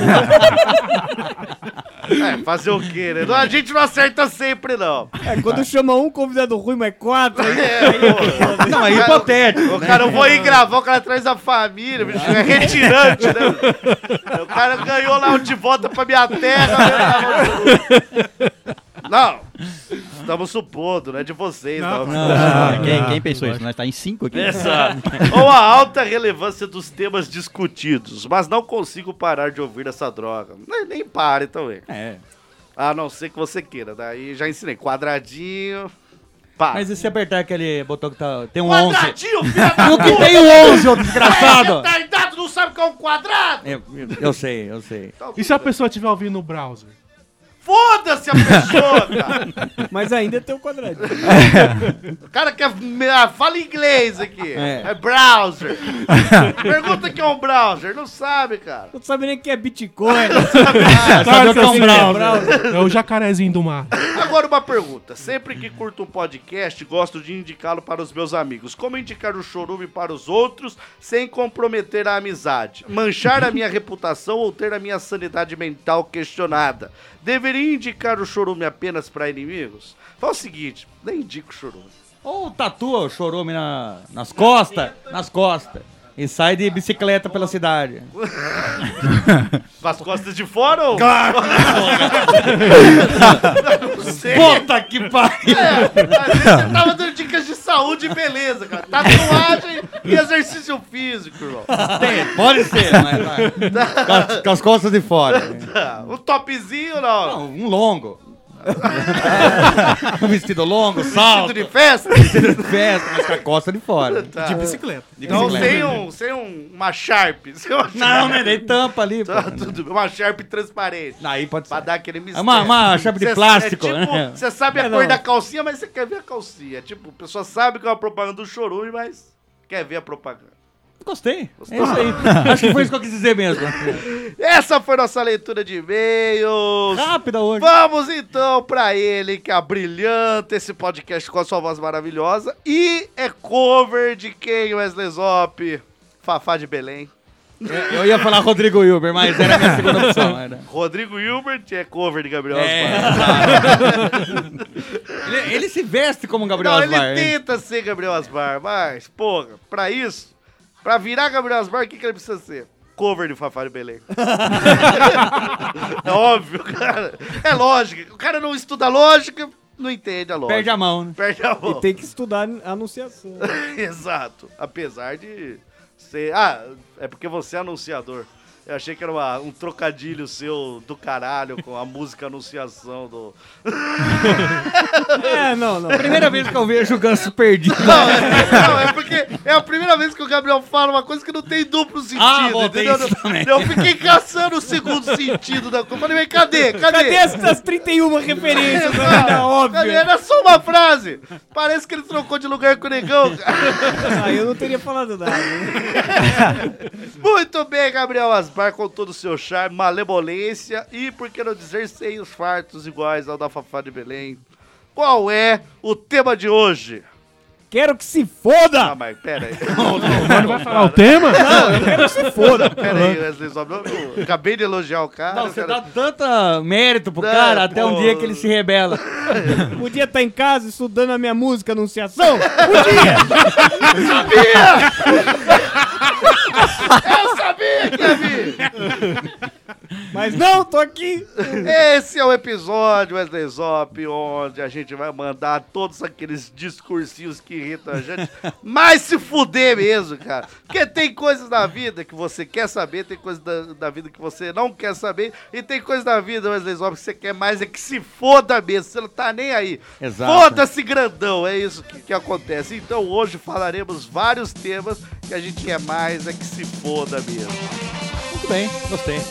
É, fazer o quê, né? Não, a gente não acerta sempre, não.
É, quando chama um convidado ruim, mas quatro, aí,
É, pô.
Não, é
O cara-
hipotético.
O cara, eu vou ir gravar, o cara traz a família, bicho, é retirante, né? O cara ganhou lá o de volta pra minha terra. Né? Não, estamos supondo, não é de vocês, não.
Não, não, quem, quem pensou isso? Nós tá em cinco aqui.
Exato. Ou a alta relevância dos temas discutidos, mas não consigo parar de ouvir essa droga. Nem, nem pare também.
É.
A não ser que você queira. Daí já ensinei. Quadradinho. Pá.
Mas e se apertar aquele botão que tá, tem um onze?
Quadradinho, filha da
E o que
puta!
tem o onze, ô
É,
desgraçado?
retardado, não sabe o que é um quadrado?
Eu, eu sei, eu sei.
E se a pessoa estiver ouvindo no browser?
Foda-se a pessoa, cara.
mas ainda tem o quadradinho.
O cara quer... ah, fala inglês aqui.
É.
É, browser. Pergunta o que é um browser. Não sabe, cara.
Não sabe nem o que é Bitcoin.
Sabe o que é um browser?
É o jacarezinho do mar.
Agora uma pergunta. Sempre que curto um podcast, gosto de indicá-lo para os meus amigos. Como indicar o chorume para os outros sem comprometer a amizade? Manchar a minha reputação ou ter a minha sanidade mental questionada? Deveria indicar o chorume apenas para inimigos? Fala o seguinte, nem indico o chorume.
Ou tatua o chorume na, nas costas, nas costas. E sai de bicicleta pela cidade.
Com as costas de fora ou...
Claro!
Não sei.
Puta que pariu!
É, às vezes você tava dando dicas de saúde e beleza, cara. Tatuagem e exercício físico, irmão.
Tem, pode ser, mas vai. Com as, com as costas de fora.
Tá, um topzinho não?
Não, um longo. Um vestido longo, salto.
Vestido de festa?
Vestido de festa, mas com a costa de fora.
Tá.
De bicicleta.
De
Então
bicicleta.
sem, um, sem um, uma Sharp. Sem uma
Não,
Sharp.
né? Daí tampa ali.
Tá,
pô.
tudo, uma Sharp transparente.
Aí pode
Pra
ser.
dar aquele mistério.
uma- uma Sharp de
Cê-
plástico,
é tipo,
né?
Você sabe a
É,
cor
não.
da calcinha, mas você quer ver a calcinha. Tipo, a pessoa sabe que é uma propaganda do Chorume, mas quer ver a propaganda.
Gostei. É isso aí. Acho que foi isso que eu quis dizer mesmo.
Essa foi nossa leitura de e-mails.
Rápida hoje.
Vamos então pra ele, que abrilhanta esse podcast com a sua voz maravilhosa. E é cover de quem, Wesley Zop? Fafá de Belém.
Eu ia falar Rodrigo Hilber, mas era a minha segunda opção. Era.
Rodrigo Hilbert é cover de Gabriel
É.
Asmar.
Ele, ele se veste como um Gabriel
Não,
Asmar.
ele
hein?
tenta ser Gabriel Asmar, mas, porra, pra isso, pra virar Gabriel Asmar, o que, que ele precisa ser? Cover de Fafá de Belém. É óbvio, cara. É lógica. O cara não estuda lógica, não entende a lógica.
Perde a mão, né?
Perde a mão.
E tem que estudar a anunciação.
Exato. Apesar de ser... Ah, é porque você é anunciador. Eu achei que era uma- um trocadilho seu do caralho com a música Anunciação do...
É, não, não.
Primeira vez que eu vejo o Ganso perdido.
Não, é, não, é porque é a primeira vez que o Gabriel fala uma coisa que não tem duplo sentido,
Ah, bom, tem
entendeu?
isso também.
Eu fiquei caçando o segundo sentido da coisa. Falei, mas cadê? Cadê?
Cadê essas trinta e uma referências?
Não,
Era
cadê?
óbvio.
Era só uma frase. Parece que ele trocou de lugar com o negão, cara.
Ah, eu não teria falado nada.
Muito bem, Gabriel Asmar, com todo o seu charme, malemolência e, por que não dizer, seios fartos iguais ao da Fafá de Belém. Qual é o tema de hoje?
Quero que se foda!
Ah, mas pera aí.
Mas não vai falar o tema?
Não, eu quero que se foda!
Pera aí, Wesley Zop, eu- eu acabei de elogiar o cara.
Não,
eu
você
quero-
dá tanta mérito pro
Não,
cara até um
pô.
dia que ele se rebela.
Podia estar em casa estudando a minha música Anunciação? Podia!
Eu sabia que ia vir!
Mas não, tô aqui!
Esse é o episódio, Wesley Zop, onde a gente vai mandar todos aqueles discursinhos que irritam a gente, mas se fuder mesmo, cara. Porque tem coisas na vida que você quer saber, tem coisas da, da vida que você não quer saber, e tem coisas da vida, Wesley Zop, que você quer mais é que se foda mesmo, você não tá nem aí.
Exato.
Foda-se grandão, é isso que, que acontece. Então hoje falaremos vários temas que a gente quer mais é que se foda mesmo.
Muito bem, gostei.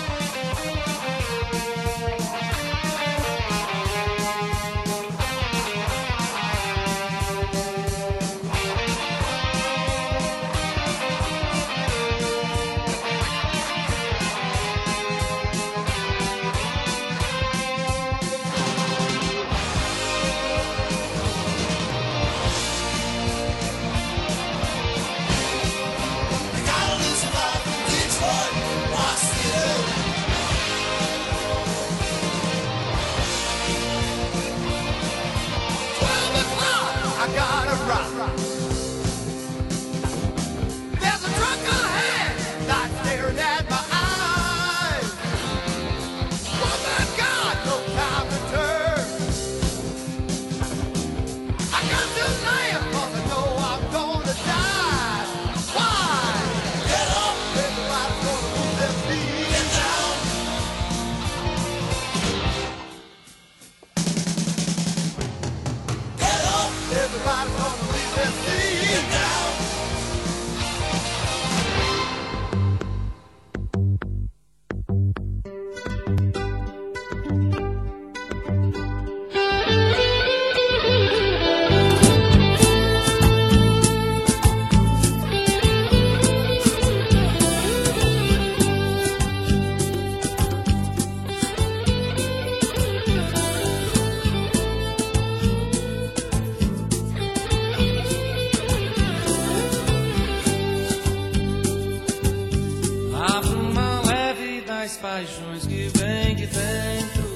Abra uma leve das paixões que vem de dentro.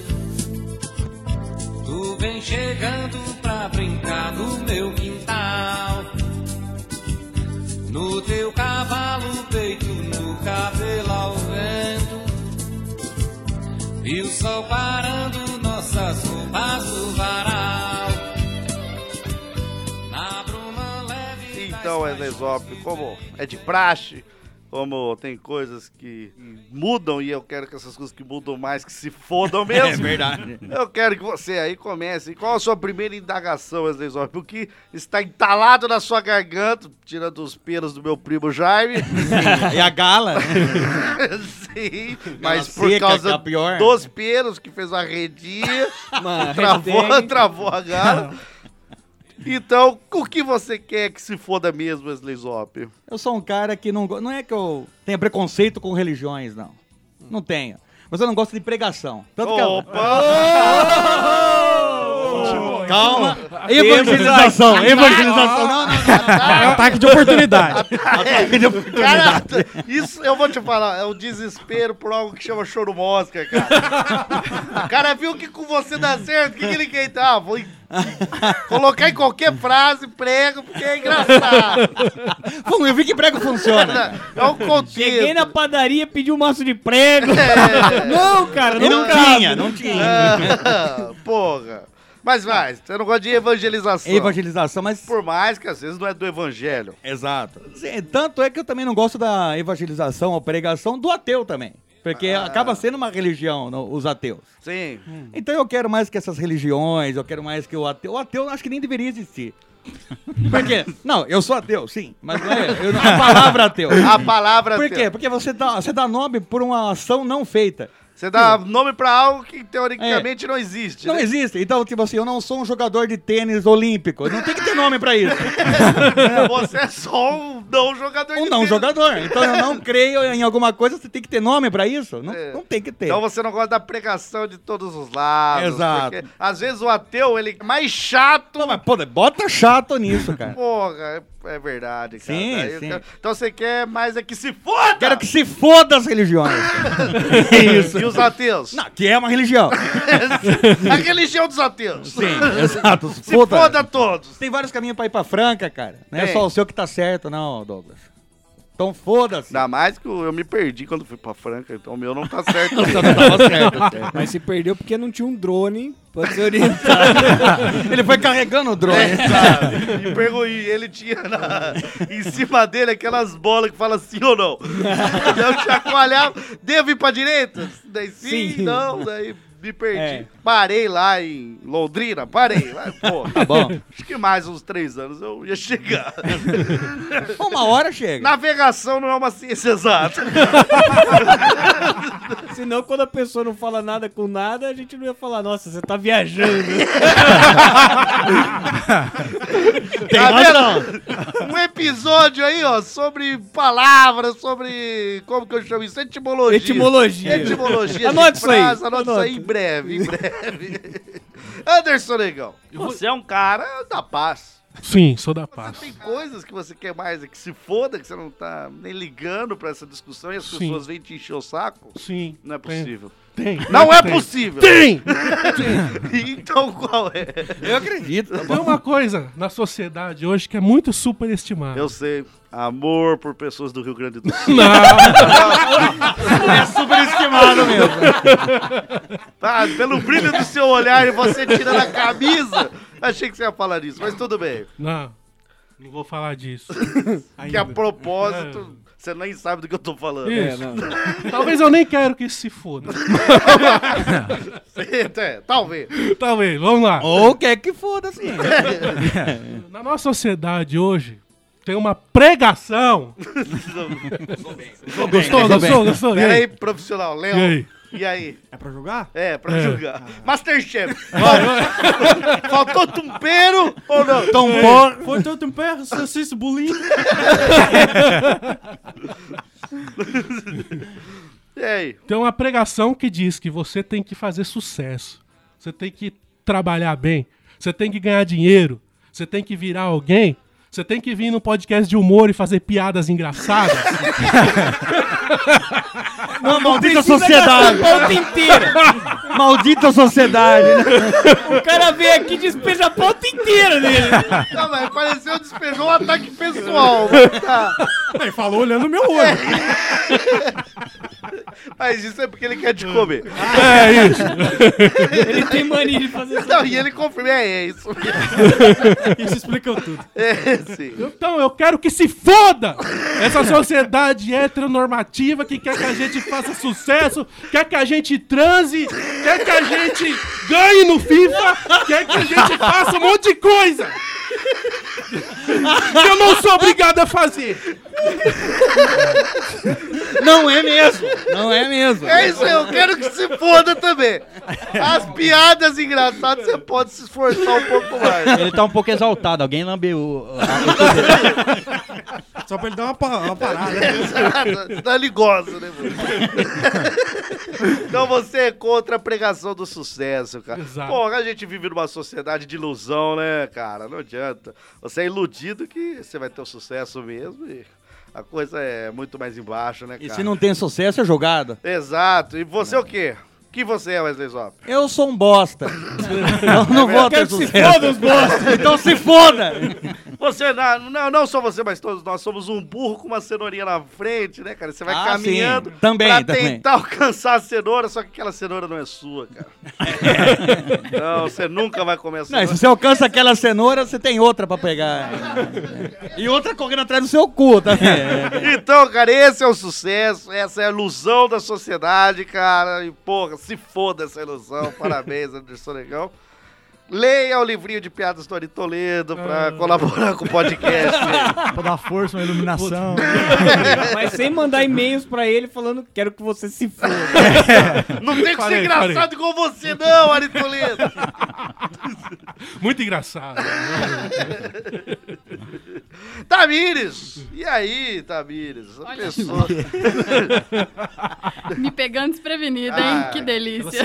Tu vem chegando pra brincar no meu quintal. No teu cavalo, peito, no cabelo ao vento. E o sol parando nossas roupas no varal. Na bruma leve.
Então, Wesley Zop, como é de praxe, como tem coisas que mudam e eu quero que essas coisas que mudam mais que se fodam mesmo.
É verdade.
Eu quero que você aí comece. Qual a sua primeira indagação, Wesley Zop? O que está entalado na sua garganta, tirando os pelos do meu primo Jaime?
E a gala?
Sim, mas
Gala
por
seca,
causa
que é a pior.
dos pelos que fez uma redinha,
Uma
travou,
hashtag.
travou a gala. Então, o que você quer que se foda mesmo, Wesley Zop?
Eu sou um cara que não... go- Não é que eu tenha preconceito com religiões, não. Não tenho. Mas eu não gosto de pregação. Tanto que eu...
Opa!
Calma. Evangelização. Evangelização. Não, não, não.
É um ataque de oportunidade.
Ataque de oportunidade.
Cara, isso eu vou te falar, é um desespero por algo que chama choro mosca, cara. O cara viu que com você dá certo, o que, que ele quer? Ah, vou em- colocar em qualquer frase, prego, porque é engraçado.
Pum, eu vi que prego funciona.
É um contexto.
Cheguei na padaria, pedi um maço de prego.
É.
Não, cara,
E
não,
não
cabe.
tinha, não tinha.
Ah, porra. Mas vai, você não gosta de evangelização.
Evangelização, mas...
Por mais que às vezes não é do evangelho.
Exato. Sim, tanto é que eu também não gosto da evangelização ou pregação do ateu também. Porque
Ah.
acaba sendo uma religião, no- os ateus.
Sim.
Então eu quero mais que essas religiões, eu quero mais que o ateu... O ateu eu acho que nem deveria existir. Por quê? Não, eu sou ateu, sim. Mas não é eu não- a palavra ateu.
A palavra
Por
ateu.
quê? Porque você dá, você dá nome por uma ação não feita.
Você dá nome pra algo que teoricamente não existe.
Não
né?
existe. Então, tipo assim, eu não sou um jogador de tênis olímpico. Não tem que ter nome pra isso.
Você é só um não jogador de
Um não
tênis.
jogador. Então eu não creio em alguma coisa, você tem que ter nome pra isso? Não,
É.
não tem que ter.
Então você não gosta da pregação de todos os lados.
Exato.
Porque, às vezes o ateu, ele é mais chato.
Não, mas, pô, bota chato nisso, cara.
Porra, é, é verdade, cara.
Sim,
Daí eu
sim.
quero- Então você quer mais é que se foda!
Quero que se foda as religiões. Isso.
E os ateus?
Não, que é uma religião.
A religião dos ateus.
Sim, exato.
Se foda todos.
Tem vários caminhos pra ir pra Franca, cara. Não é
Tem.
só o seu que tá certo, não, Douglas. Então foda-se.
Ainda mais que eu eu me perdi quando fui pra Franca, então o meu não tá certo.
Não tava certo.
Mas se perdeu porque não tinha um drone pra se orientar.
Ele foi carregando o drone.
É, sabe? E perguntou, e ele tinha na- em cima dele aquelas bolas que falam sim ou não. Eu chacoalhava, devo ir pra direita? Daí sim,
Sim.
não, daí me perdi.
É.
Parei lá em Londrina, parei. Mas, pô,
Tá bom.
acho que mais uns três anos eu ia chegar.
Uma hora chega.
Navegação não é uma ciência exata.
Senão, quando a pessoa não fala nada com nada, a gente não ia falar, nossa, você tá viajando.
Tem
Tá
razão.
vendo? Um episódio aí, ó, sobre palavras, sobre. Como que eu chamo isso? Etimologia.
Etimologia.
Etimologia.
Anote
de
isso aí.
frase, Anote isso
Anote.
aí em breve, em breve. Anderson Negão, você é um cara da paz.
Sim, sou da paz.
Tem coisas que você quer mais é que se foda, que você não tá nem ligando pra essa discussão e as
Sim.
pessoas vêm te encher o saco?
Sim.
Não é
tem.
possível.
Tem.
Não é
tem.
possível.
Tem!
Então qual é?
Eu acredito. Tá
Tem
bom.
uma coisa na sociedade hoje que é muito superestimada.
Eu sei. Amor por pessoas do Rio Grande do Sul.
Não,
É superestimado mesmo.
Tá, pelo brilho do seu olhar e você tirando a camisa, achei que você ia falar disso, mas tudo bem.
não, não vou falar disso.
Que a propósito, você nem sabe do que eu tô falando.
Isso.
É, não.
Talvez eu nem quero que isso se foda.
É, talvez.
Talvez, vamos lá.
Ou quer que foda, assim.
Na nossa sociedade hoje, tem uma pregação. Gostou, gostou, gostou? E
Pera aí,
aí?
profissional,
E
Léo.
aí?
E aí?
É pra jogar?
É, pra julgar. Masterchef. Ó, faltou tumpeiro ou não?
Tombor.
Foi tanto um pé, salsicha, bolinho.
E aí?
Tem uma pregação que diz que você tem que fazer sucesso. Você tem que trabalhar bem. Você tem que ganhar dinheiro. Você tem que virar alguém. Você tem que vir no podcast de humor e fazer piadas engraçadas.
Não, maldita sociedade.
Pauta inteira.
Maldita sociedade. Né?
O cara vem aqui e despeja a pauta inteira dele.
Não, mas pareceu despejou um ataque pessoal. Tá.
Ele falou olhando no meu olho.
Mas isso é porque ele quer te comer.
É isso.
Ele tem mania de fazer isso.
Não, e ele confirma, é, é isso.
Isso explica tudo.
É, sim.
Então, eu quero que se foda essa sociedade heteronormativa que quer que a gente faça sucesso, quer que a gente transe, quer que a gente ganhe no FIFA, quer que a gente faça um monte de coisa. Que eu não sou obrigado a fazer.
Não é mesmo. Não é mesmo.
É isso aí, eu quero que se foda também. As piadas engraçadas você pode se esforçar um pouco mais.
Ele tá um pouco exaltado. Alguém lambeu o...
Só pra ele dar uma, pa- uma parada.
Exato, tá ligoso, né, mano? Então você é contra a pregação do sucesso, cara.
Exato.
Porra, a gente vive numa sociedade de ilusão, né, cara? Não adianta. Você é iludido que você vai ter o sucesso mesmo e a coisa é muito mais embaixo, né, cara?
E se não tem sucesso, é jogado.
Exato. E você o quê? O que você é, Wesley Zop?
Eu sou um bosta. Eu não vou ter
Quero que se
sucesso.
foda os bosta.
Então se foda.
Você, não, não, não só você, mas todos nós somos um burro com uma cenourinha na frente, né, cara? Você vai
Ah,
caminhando
sim. Também,
pra
também.
tentar alcançar a cenoura, só que aquela cenoura não é sua, cara. Não, você nunca vai comer a
Não,
cenoura.
se você alcança aquela cenoura, você tem outra pra pegar. E outra correndo atrás do seu cu também.
Então, cara, esse é o sucesso, essa é a ilusão da sociedade, cara. E, porra, se foda essa ilusão. Parabéns, Anderson Negão. Leia o livrinho de piadas do Ari Toledo pra
Ah.
colaborar com o podcast.
Pra dar força, uma iluminação.
Mas sem mandar e-mails pra ele falando quero que você se foda.
Não tem que
Parei,
ser engraçado
parei.
igual você, não, Ari Toledo.
Muito engraçado.
Tamires! E aí, Tamires? A
Olha
pessoa...
Me pegando desprevenida,
Ah,
hein? Que delícia.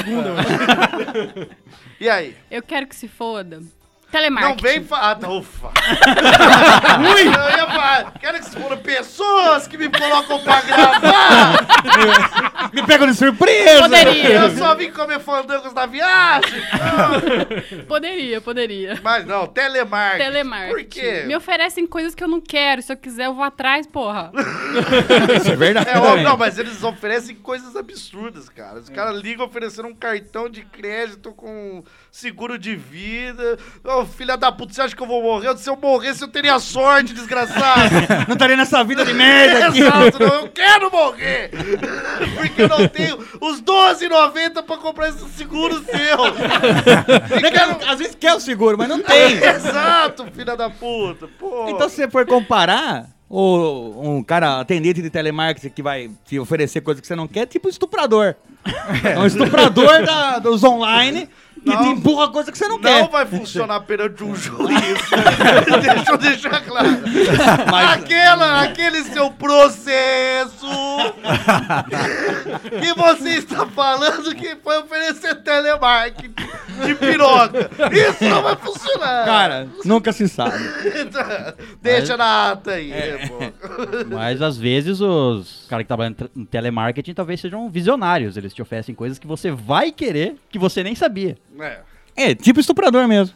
E aí?
Eu quero que se foda.
Não
Telemarketing.
vem falar. Ah, ufa! Ui! Eu ia falar. Quero que se foram pessoas que me colocam pra gravar!
Me pegam de surpresa.
Poderia.
Eu só vim comer fandangos na viagem!
Poderia, poderia.
Mas não, telemarketing.
Telemarketing.
Por quê?
Me oferecem coisas que eu não quero. Se eu quiser, eu vou atrás, porra.
Isso é verdade.
É óbvio, não, mas eles oferecem coisas absurdas, cara. Os caras ligam oferecendo um cartão de crédito com seguro de vida. Ô, filha da puta, você acha que eu vou morrer? Se eu morresse, eu teria sorte, desgraçado.
Não estaria nessa vida de merda aqui.
Exato, não, eu quero morrer. Porque eu não tenho os doze reais e noventa centavos pra comprar esse seguro seu. E quero...
Às vezes quer o seguro, mas não tem.
Exato, filha da puta. Pô.
Então, se você for comparar, o, um cara atendente de telemarketing que vai te oferecer coisa que você não quer, é tipo estuprador. É um estuprador da- dos online que
Não.
te empurra coisa que você não,
Não
quer.
vai funcionar perante um juiz. Deixa eu deixar claro.
Mas-
Aquela, aquele seu processo que você está falando que foi oferecer telemarketing de piroca. Isso não vai funcionar.
Cara, nunca se sabe.
Deixa na ata aí.
É.
pô.
Mas às vezes os caras que trabalham em tra- em telemarketing talvez sejam visionários. Eles te oferecem coisas que você vai querer que você nem sabia.
É.
É, tipo estuprador mesmo.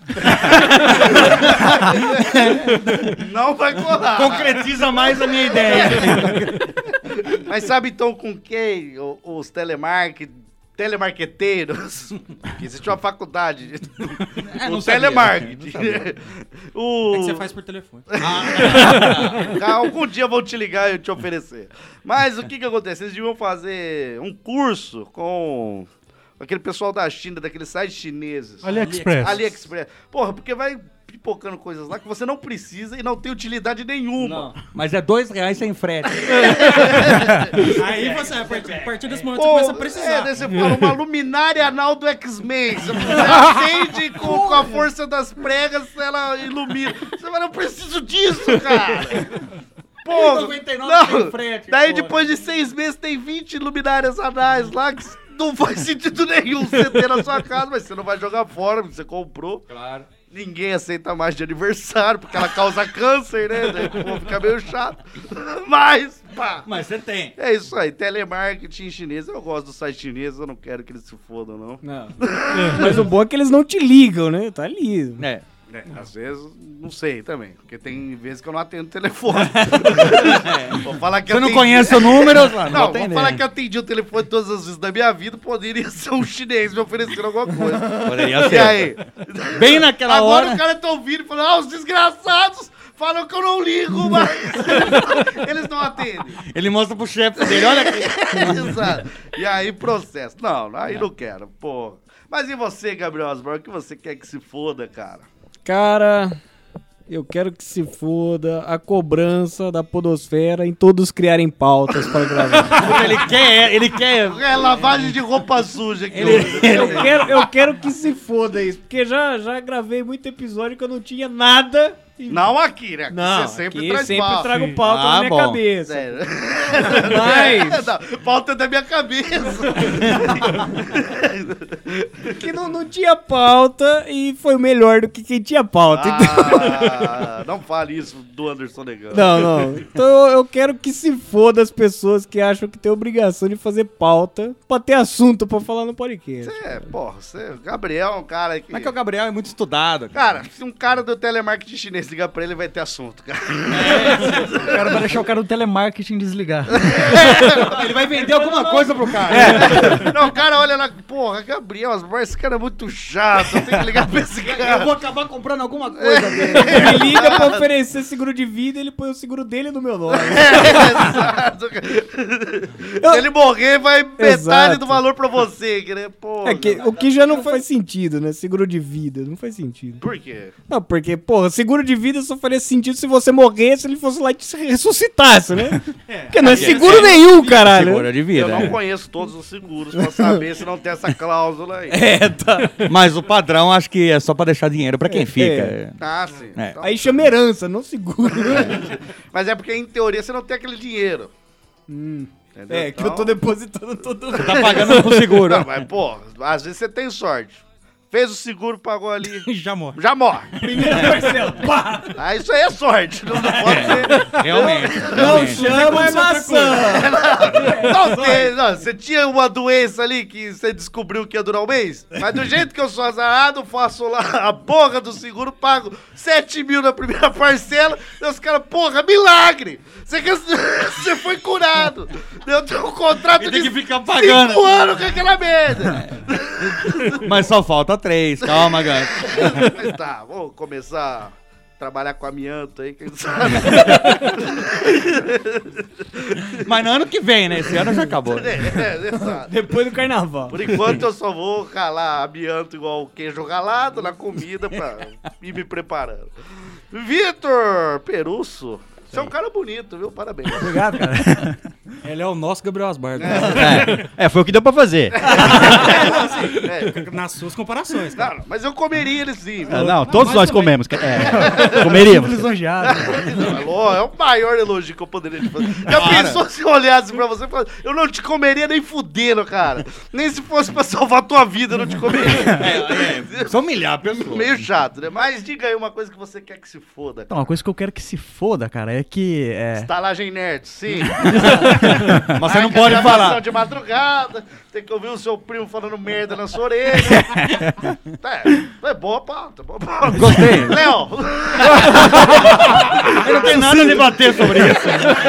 Não vai colar.
Concretiza mais a minha ideia.
Mas sabe então com quem o- os telemarket, telemarqueteiros, que existe uma faculdade,
É,
o
não sabia,
telemarketing,
não sabia.
o...
É que você faz por telefone.
Ah, algum dia vão te ligar e eu te oferecer. Mas o que que acontece? Eles deviam fazer um curso com aquele pessoal da China, daqueles sites chineses.
AliExpress.
AliExpress. Porra, porque vai pipocando coisas lá que você não precisa e não tem utilidade nenhuma.
Não, mas é dois reais sem frete.
Aí você, a partir, a partir desse momento,
Pô,
você começa a precisar.
É, daí você fala, uma luminária anal do X-Men. Você acende com, com a força das pregas, ela ilumina. Você fala, eu preciso disso, cara. Pô,
noventa e nove sem frete,
daí
porra.
depois de seis meses tem vinte luminárias anais lá que não faz sentido nenhum você ter na sua casa, mas você não vai jogar fora, porque você comprou.
Claro.
Ninguém aceita mais de aniversário, porque ela causa câncer, né? Daí o povo fica meio chato. Mas, pá.
Mas você tem.
É isso aí, telemarketing chinês. Eu gosto do site chinês, eu não quero que eles se fodam, não.
Não. Mas o bom é que eles não te ligam, né? Tá ali.
É.
É, às vezes, não sei também, porque tem vezes que eu não atendo o telefone. Vou falar que
Você não
atendi...
conhece o número?
Não, não vou falar que eu atendi o telefone todas as vezes da minha vida, poderia ser um chinês me oferecendo alguma coisa.
Poderia ser.
E aí?
Bem naquela
Agora
hora.
o cara tá ouvindo e falando, ah, os desgraçados falam que eu não ligo, mas eles não atendem.
Ele mostra pro chefe dele, olha aqui.
Exato. E aí, processo. Não, aí não quero, pô. Mas e você, Gabriel Osborne, o que você quer que se foda, cara?
Cara, eu quero que se foda a cobrança da podosfera em todos criarem pautas para gravar.
Ele quer, ele quer...
É lavagem de roupa suja que
Ele, eu, quero, eu quero que se foda isso, porque já, já gravei muito episódio que eu não tinha nada. E...
Não aqui, né?
Não,
você sempre
aqui
traz
sempre
pauta.
trago pauta
Ah,
na minha
bom.
cabeça.
Sério.
Mas...
Não, pauta da minha cabeça.
que não, não tinha pauta e foi melhor do que quem tinha pauta.
Ah, não fale isso do Anderson Negão.
Não, não. Então eu, eu quero que se foda as pessoas que acham que tem obrigação de fazer pauta pra ter assunto pra falar no podcast.
É, porra, você, Gabriel é um cara que...
Mas que o Gabriel é muito estudado. Cara,
Cara, se um cara do telemarketing chinês ligar pra ele, vai ter assunto, cara.
O cara vai deixar o cara do telemarketing desligar.
ele vai vender alguma coisa pro cara.
Não, o cara olha lá, porra, Gabriel, esse cara é muito chato, eu tenho que ligar pra esse
Eu
cara.
vou acabar comprando alguma coisa dele.
Ele liga pra oferecer seguro de vida e ele põe o seguro dele no meu nome.
É, exato. Se ele morrer, vai metade
Exato.
do valor pra você, que, né? Porra.
É que, o que já não faz sentido, né? Seguro de vida, não faz sentido.
Por quê?
Não, porque, porra, seguro de vida só faria sentido se você morresse, ele fosse lá e te ressuscitasse, né? Porque não é seguro nenhum, caralho.
Seguro de vida.
Eu não
é.
conheço todos os seguros pra saber se não tem essa cláusula aí.
É, tá.
Mas o padrão acho que é só pra deixar dinheiro pra quem fica.
é.
Ah, sim.
É.
Então-
Aí chama herança, não seguro.
Mas é porque, em teoria, você não tem aquele dinheiro. Entendeu?
É, que eu tô
Então-
depositando todo
Tá pagando pro seguro.
Não, mas, pô, às vezes você tem sorte. Fez o seguro, pagou ali.
Já morre.
Já morre.
Primeira parcela. Pá!
Ah, isso aí é sorte. Não, não pode ser.
Realmente.
Não
realmente.
chama é maçã.
Não, você, não, você tinha uma doença ali que você descobriu que ia durar um mês? Mas do jeito que eu sou azarado, faço lá a porra do seguro, pago sete mil na primeira parcela, e os caras, porra, milagre! Você, que- você foi curado! Eu tenho um contrato
E tem
de
que ficar pagando.
cinco anos com aquela merda!
Mas só falta três. Calma, Gans.
Mas tá, vou começar a trabalhar com amianto aí, quem sabe?
Mas no ano que vem, né? Esse ano já acabou.
É, é, exato.
Depois do carnaval.
Por enquanto eu só vou ralar amianto igual queijo ralado na comida pra ir me preparando. Vitor Perusso, você é um cara bonito, viu? Parabéns.
Obrigado, cara.
Ele é o nosso Gabriel Osborne.
É, é, foi o que deu pra fazer.
É.
Nas suas comparações, cara.
Não, não, mas eu comeria ele sim, viu?
Ah, não, todos
Mas
nós
também.
comemos. É, comeríamos.
Lisonjeado.
Alô, é o maior elogio que eu poderia te fazer. Já pensou se eu olhasse pra você e falasse, eu não te comeria nem fudendo, cara. Nem se fosse pra salvar a tua vida, eu não te comeria.
É, é. Só humilhar a pessoa.
Meio chato, né? Mas diga aí uma coisa que você quer que se foda.
Então, uma coisa que eu quero que se foda, cara, é que... É...
Estalagem nerd, sim.
Mas você não
Ai,
pode
gravação
falar.
de madrugada, tem que ouvir o seu primo falando merda na sua orelha. É, é boa pauta, boa pauta.
Gostei.
Léo!
Eu não tenho nada a debater sobre isso.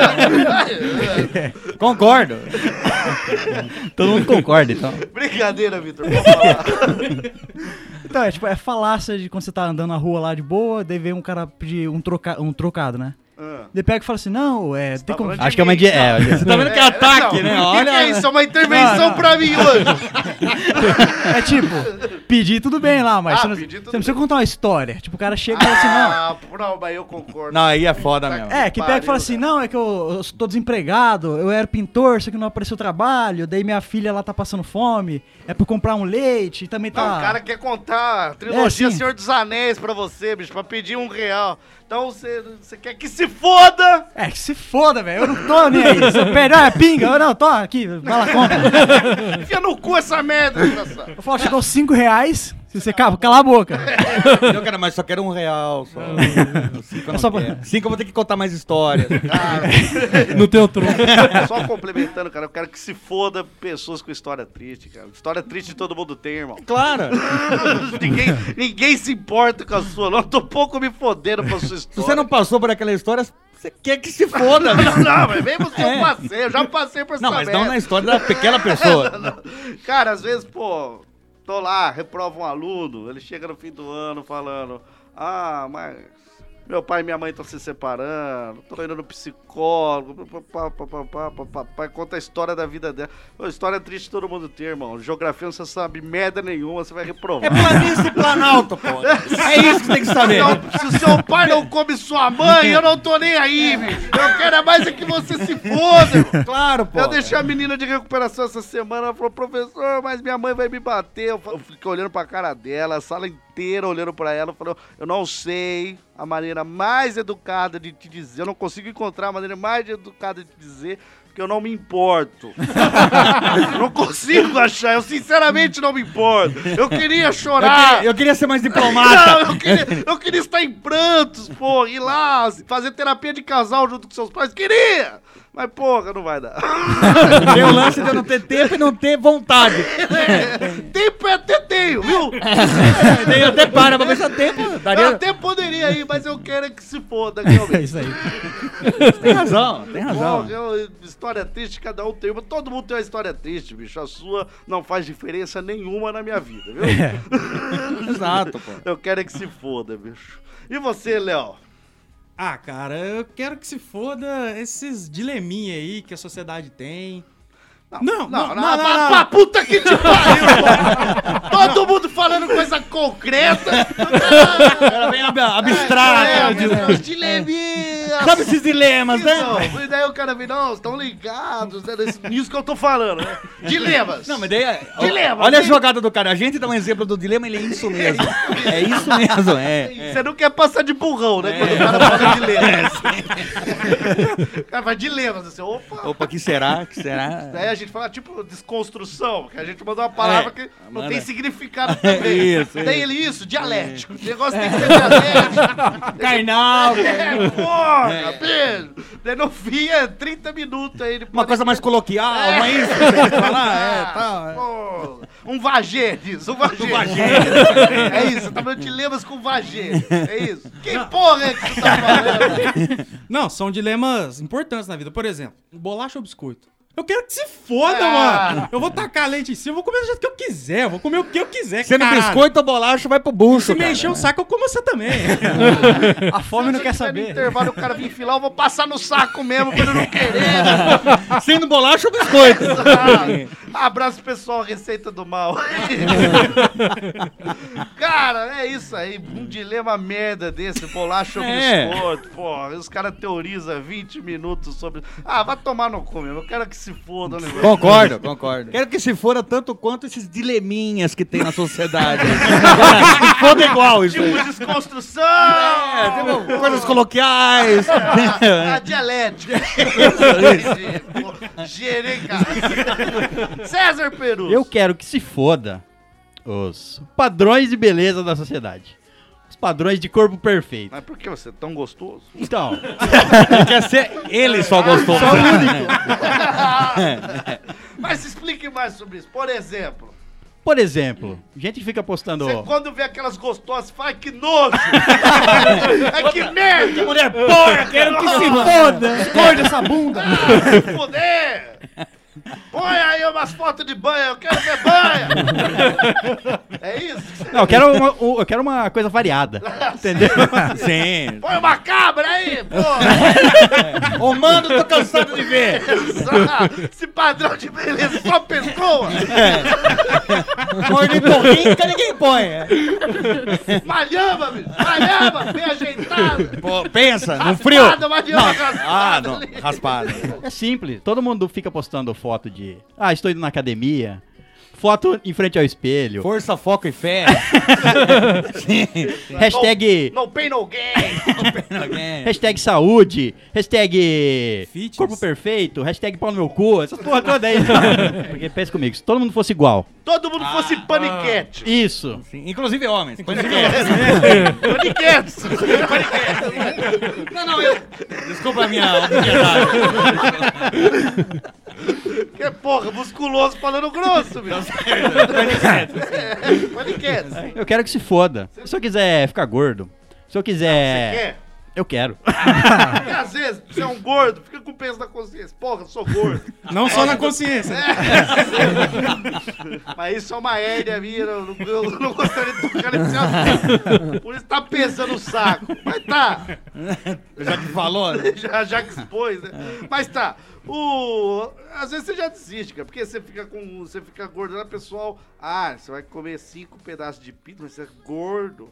Concordo.
Todo mundo concorda, então.
Brincadeira, Vitor, pode falar.
Então, é tipo, é falácia de quando você tá andando na rua lá de boa, daí vem um cara pedir um, troca... um trocado, né?
Ah.
Daí pega e fala assim, não, é... Tem como...
falando
Acho que é uma de... É,
Você tá vendo que é ataque, né?
O que,
Olha.
que é isso? É uma intervenção
Não, não.
pra mim hoje.
é tipo, pedir tudo bem lá, mas
Ah,
você não,
pedir tudo
você não precisa contar uma história. Tipo, o cara chega e fala assim, não...
Ah, não, mas eu concordo.
Não, aí é foda mesmo.
É, que pega e fala assim, não, é que eu, eu tô desempregado, eu era pintor, só que não apareceu trabalho, daí minha filha lá tá passando fome, é pra eu comprar um leite, e também tá...
Não, o cara quer contar a trilogia
É, sim.
Senhor dos Anéis pra você, bicho, pra pedir um real. Então você, você quer que se foda?
É, que se foda, velho, eu não tô nem aí, você perde, ah, é pinga, eu não, tô aqui, vai lá, compra.
Enfia no cu essa merda, desgraçado.
Eu falo, chegou cinco reais, Se você cala, cala a boca.
Não, cara, mas só quero um real. Só. Cinco eu não
É só-
quero. Cinco eu vou ter que contar mais histórias.
No teu tronco.
Só complementando, cara, eu quero que se foda pessoas com história triste, cara. História triste todo mundo tem, irmão.
Claro.
ninguém, ninguém se importa com a sua, não. Eu tô pouco me fodendo pra sua
Se
história.
você não passou por aquela história, você quer que se foda.
Não, não, mas mesmo se
É.
eu passei, eu já passei por essa
Não, mas não
merda.
na história da pequena pessoa.
Não, não. Cara, às vezes, pô, tô lá, reprovo um aluno, ele chega no fim do ano falando, ah, mas meu pai e minha mãe estão se separando, tô indo no psicólogo, pá, pá, pá, pá, pá, pá, pá, conta a história da vida dela. Pô, história triste todo mundo tem, irmão. Geografia não você sabe merda nenhuma, você vai reprovar.
É planície e planalto, pô. É isso que você tem que saber.
Se o seu pai não come sua mãe, eu não tô nem aí, bicho. Eu quero é mais é que você se foda, irmão.
Claro, pô.
Eu deixei a menina de recuperação essa semana, ela falou, professor, mas minha mãe vai me bater. Eu fiquei olhando pra cara dela, a sala inteira olhando pra ela, falou, eu não sei a maneira mais educada de te dizer, eu não consigo encontrar a maneira mais educada de te dizer, porque eu não me importo. Eu não consigo achar, eu sinceramente não me importo. Eu queria
Eu
chorar.
queria, eu queria ser mais diplomata.
Não, eu queria, eu queria estar em prantos, pô, ir lá, fazer terapia de casal junto com seus pais, queria! Mas, porra, não vai dar.
Tem o lance de eu não ter tempo e não ter vontade.
Tempo eu até tenho, viu?
Daí eu até para pra ver se eu tempo. Daria...
Eu até poderia ir, mas eu quero é que se foda, realmente.
É isso aí.
Tem razão, tem razão.
Porra, eu- história triste, cada um tem uma. Todo mundo tem uma história triste, bicho. A sua não faz diferença nenhuma na minha vida, viu?
Exato, pô.
Eu quero é que se foda, bicho. E você, Léo?
Ah, cara, eu quero que se foda esses dileminha aí que a sociedade tem. Não, não, não, não, não,
pra,
não.
pra puta que te pariu, pô. Todo mundo falando coisa concreta.
Ela vem ab- abstrata.
É, os dileminhas.
Sabe esses dilemas, né?
Então, e daí o cara vem, não, estão ligados, né, nesse- nisso que eu tô falando, né? Dilemas.
Não, mas daí.
Dilemas.
Olha a
hein?
jogada do cara. A gente dá um exemplo do dilema, ele é isso mesmo. É isso mesmo, é.
Você não quer passar de burrão, né? Quando o cara fala dilemas. O cara fala dilemas, assim, opa.
Opa, que será? Que será?
Daí a gente fala, tipo, desconstrução, que a gente mandou uma palavra
É,
que não
manda.
tem significado também.
Isso,
Tem
isso.
ele isso, dialético. O negócio tem que ser dialético.
Carnal.
É, porra, beijo. Daí no fim é trinta minutos aí. ele
Uma
pode-
coisa mais coloquial,
É.
não é isso? que você quer falar? É, tal. é.
Pô, um vagê, diz, um vagê.
vagê.
É isso, tá falando de dilemas com vagê. É isso. Que porra é que tu tá falando?
Não, são dilemas importantes na vida. Por exemplo, bolacha ou biscoito? Eu quero que se foda,
Ah.
mano. Eu vou tacar leite em cima, eu vou comer do jeito que eu quiser. Eu vou comer o que eu quiser,
Sendo
caralho.
biscoito ou bolacha, vai pro bucho.
Se me
cara.
encher o saco, eu como você também.
A fome não quer
Se no
saber.
intervalo o cara vir filar, eu vou passar no saco mesmo pra ele não querer.
Sendo bolacha ou biscoito.
Ah, abraço pessoal, receita do mal. Cara, é isso aí. Um dilema merda desse, bolacha ou
É.
biscoito. Pô, os caras teorizam vinte minutos sobre. Ah, vai tomar no cu, meu. Eu quero que se foda o negócio.
Concordo, concordo. Quero que se fora tanto quanto esses dileminhas que tem na sociedade. Se foda igual isso aí.
Tipo, desconstrução!
É, tipo, coisas coloquiais.
A dialética. Gerei, cara. César Peru.
Eu quero que se foda os padrões de beleza da sociedade. Os padrões de corpo perfeito.
Mas por que você é tão gostoso?
Então,
Ele quer ser ele só gostou.
só o único.
Mas explique mais sobre isso. Por exemplo,
Por exemplo, gente que fica postando...
você quando vê aquelas gostosas, fala que nojo! É que merda!
Mulher porra, quero que se foda.
Esconde essa bunda.
Ah, se fuder! Põe aí umas fotos de banha, eu quero ver banha! É isso?
Não, eu quero uma, eu quero uma coisa variada. Entendeu?
Sim.
Põe uma cabra aí, porra!
Ô, mano, tô cansado de ver.
Esse padrão de beleza só pessoa!
Ornitorrinca ninguém põe.
Malhama, bicho! Malhama, bem ajeitado!
Pô, pensa, no frio.
Raspada, malhama raspada
Ah, não,
ali.
raspada.
É simples. Todo mundo fica postando foto de... Ah, estou indo na academia. foto em frente ao espelho.
Força, foco e fé.
Sim. Hashtag...
No, no pain, no gain.
Hashtag saúde. Hashtag corpo perfeito. Hashtag pau no meu cu. Essas porra toda aí. Porque pensa comigo, se todo mundo fosse igual.
Todo mundo fosse
Ah,
paniquete.
Isso.
Sim, inclusive homens.
Paniquetes. Paniquetes.
Não, não, eu... Desculpa a minha obviedade.
Que porra, musculoso falando grosso, meu. Paniquetes.
Eu quero que se foda. Se eu quiser ficar gordo, se eu quiser...
Você quer?
Eu quero.
Porque às vezes você é um gordo, fica com o peso na consciência. Porra, eu sou gordo.
Não só na consciência.
É. Mas isso é uma hérnia minha, eu não, eu não gostaria de tocar nesse assunto. Por isso tá pesando o saco. Mas tá.
Já que falou, né?
Já, já que expôs, né? Mas tá. O... Às vezes você já desiste, cara, porque você fica com. Você fica gordo, né, pessoal? Ah, você vai comer cinco pedaços de pizza, mas você é gordo.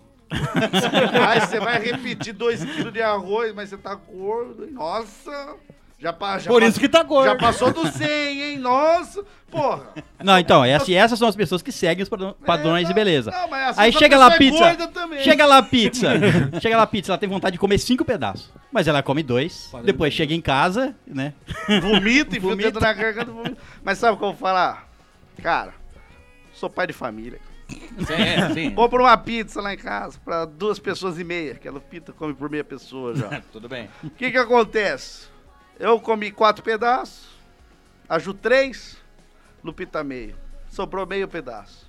Aí você vai repetir dois quilos de arroz, mas você tá gordo. Nossa! Já, já
Por
pass...
isso que tá gordo.
Já passou do cem, hein? Nossa! Porra!
Não, então, essa, essas são as pessoas que seguem os padrões
É,
de beleza.
não, mas assim,
Aí
essa
chega lá a
pessoa é
pizza.
gorda também.
Chega lá a pizza. Chega lá a pizza, ela tem vontade de comer cinco pedaços. Mas ela come dois. Depois chega em casa, né?
Vomita e
Vomita.
o dedo na garganta. Vomita. Mas sabe o que eu vou falar? Cara, sou pai de família.
Sim, sim.
Compra uma pizza lá em casa pra duas pessoas e meia, que ela pizza come por meia pessoa já.
Tudo bem.
O que que acontece? Eu comi quatro pedaços, a Ju três, Lupita meio. Sobrou meio pedaço.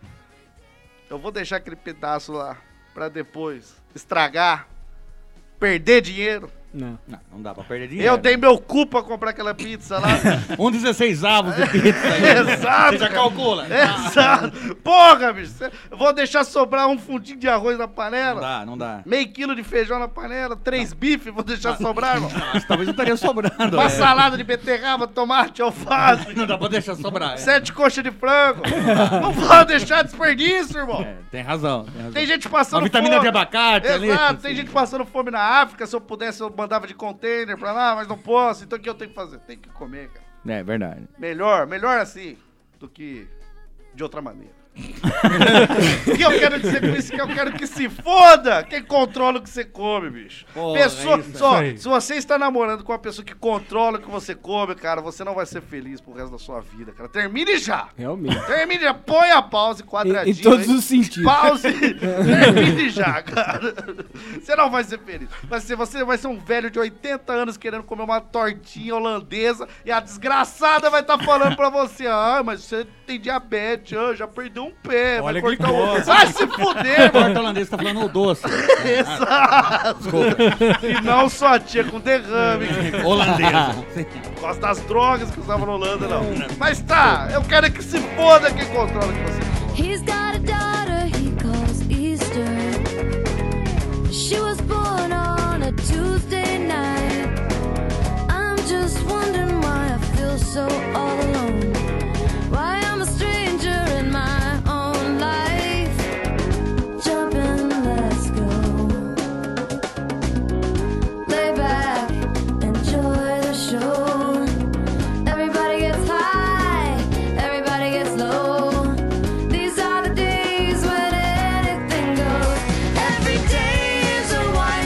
Eu vou deixar aquele pedaço lá pra depois estragar, perder dinheiro.
Não.
Não, não dá pra perder dinheiro.
Eu dei meu cu pra comprar aquela pizza lá.
Um dezesseis avos de pizza aí.
Exato.
Você já
cara.
calcula.
Exato. Porra, bicho. Eu vou deixar sobrar um fundinho de arroz na panela.
Não dá, não dá.
Meio quilo de feijão na panela, três bifes, vou deixar sobrar, irmão.
Nossa, talvez não estaria sobrando.
Uma
é.
salada de beterraba, tomate, alface.
Não dá pra deixar sobrar. é.
Sete coxas de frango. Não pode deixar desperdício, irmão.
É, tem razão, tem razão.
Tem gente passando
Uma vitamina
fome.
de abacate ali.
Exato, tem gente passando fome na África. Se eu pudesse, eu mandava de container pra lá, mas não posso. Então o que eu tenho que fazer? Tem que comer, cara.
É verdade.
Melhor, melhor assim do que de outra maneira. O que eu quero dizer com isso? Que eu quero que se foda quem controla o que você come, bicho.
Porra,
pessoa,
é isso,
só,
é.
se você está namorando com uma pessoa que controla o que você come, cara, você não vai ser feliz pro resto da sua vida, cara. Termine já.
Realmente.
Termine já. Põe a pausa quadradinho.
Em, em todos
aí.
os sentidos.
Pause. Termine já, cara. Você não vai ser feliz. Vai ser, você vai ser um velho de oitenta anos querendo comer uma tortinha holandesa e a desgraçada vai estar falando pra você, ah, mas você tem diabetes, ah, já perdeu um pé.
Olha
vai
que
cortar o...
coisa.
Vai se fuder,
O
mano.
holandês tá falando o doce.
Exato. E não só a tia com derrame.
Holandesa.
Por causa das drogas que usavam na Holanda, não. Mas tá, eu quero que se foda quem controla o que você come.
He's got a daughter he calls Easter. She was born on a Tuesday night. I'm just wondering why I feel so all alone. Why I'm a stranger in my own life. Jump in, let's go. Lay back, enjoy the show. Everybody gets high, everybody gets low. These are the days when anything goes. Every day is a wild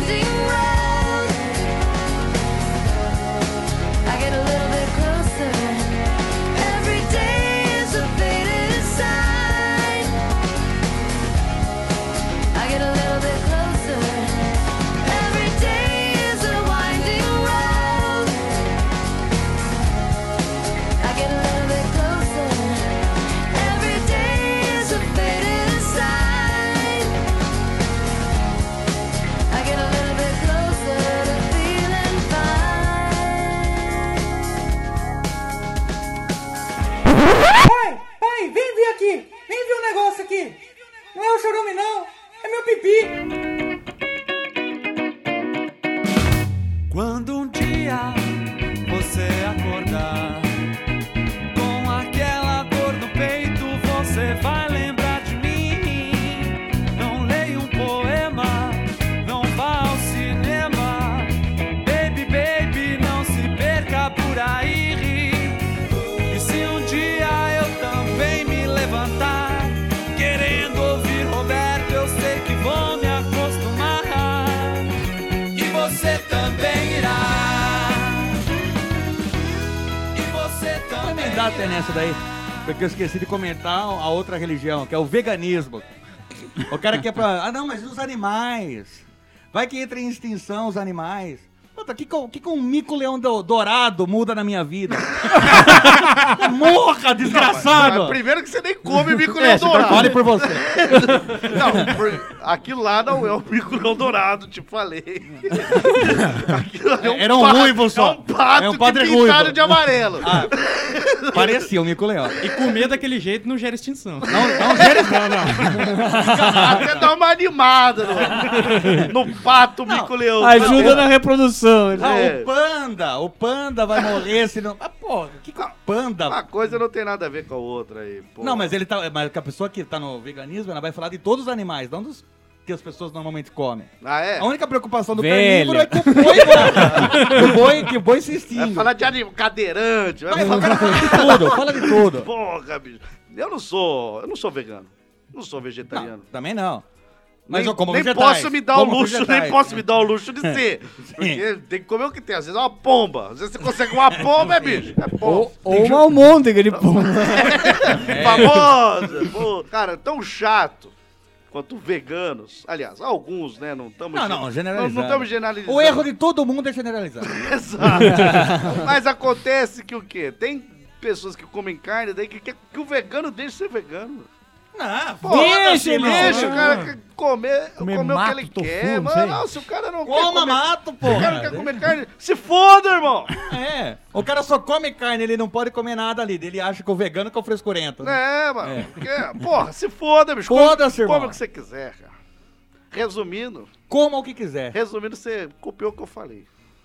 bater nessa daí. Porque eu esqueci de comentar a outra religião, que é o veganismo. O cara quer pra... Ah, não, mas os animais. Vai que entra em extinção os animais. Puta, o que, que, que um mico-leão do, dourado muda na minha vida? Morra, desgraçado!
Não, mas, mas primeiro que você nem come mico-leão
é,
dourado.
Fale por você.
Não, por, aquilo lá não é um mico-leão dourado, te falei. Aquilo
é um Era um ruivo só.
É um pato
é um padre
que pintaram
ruivo.
de amarelo.
Ah, parecia um mico-leão.
E comer daquele jeito não gera extinção.
Não, não gera extinção, não.
Até dá uma animada no, no pato mico-leão.
Ajuda na reprodução.
Ah,
É.
o panda, o panda vai morrer se não... Ah, porra, o que que o panda...
Uma coisa não tem nada a ver com a outra aí, pô.
Não, mas ele tá... Mas a pessoa que tá no veganismo, ela vai falar de todos os animais, não dos que as pessoas normalmente comem.
Ah, é?
A única preocupação do
Velha.
carnívoro é que o boi morra. que o boi, que o boi se extingue.
Vai falar de animal, cadeirante.
Vai, fala de tudo, fala de tudo.
Porra, bicho. Eu não sou... Eu não sou vegano. Não sou vegetariano.
Não, também não. Mas
nem,
eu como
nem
vegetais.
posso me dar
Como
o luxo,
vegetais.
nem posso me dar o luxo de ser. Porque tem que comer o que tem. Às vezes é uma pomba. Às vezes você consegue uma pomba, é bicho. É pomba.
Ou, ou uma almôndega de pomba.
É. Famosa. Pô, cara, tão chato quanto veganos. Aliás, alguns, né? Não estamos...
Não, não, generalizando.
Não estamos generalizando.
O erro de todo mundo é generalizar.
Exato. Mas acontece que o quê? Tem pessoas que comem carne, daí que, que, que o vegano deixa de ser vegano.
Não,
Pô,
deixa,
deixa, deixa o cara que comer,
Comer
comer o que
mato,
ele
tofu,
quer.
não
Mano,
sei.
não, se o cara não quer
Coma
comer...
mato,
Se o
porra.
cara não quer comer carne, se foda, irmão.
É, o cara só come carne, ele não pode comer nada ali. Ele acha que o vegano que é o frescurento. Né?
É, mano. Porque, porra, se foda, bicho.
Foda-se,
come,
irmão.
come o que você quiser, cara. Resumindo,
Coma o que quiser.
resumindo, você copiou o que eu falei.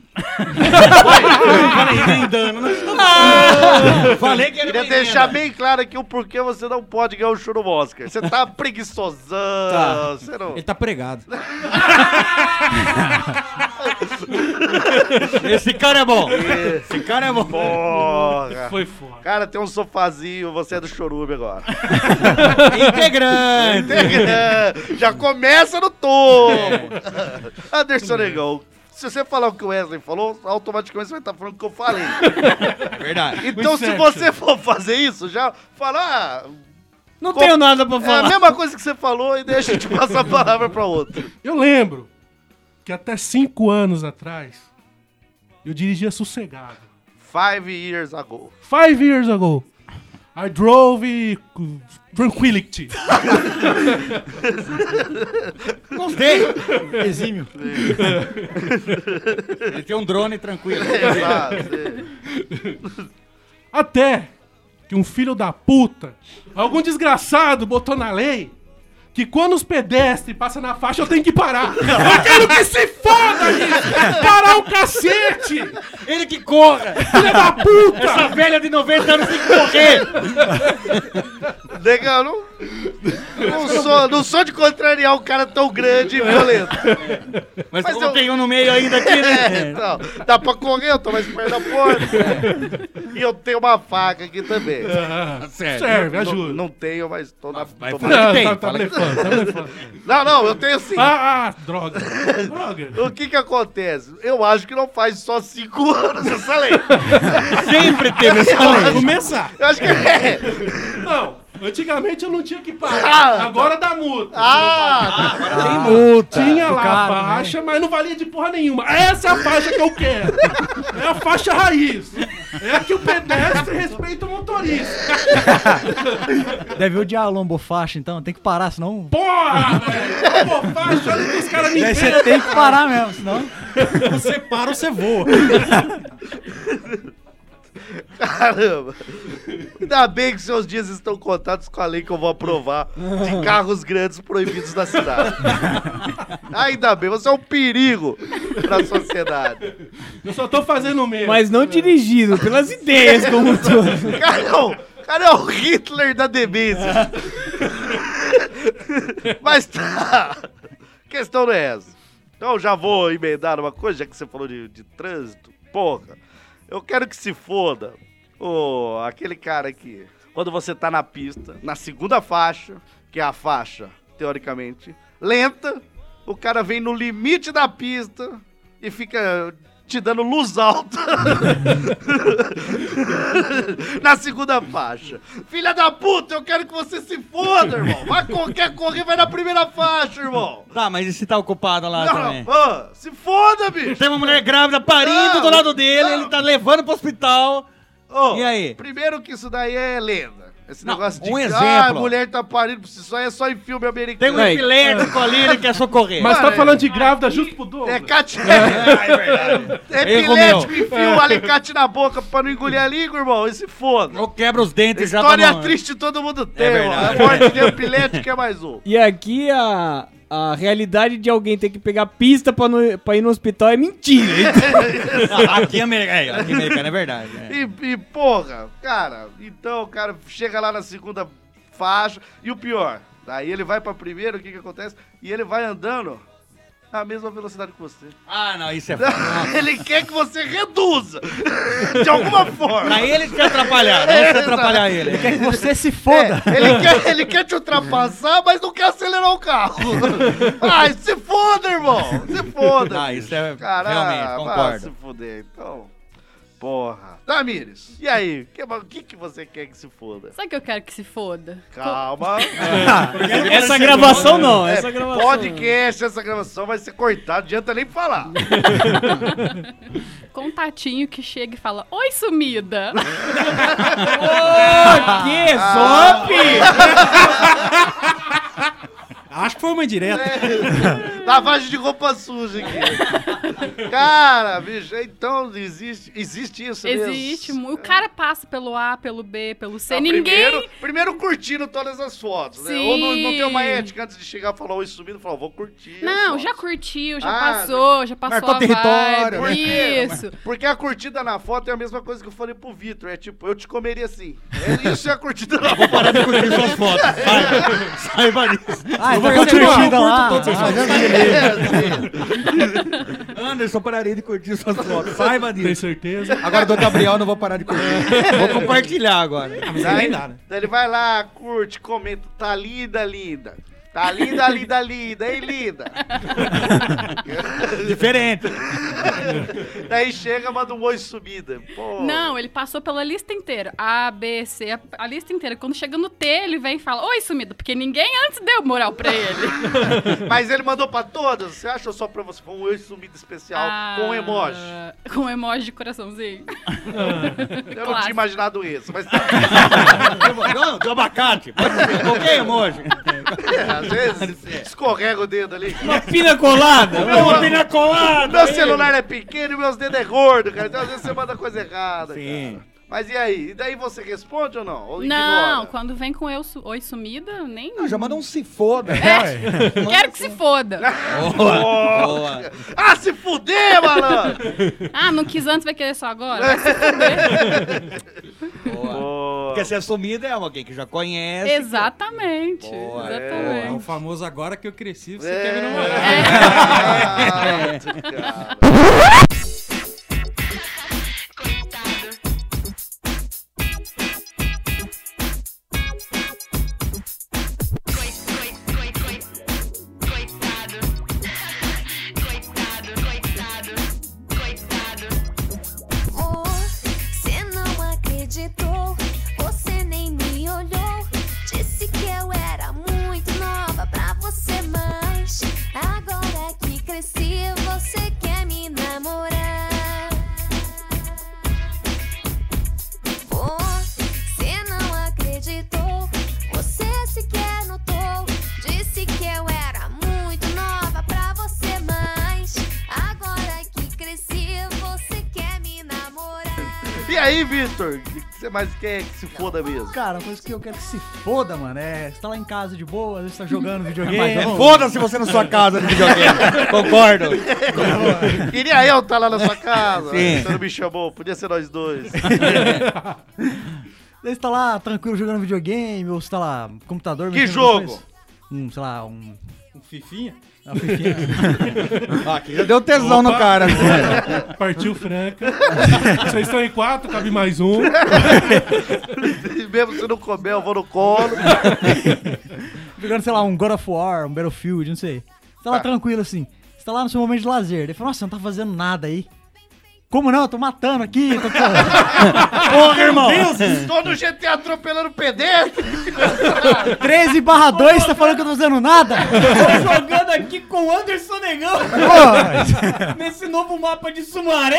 Falei, emendando. Não estou... ah, falei que era
Queria
uma emenda.
deixar bem claro aqui o porquê você não pode ganhar o show no Oscar. Você tá preguiçosão.
Tá.
Você não...
Ele tá pregado.
Esse cara é bom. Esse cara é bom.
Porra.
Foi foda.
Cara, tem um sofazinho, você é do Chorume agora.
Integrante.
Integrante. Já começa no topo. Anderson Negão, se você falar o que o Wesley falou, automaticamente você vai estar falando o que eu falei.
Verdade.
Então, se você for fazer isso, já fala... Ah,
Não
co-
tenho nada pra
É a
falar.
mesma coisa que você falou e deixa eu te passar a palavra pra outro.
Eu lembro que até cinco anos atrás eu dirigia sossegado.
Five years ago.
Five years ago, I drove uh, tranquility.
Gostei. Exímio. Ele tem um drone tranquilo.
Exato.
Até que um filho da puta, algum desgraçado botou na lei que quando os pedestres passam na faixa eu tenho que parar. Eu quero que se foda isso! Parar o cacete!
Ele que corra!
Filha da puta!
Essa velha de noventa anos tem que correr!
Legal, não, não, sou, não sou de contrariar um cara tão grande e violento.
Mas,
Mas
como
eu-
tem um no meio ainda aqui, né?
É, então, dá pra correr, eu tô mais perto da porta. E eu tenho uma faca aqui também.
Ah,
Certo.
serve,
Não,
ajuda.
não tenho, mas tô na...
Vai
tô-
falar.
Não,
tem,
tá, tá
fala que
blefando, tá blefando.
Não, não, eu tenho sim.
Ah, ah, droga. Droga.
O que que acontece? Eu acho que não faz só cinco anos essa lei.
Sempre teve essa
Eu
lei.
acho-
Começar.
Eu acho que é.
Não, antigamente eu não tinha que parar.
Ah,
Agora dá multa.
Ah,
Tem multa.
Tinha
O
lá
cara,
a faixa, mas não valia de porra nenhuma. Essa é a faixa que eu quero. É a faixa raiz. É a que o pedestre respeita o motorista.
Deve odiar a lombofaixa, então. Tem que parar, senão...
Porra, velho. Pô, faixa, olha que os caras me
Daí
veem.
você tem que parar mesmo, senão...
Você para ou você voa.
Caramba. Ainda bem que seus dias estão contados com a lei que eu vou aprovar de carros grandes proibidos na cidade. Ainda bem, você é um perigo pra sociedade.
Eu só tô fazendo o mesmo.
Mas não dirigido, pelas ideias como um todo.
Cara, não, cara é o Hitler da demência. Mas tá. A questão não é essa. Então eu já vou emendar uma coisa, já que você falou de, de trânsito. Porra, eu quero que se foda o, aquele cara que, quando você tá na pista, na segunda faixa, que é a faixa, teoricamente, lenta, o cara vem no limite da pista e fica te dando luz alta na segunda faixa. Filha da puta, eu quero que você se foda, irmão. Vai, quer correr, vai na primeira faixa, irmão.
Tá, mas e se tá ocupado lá
Não,
também?
não, ô, se foda, bicho.
Tem uma mulher grávida parindo
Não,
do lado dele,
não.
ele tá levando pro hospital.
Ô,
E aí?
Primeiro que isso daí é lenda. Esse
Não,
negócio de
um
que,
exemplo.
ah, a mulher tá parindo por si só, é só em filme americano.
Tem um epilético ali, ele quer socorrer.
Mas
Mano,
tá falando de grávida justo pro Douglas.
É cat...
é verdade.
Epilético, enfia o alicate na boca pra não engolir a língua, irmão, e se foda.
Ou quebra os dentes já.
História
tá bom.
triste todo mundo tem,
É
mano.
verdade.
A morte de epilético é mais um.
E aqui a, a realidade de alguém ter que pegar pista pra, no, pra ir no hospital é mentira.
Aqui americano, é, aqui americano é verdade. é.
E, e, porra, cara, então o cara chega lá na segunda faixa, e o pior, daí ele vai pra primeira, o que que acontece? E ele vai andando na mesma velocidade que você.
Ah, não, isso é foda.
Ele quer que você reduza, de alguma forma.
Pra ele te atrapalhar, não
É,
você atrapalhar
exato.
ele.
Ele quer que você se foda.
É, ele, quer, ele quer te ultrapassar, mas não quer acelerar o carro. Ai, se foda, irmão. Se foda.
Ah, isso é
Caralho,
realmente,
vai
concordo.
se fuder, então. Porra. Tamires, e aí? O que, o que, que você quer que se foda?
Sabe que eu quero que se foda?
Calma.
Essa gravação não,
É,
essa gravação.
podcast, essa gravação vai ser cortada, não adianta nem falar.
Contatinho que chega e fala: Oi, sumida!
Ô, que zop!
Acho que foi uma indireta.
É, lavagem de roupa suja aqui. Cara, bicho, então existe, existe isso mesmo?
Existe. mu- O cara passa pelo A, pelo B, pelo C.
Não,
Ninguém.
Primeiro, primeiro curtindo todas as fotos, né? Ou não, não tem uma
Sim.
ética antes de chegar e falar oi sumindo, falar, vou curtir. as
Não,
fotos.
já curtiu, já
Ah,
passou, já passou
marcou
a
território,
vibe.
né?
Isso.
Porque a curtida na foto é a mesma coisa que eu falei pro Vitor. É tipo, eu te comeria assim. É, isso é a curtida na foto.
Parar de curtir suas fotos. Saiba, saiba disso.
Ah,
Eu
então
vou
você
continuar.
curtida lá.
Curto todas as
Ah,
fotos. Anderson, pararia de curtir suas fotos. Saiba
Tem
disso.
certeza?
Agora do Gabriel eu não vou parar de curtir. Vou compartilhar agora.
Mas
Daí,
nem dá, né?
daí ele vai lá, curte, comenta, tá linda, linda. Tá linda, linda, linda, hein, linda?
Diferente.
Daí chega, manda um oi sumida. Pô.
Não, ele passou pela lista inteira. A, B, C, a, a lista inteira. Quando chega no T, ele vem e fala: Oi, sumida, porque ninguém antes deu moral pra ele.
Mas ele mandou pra todas? Você acha ou só pra você? Foi um oi sumido especial com emoji.
Ah, Com emoji de coraçãozinho.
Eu não
Clássico.
tinha imaginado isso, mas
Não, do abacate. Pode ser qualquer emoji.
é, às vezes escorrega o dedo ali.
Uma pina colada.
Uma pina colada.
Meu celular é pequeno e meus dedos é gordo, cara. Então às vezes você manda coisa errada,
Sim.
cara. Mas e aí? E daí você responde ou não? Ou
Não,
ignora?
quando vem com eu, su- oi, sumida, nem.
Não, já manda um se foda.
Quero que se foda.
Boa. Ah, se fuder, malandro!
Ah, não quis antes, vai querer só agora? Vai se fuder.
Boa.
Porque se é sumida é alguém que já conhece.
Exatamente.
Boa,
É o
exatamente.
famoso agora que eu cresci, você
É.
quer me namorar.
Ah, cara.
Você não acreditou, você nem me olhou. Disse que eu era muito nova pra você, mas agora que cresci, você quer me namorar. Você não acreditou, você sequer notou. Disse que eu era muito nova pra você, mas agora que cresci, você quer me namorar.
E aí, Vitor? O que você mais quer que se foda mesmo?
Cara, uma coisa que eu quero que se foda, mano, é... Você tá lá em casa de boa, às vezes tá jogando
Mas
videogame.
é foda-se você na sua casa de videogame. Concordo.
Queria eu estar lá na sua casa.
Sim.
Você não me chamou, podia ser nós dois.
Daí você tá lá tranquilo jogando videogame, ou você tá lá no computador.
Que
mexendo
jogo?
com coisa. Um, sei lá, um...
Um fifinha?
Uma fifinha.
Ah, aqui já deu tesão no cara.
Partiu Franca. Vocês estão em quatro, cabe mais um.
Mesmo se não comer, eu vou no colo.
Jogando, sei lá, um God of War, um Battlefield, não sei. Você tá lá
Ah.
tranquilo assim. Você tá lá no seu momento de lazer. Daí fala, nossa, você não tá fazendo nada aí. Como não? Eu tô matando aqui. Tô... Porra, irmão.
Tô no G T A atropelando pedestre.
treze barra dois, tá falando que eu tô fazendo nada?
Tô jogando aqui com o Anderson Negão. Nesse novo mapa de Sumaré.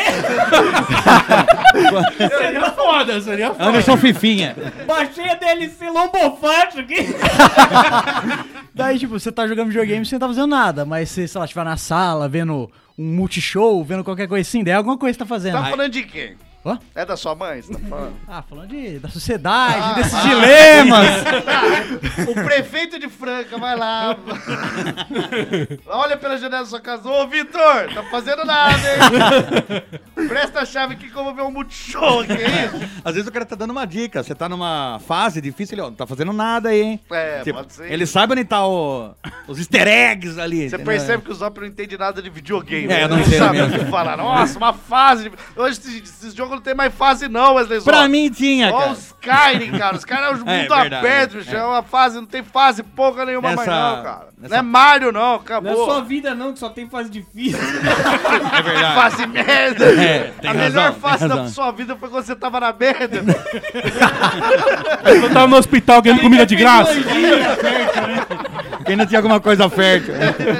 Seria foda, seria foda.
Anderson Fifinha.
Baixei a D L C Lombofacho aqui.
Daí, tipo, você tá jogando videogame e você não tá fazendo nada. Mas você, sei lá, estiver na sala, vendo um multishow, vendo qualquer coisa assim, daí alguma coisa que você tá fazendo.
Tá falando de quem?
Hã?
É da sua mãe? Você tá falando?
Ah, falando de, da sociedade,
Ah,
desses
ah,
dilemas.
O prefeito de Franca, vai lá. Olha pela janela da sua casa. Ô, Vitor, tá fazendo nada, hein? Presta a chave aqui que eu vou ver um multishow aqui, é isso?
Às vezes o cara tá dando uma dica. Você tá numa fase difícil, ele, ó, não tá fazendo nada aí, hein?
É,
Tipo,
pode ser.
ele sabe onde tá o, os easter eggs ali.
Você
entendeu?
percebe que os Zop não entendem nada de videogame.
É,
né?
eu não entendo
sabe o
mesmo.
que falar. Nossa, uma fase. De... Hoje esse, esse jogo não tem mais fase não, Wesley Zop.
Pra mim tinha,
Ó,
cara.
os Skyrim, cara. Os caras é um
É,
mundo
verdade,
aberto, bicho.
é.
É uma fase, não tem fase porra nenhuma mais
Nessa-
não, cara.
nessa-
Não é Mario não, acabou.
Não é sua vida não, que só tem fase difícil.
É verdade.
Fase merda.
É, tem
a
razão,
melhor
tem
fase da
razão.
sua vida foi quando você tava na merda.
Eu tava no hospital ganhando comida de graça.
Quem não tinha alguma coisa fértil.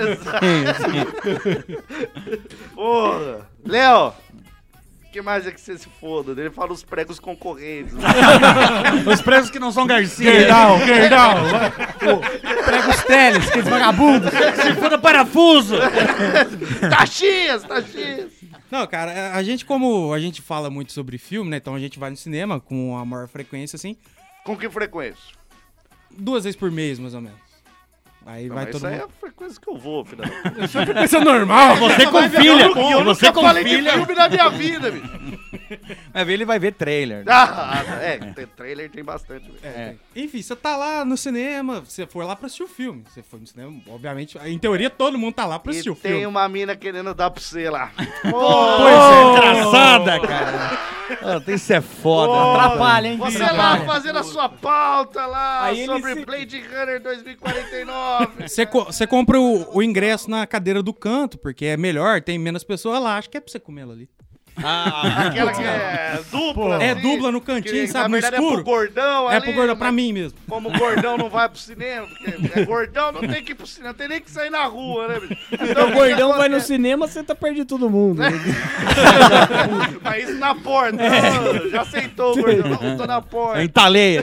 Porra. Léo, o que mais é que você se foda? Ele fala os pregos concorrentes.
Os pregos que não são Garcia.
Gerdau, Gerdau.
Prega os teles, aqueles vagabundos.
Se foda parafuso.
Taxias, taxias.
Não, cara, a gente, como a gente fala muito sobre filme, né? Então a gente vai no cinema com a maior frequência, assim.
Com que frequência?
Duas vezes por mês, mais ou menos. Aí
Não,
vai
mas
todo
isso aí é
mundo.
a frequência que eu vou, filha.
Isso é frequência normal.
Você com
Eu
filha.
nunca- eu
Você
nunca
com
falei de
filha.
filme na minha vida, bicho.
Vai ver, ele vai ver trailer.
Ah, é, tem trailer tem bastante. bicho.
É. Enfim, você tá lá no cinema, você foi lá pra assistir o filme. Você foi no cinema, obviamente, em teoria todo mundo tá lá pra assistir
E
o filme.
tem uma mina querendo dar pra você lá.
Pois é, engraçada, cara. Ah, isso é foda.
Porra.
Atrapalha, hein?
Você
Atrapalha.
lá fazendo a sua pauta lá
Aí ele
sobre
se-
Blade Runner dois mil e quarenta e nove.
Você, co- você compra o, o ingresso na cadeira do canto, porque é melhor, tem menos pessoas lá. Acho que é pra você comer ela ali.
Ah,
Aquela que é dupla.
É
assim,
dupla no cantinho,
que,
sabe,
na
no
verdade
escuro.
é pro gordão
É
ali,
pro gordão, pra
mas
mim mesmo.
Como o gordão não vai pro cinema, porque é gordão, não tem que ir pro cinema, tem nem que sair na rua, né, bicho? Então,
O gordão vai no cinema, você tá perto de todo mundo.
Mas isso na porta. Não, já aceitou o gordão. Não, tô na porta.
Entalei.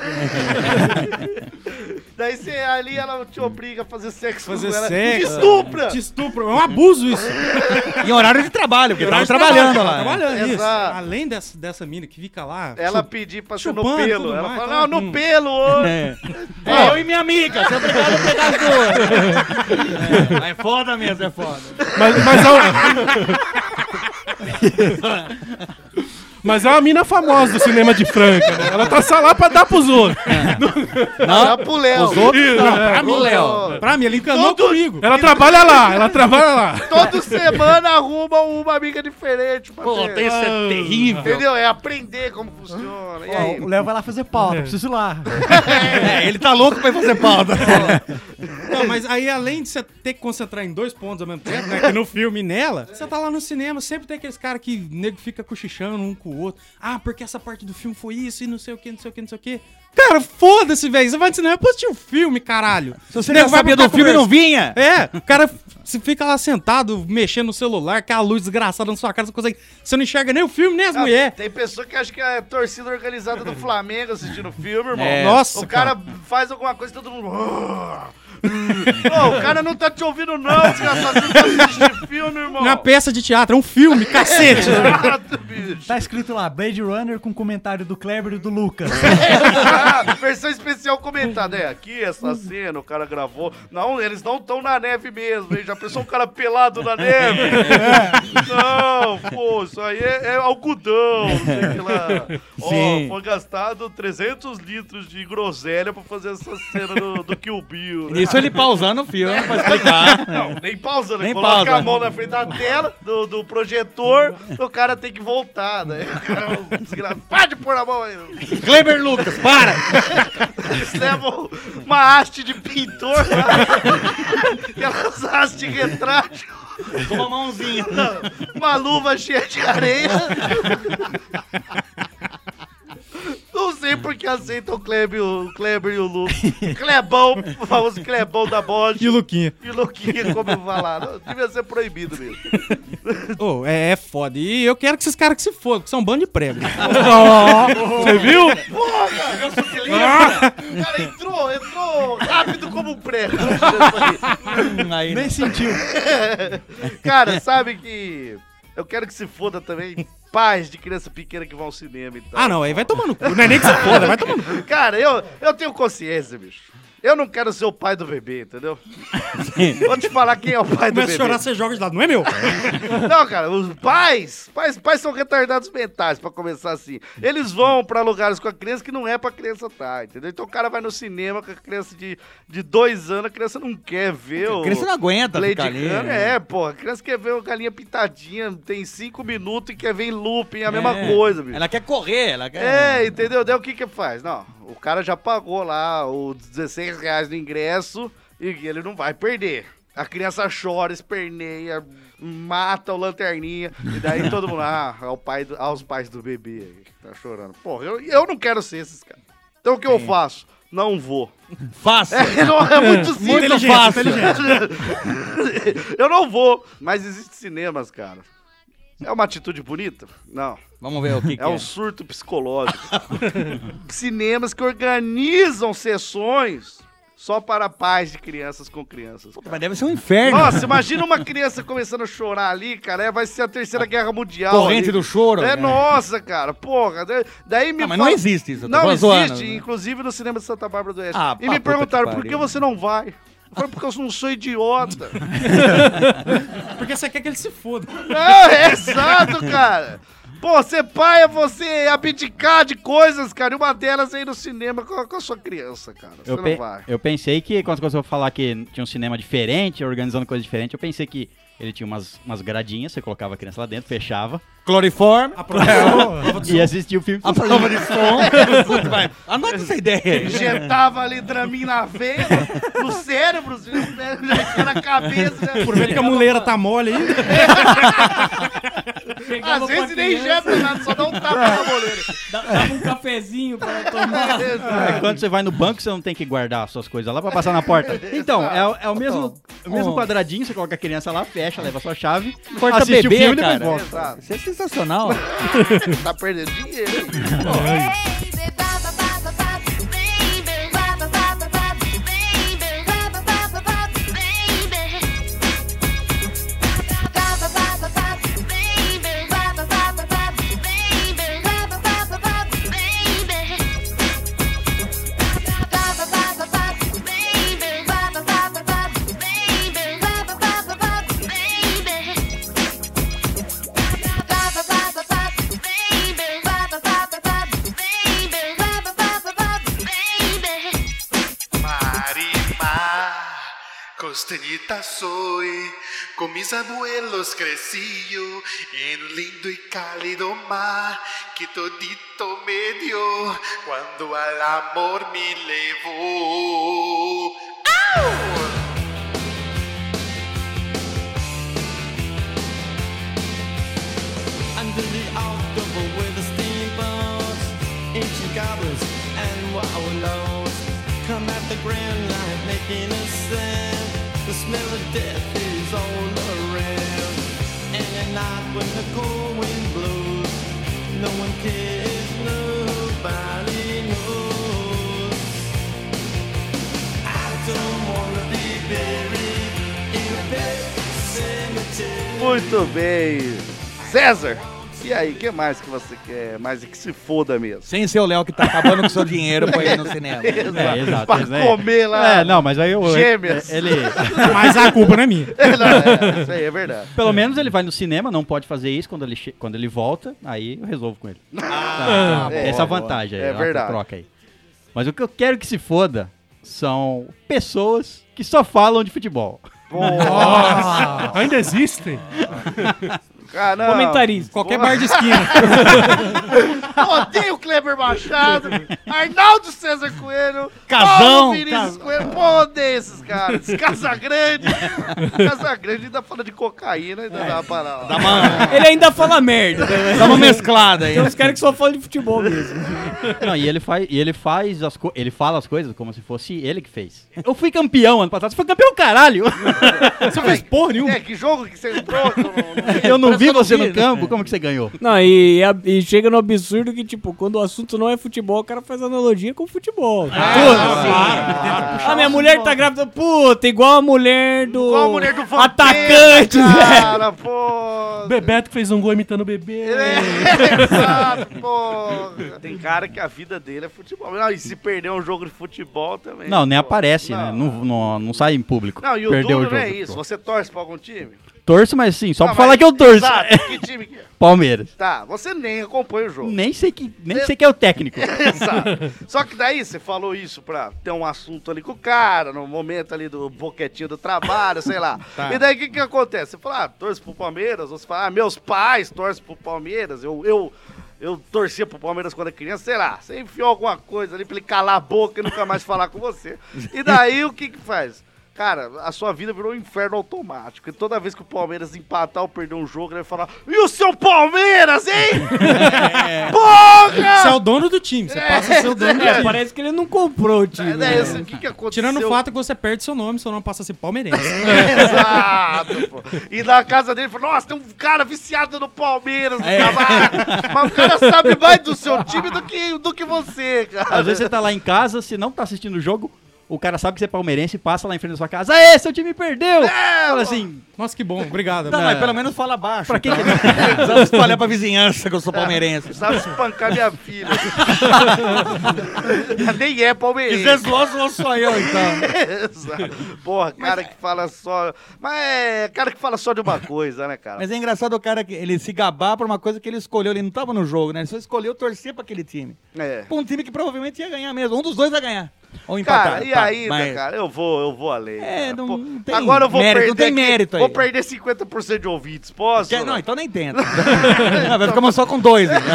Daí você ali, ela te obriga a fazer sexo
Fazer
com ela.
sexo.
Te estupra!
Te estupra. É um abuso isso.
Em horário de trabalho, porque tava
Horário de
trabalhando
trabalho,
lá.
tava trabalhando, isso.
Exato.
Além dessa, dessa mina que fica lá.
Ela
chup-
pedir pra ser no
chupando e
pelo.
tudo
Ela
mais,
fala,
tá?
não, no
Hum.
pelo hoje.
É. É, eu e minha amiga, você é obrigado a pegar as duas. É, é foda mesmo, é foda.
Mas, mas, é uma... mas é uma mina famosa do cinema de Franca, né? Ela tá só lá pra dar pros outros.
Não, é pro Léo.
Os outros, não,
Pra
é.
mim,
Léo.
Pra mim, ele encanou
Todo-
comigo.
Ela trabalha lá, ela trabalha lá.
Toda semana arruma uma amiga diferente pra
Pô,
ver.
isso é terrível.
Entendeu? É aprender como funciona. E
Ó,
aí?
o Léo vai lá fazer pauta, preciso ir lá.
É, ele tá louco pra ir fazer pauta.
Não, mas aí além de você ter que concentrar em dois pontos ao mesmo tempo, né? Que no filme e nela, você tá lá no cinema, sempre tem aqueles caras que nego fica cochichando um com o outro. Ah, porque essa parte do filme foi isso e não sei o que, não sei o que, não sei o que. Cara, foda-se, velho. Você vai no cinema pra assistir o filme, caralho.
Se você
Nego
já
vai
sabia
ficar
do filme, não vinha.
É, o cara você fica lá sentado, mexendo no celular, com a luz desgraçada na sua cara, você consegue. Você não enxerga nem o filme, nem as
Ah,
mulheres.
Tem pessoa que acha que é torcida organizada do Flamengo assistindo o filme, irmão.
É.
Nossa,
O cara, faz alguma coisa e todo mundo. Ô, o cara não tá te ouvindo, não, desgraçado. Você tá assistindo filme, irmão.
Não é uma peça de teatro, é um filme, cacete.
Exato, bicho.
Tá escrito lá, Blade Runner com comentário do Kleber e do Lucas.
Exato. Versão especial comentada. É, aqui essa cena, o cara gravou. Não, eles não estão na neve mesmo, hein? Já pensou um cara pelado na neve? Não, pô, isso aí é, é algodão, não sei o que lá. Ó,
Sim.
foi gastado trezentos litros de groselha pra fazer essa cena do, do Kill Bill. Né?
Isso ele pausando o filme pra explicar.
Não, nem pausando,
Nem
ele coloca
pausa.
a mão na frente da tela, do, do projetor, o cara tem que voltar, né? O cara, desgra- para de pôr a mão aí.
Kleber Lucas, para!
Eles levam uma haste de pintor lá, aquelas hastes retrátil.
Com uma mãozinha.
Uma luva cheia de areia. Não sei porque aceitam o Kleber, o Kleber e o Lu. Clebão, o famoso Clebão da Bosch.
E o Luquinha.
E o Luquinha, como falaram. Devia ser proibido mesmo.
Ô, é, é foda. E eu quero que esses caras que se fodam, que são um bando de prego.
Você viu?
Porra! Ah! O cara entrou, entrou rápido como um prego.
Aí,
Nem sentiu.
Cara, sabe que eu quero que se foda também pais de criança pequena que vão ao cinema e tal.
Ah, não, aí vai tomar no cu. Não é nem que se foda, vai tomar no cu.
Cara, eu, eu tenho consciência, bicho. Eu não quero ser o pai do bebê, entendeu? Vou te falar quem é o pai do
Começa
bebê.
a chorar, você joga de lado. Não é meu.
Não, cara, os pais, pais, pais são retardados mentais, pra começar assim. Eles vão pra lugares com a criança que não é pra criança estar, entendeu? Então o cara vai no cinema com a criança de, de dois anos, a criança não quer ver o...
A criança não aguenta
Lady
ficar ali,
Gaga.
né?
É, pô, a criança quer ver o Galinha Pintadinha, tem cinco minutos e quer ver em looping, a
É.
mesma coisa, bicho.
Ela quer correr, ela quer...
É, entendeu? Daí o que que faz? Não, o cara já pagou lá os dezesseis reais do ingresso e ele não vai perder. A criança chora, esperneia, mata o lanterninha. E daí todo mundo, ah, ao pai do, aos pais do bebê aí, que tá chorando. Porra, eu, eu não quero ser esses caras. Então o que eu faço? Não vou.
Fácil.
É, não, é muito simples.
Muito fácil.
Eu não vou, mas existem cinemas, cara. É uma atitude bonita? Não.
Vamos ver o que, que
É um surto psicológico. Cinemas que organizam sessões só para pais de crianças com crianças. Cara.
Mas deve ser um inferno.
Nossa, imagina uma criança começando a chorar ali, cara. É, vai ser a terceira guerra mundial.
Corrente
ali.
do choro.
É,
né?
nossa, cara. Porra. Daí, daí me
Não, mas
fala-
não existe isso. eu tô
Não existe,
zoando, né?
inclusive no cinema de Santa Bárbara do Oeste.
Ah,
e
pá,
me
puta
perguntaram,
que
por que
pariu.
você não vai? Eu falei, porque eu não sou idiota.
Porque você quer que ele se foda.
Não, é exato, cara. Pô, ser pai é você abdicar de coisas, cara. E uma delas é ir no cinema com, com a sua criança, cara. Você
Eu,
não
pe-
vai.
eu pensei que, quando você falar que tinha um cinema diferente, organizando coisa diferente, eu pensei que ele tinha umas, umas gradinhas, você colocava a criança lá dentro, fechava.
Cloriforme.
A prova, a prova de
E assistia o filme.
A prova de som. Puta, vai. Anota essa ideia aí.
Injetava ali Dramin na veia, no cérebro, já na cabeça. né?
Por ver que a muleira tá mole aí.
Às vezes nem injeta nada, só dá um tapa na moleira.
Dava um cafezinho pra tomar.
Aí quando você vai no banco, você não tem que guardar as suas coisas lá pra passar na porta. Então, é, o- é o mesmo, o mesmo
Oh.
quadradinho, você coloca a criança lá, fecha, leva a sua chave,
Porta
assiste
bebê,
o filme e depois
cara.
volta.
Exato.
Isso é sensacional.
Tá perdendo dinheiro.
Costeñita soy, con mis abuelos crecí yo en un lindo y cálido mar que todito me dio cuando al amor me levó. ¡Au!
Under the October with the steamboats, ancient goblins and wallows come at the grand line making a sound. The smell of death is all around. And at night when the cold wind blows, no one cares, nobody knows. I don't wanna be buried in a pet cemetery.
Muito bem. César, e aí, o que mais que você quer? Mais é que se foda mesmo.
Sem ser o Léo que tá acabando com seu dinheiro pra ir no cinema.
Exato.
É, exato.
Pra
né?
comer lá.
É, não, mas aí eu...
Gêmeas.
Ele...
Mas a culpa não é minha.
Não, é, isso aí é verdade.
Pelo menos ele vai no cinema, não pode fazer isso quando ele, che- quando ele volta, aí eu resolvo com ele.
Ah,
Essa é a vantagem aí,
É
ó,
verdade.
troca aí. Mas o que eu quero que se foda são pessoas que só falam de futebol.
Nossa, ainda existem?
Ah, não.
Comentarista.
Qualquer bar de esquina.
Odeio o Kleber Machado, Arnaldo César Coelho,
Casão,
Paulo Vinícius
Casão.
Coelho. Pô, odeio esses caras. Casagrande. Casagrande ainda fala de cocaína, ainda dá pra lá.
Dá uma,
Ele ainda fala merda.
dá uma mesclada aí.
Tem uns caras que só falam de futebol mesmo.
Não, e ele faz, e ele faz as coisas, ele fala as coisas como se fosse ele que fez. Eu fui campeão ano passado. Você foi campeão, caralho!
Você fez porra nenhuma.
É, que jogo que você entrou? que eu não- não-
Eu não vi
eu não
você
vi,
no campo, como que você ganhou?
Não, e, e chega no absurdo que, tipo, quando o assunto não é futebol, o cara faz analogia com futebol. Ah, a minha mulher tá grávida, puta, igual a mulher do.
Igual a mulher do Vampeta,
atacante, velho.
cara, pô.
Bebeto fez um gol imitando o bebê.
É, exato, pô. Tem cara que a vida dele é futebol. Não, e se perder um jogo de futebol também.
Não, nem
pô.
aparece,
Não.
né? Não, não, não sai em público.
Não, e o
Perdeu
duro
o
não
jogo.
é isso. Você torce pra algum time?
Torço, mas sim, só
Não,
pra falar
mas-
que eu torço.
Exato, que time que é?
Palmeiras.
Tá, você nem acompanha o jogo.
Nem sei que, nem sei que é o técnico.
Exato. Só que daí você falou isso pra ter um assunto ali com o cara, no momento ali do boquetinho do trabalho, sei lá.
Tá.
E daí o que que acontece? Você fala, ah, torce pro Palmeiras, ou você fala, ah, meus pais torcem pro Palmeiras, eu, eu, eu torcia pro Palmeiras quando era criança, sei lá. Você enfiou alguma coisa ali pra ele calar a boca e nunca mais falar com você. E daí o que que faz? Cara, a sua vida virou um inferno automático. E toda vez que o Palmeiras empatar ou perder um jogo, ele vai falar: e o seu Palmeiras, hein? Porra!
Você é o dono do time. Você passa a ser o dono do
É,
time.
parece que ele não comprou o time.
É,
né?
isso, o que que aconteceu?
Tirando o fato que você perde seu nome, seu nome passa a ser palmeirense.
Exato, pô. E na casa dele, falou: nossa, tem um cara viciado no Palmeiras, no trabalho. Mas o cara sabe mais do seu time do que, do que você, cara.
Às vezes você tá lá em casa, se não tá assistindo o jogo, o cara sabe que você é palmeirense e passa lá em frente da sua casa. Aê, seu time perdeu!
É,
Fala assim,
Nossa, que bom. Obrigado.
Não,
É.
mas pelo menos fala baixo.
pra que
então.
que...
Precisava espalhar pra vizinhança que eu sou palmeirense.
Precisava espancar minha filha. Nem é palmeirense.
Quiser zoar, zoou só eu, então.
Exato. Porra, cara que fala só. Mas é cara que fala só de uma coisa, né, cara?
Mas é engraçado o cara que ele se gabar por uma coisa que ele escolheu. Ele não tava no jogo, né? Ele só escolheu torcer pra aquele time.
É.
Pra um time que provavelmente ia ganhar mesmo. Um dos dois vai ganhar. Ou empatar.
Cara, e
tá,
ainda,
mas-
cara, eu vou, eu vou além.
É,
cara.
não-
Pô,
não tem
agora eu vou
mérito,
perder.
não tem
aqui-
mérito aí.
Vou perder cinquenta por cento de ouvintes, posso?
Quer- Não, então nem tenta. Não, vai ficar só com dois. Né?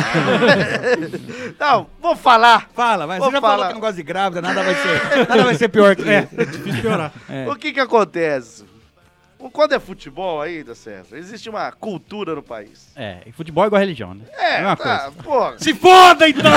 Não, vou falar.
Fala, vai.
Vou
Você já falou
falar.
que não gosta de grávida, nada vai ser, nada vai ser pior que
É,
isso.
é difícil piorar.
É.
O que que acontece? Quando é futebol ainda, César, existe uma cultura no país.
É, e futebol é igual a religião, né?
É,
Mesma
tá,
coisa.
porra.
Se foda, então!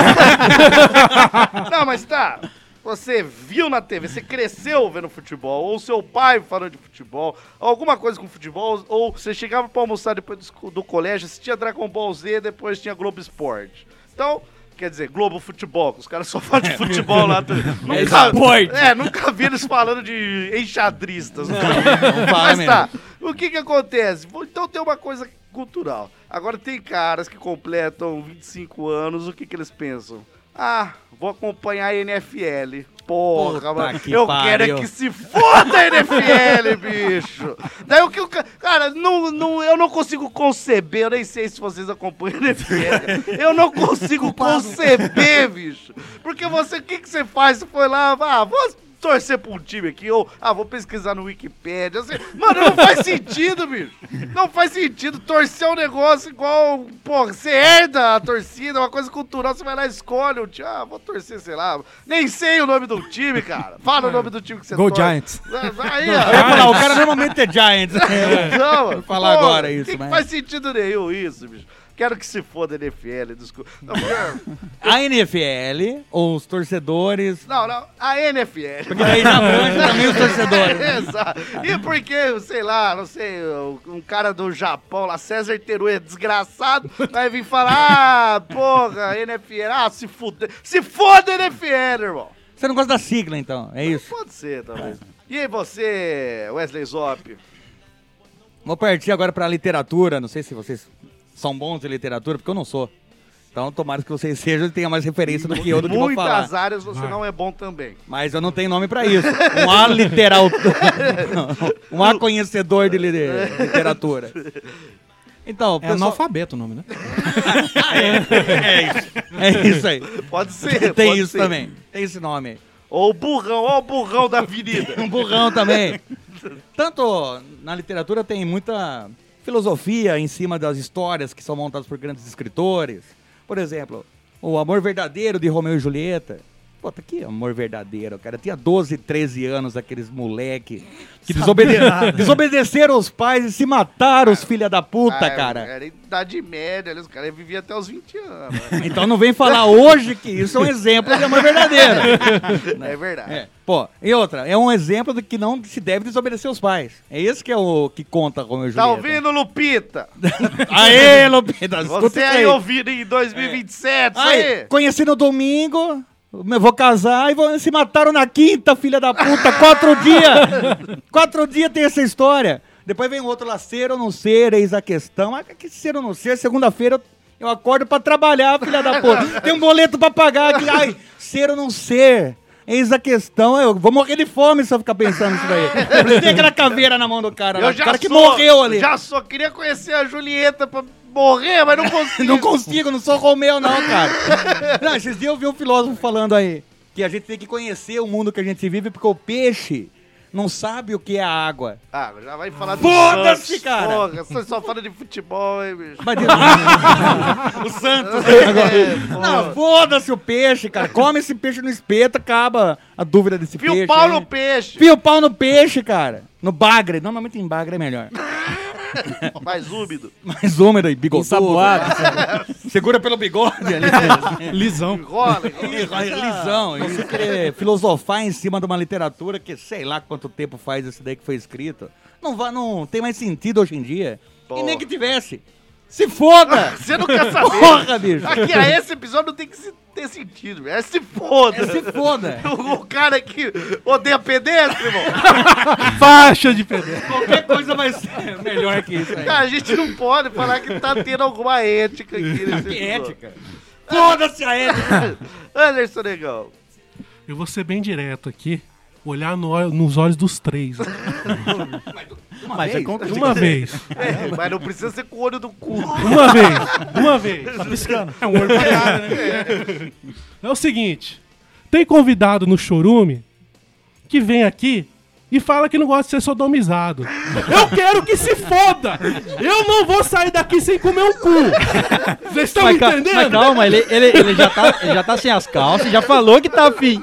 Não, mas tá. Você viu na T V, você cresceu vendo futebol, ou seu pai falando de futebol, alguma coisa com futebol, ou você chegava pra almoçar depois do, esco- do colégio, assistia Dragon Ball Z, depois tinha Globo Esporte. Então, quer dizer, Globo Futebol, que os caras só falam de futebol lá. Nunca,
esporte.
é, nunca vi eles falando de enxadristas. Não,
não fala
mas tá, o que que acontece? Então tem uma coisa cultural. Agora tem caras que completam vinte e cinco anos, o que que eles pensam? Ah, vou acompanhar a N F L. Porra,
Puta
mano,
que
eu
pariu.
quero é que se foda a N F L, bicho. Daí o que o ca- cara, não, não, eu não consigo conceber, eu nem sei se vocês acompanham a N F L. Eu não consigo conceber, bicho. Porque você, o que que você faz? Você foi lá, ah, vou torcer pra um time aqui, ou, ah, vou pesquisar no Wikipedia. Assim, mano, não faz sentido, bicho. Não faz sentido torcer um negócio igual, pô, você herda a torcida, uma coisa cultural, você vai lá e escolhe um time, ah, vou torcer, sei lá, nem sei o nome do time, cara. Fala o nome do time que você
Go
torce.
Giants.
Aí,
Eu ia
ó.
falar, o cara normalmente é Giants.
Não,
Vou falar
pô,
agora isso,
que que
mas-
faz sentido nenhum isso, bicho. Quero que se foda a N F L, desculpa. Não, porque-
A N F L, ou os torcedores.
não, não, a N F L.
Porque daí já abrange também os torcedores.
Exato. E porque, sei lá, não sei, um cara do Japão lá, César Teruya, desgraçado, vai vir falar, ah, porra, N F L, ah, se foda, se foda a N F L, irmão.
Você não gosta da sigla, então, é isso?
Pode ser, talvez. E aí você, Wesley Zop?
Vou partir agora pra literatura, não sei se vocês são bons de literatura, porque eu não sou. Então, tomara que vocês sejam e tenham mais referência do que eu do que vou falar.
Muitas áreas você não é bom também.
Mas eu não tenho nome pra isso. Um A literal... um A conhecedor de li- literatura. Então,
É
pessoal...
analfabeto o nome, né?
é, é isso. É isso aí.
Pode ser,
Tem
pode
isso
ser.
também. Tem esse nome aí.
Ou o burrão, ó o burrão da avenida.
Um burrão também. Tanto na literatura tem muita filosofia em cima das histórias que são montadas por grandes escritores. Por exemplo, o Amor Verdadeiro de Romeu e Julieta. Puta, que amor verdadeiro, cara. Tinha doze, treze anos, aqueles moleque que desobede... desobedeceram os pais e se mataram, os filha da puta,
Ah,
cara.
Era idade média, ali, os caras viviam até os vinte anos.
Então não vem falar hoje que isso é um exemplo de amor verdadeiro.
É verdade.
É. Pô, e outra, é um exemplo de que não se deve desobedecer os pais. É esse que é o que conta Romeu e
Tá
Julieta.
ouvindo, Lupita?
Aê, Lupita, escuta
Você
isso
aí
aí.
ouvindo em dois mil e vinte e sete, isso
Aí,
aí?
conheci no domingo, eu vou casar e vou, se mataram na quinta, filha da puta, quatro dias. Quatro dias tem essa história. Depois vem outro lá, ser ou não ser, eis a questão. Ah, que ser ou não ser, segunda-feira eu, eu acordo pra trabalhar, filha da puta. Tem um boleto pra pagar aqui. Ai, ser ou não ser, eis a questão. Eu vou morrer de fome se eu ficar pensando nisso daí. Por isso tem aquela caveira na mão do cara lá,
Eu
o
já
cara que
sou-
morreu ali.
Já só queria conhecer a Julieta pra morrer, mas não consigo.
Não consigo, não sou Romeu não, cara. Não, esses dias eu vi um filósofo falando aí que a gente tem que conhecer o mundo que a gente vive porque o peixe não sabe o que é a água.
Ah, já vai falar do
Foda-se,
Santos.
cara.
Porra, você só fala de futebol, hein, bicho?
Mas o Santos.
É,
Não, foda-se o peixe, cara. Come esse peixe no espeto, acaba a dúvida desse
Fia o
peixe.
pau
aí.
no peixe.
Fia o pau no peixe, cara. No bagre. Normalmente em bagre é melhor.
Mais úmido.
Mais úmido e bigodudo.
Ensaboado.
Segura pelo bigode ali.
Lisão.
Enrola,
Enrola. Lisão. E você querer filosofar em cima de uma literatura que sei lá quanto tempo faz esse daí que foi escrito. Não, vai, não tem mais sentido hoje em dia. E nem que tivesse. Se foda!
Você não quer saber.
Porra, bicho.
Aqui, a esse episódio não tem que se- ter sentido. É se foda.
É se foda.
O, o cara que odeia pedestre, irmão.
Faixa de pedestre.
Qualquer coisa vai ser melhor que isso aí.
Cara, a gente não pode falar que tá tendo alguma ética aqui nesse
Que
episódio.
ética? Foda-se a ética.
Anderson Negão.
Eu vou ser bem direto aqui. Olhar no ol- nos olhos dos três.
Uma
Mas
vez?
é concreto.
Uma vez.
É, mas não precisa ser com o olho do cu.
Uma vez. Uma vez.
Tá piscando.
É um olho pra cara, né?
É o seguinte. Tem convidado no Chorume que vem aqui e fala que não gosta de ser sodomizado. Eu quero que se foda! Eu não vou sair daqui sem comer um cu! Vocês estão
Mas, ca-
entendendo?
mas calma, ele, ele, ele, já tá, ele já tá sem as calças, já falou que tá afim.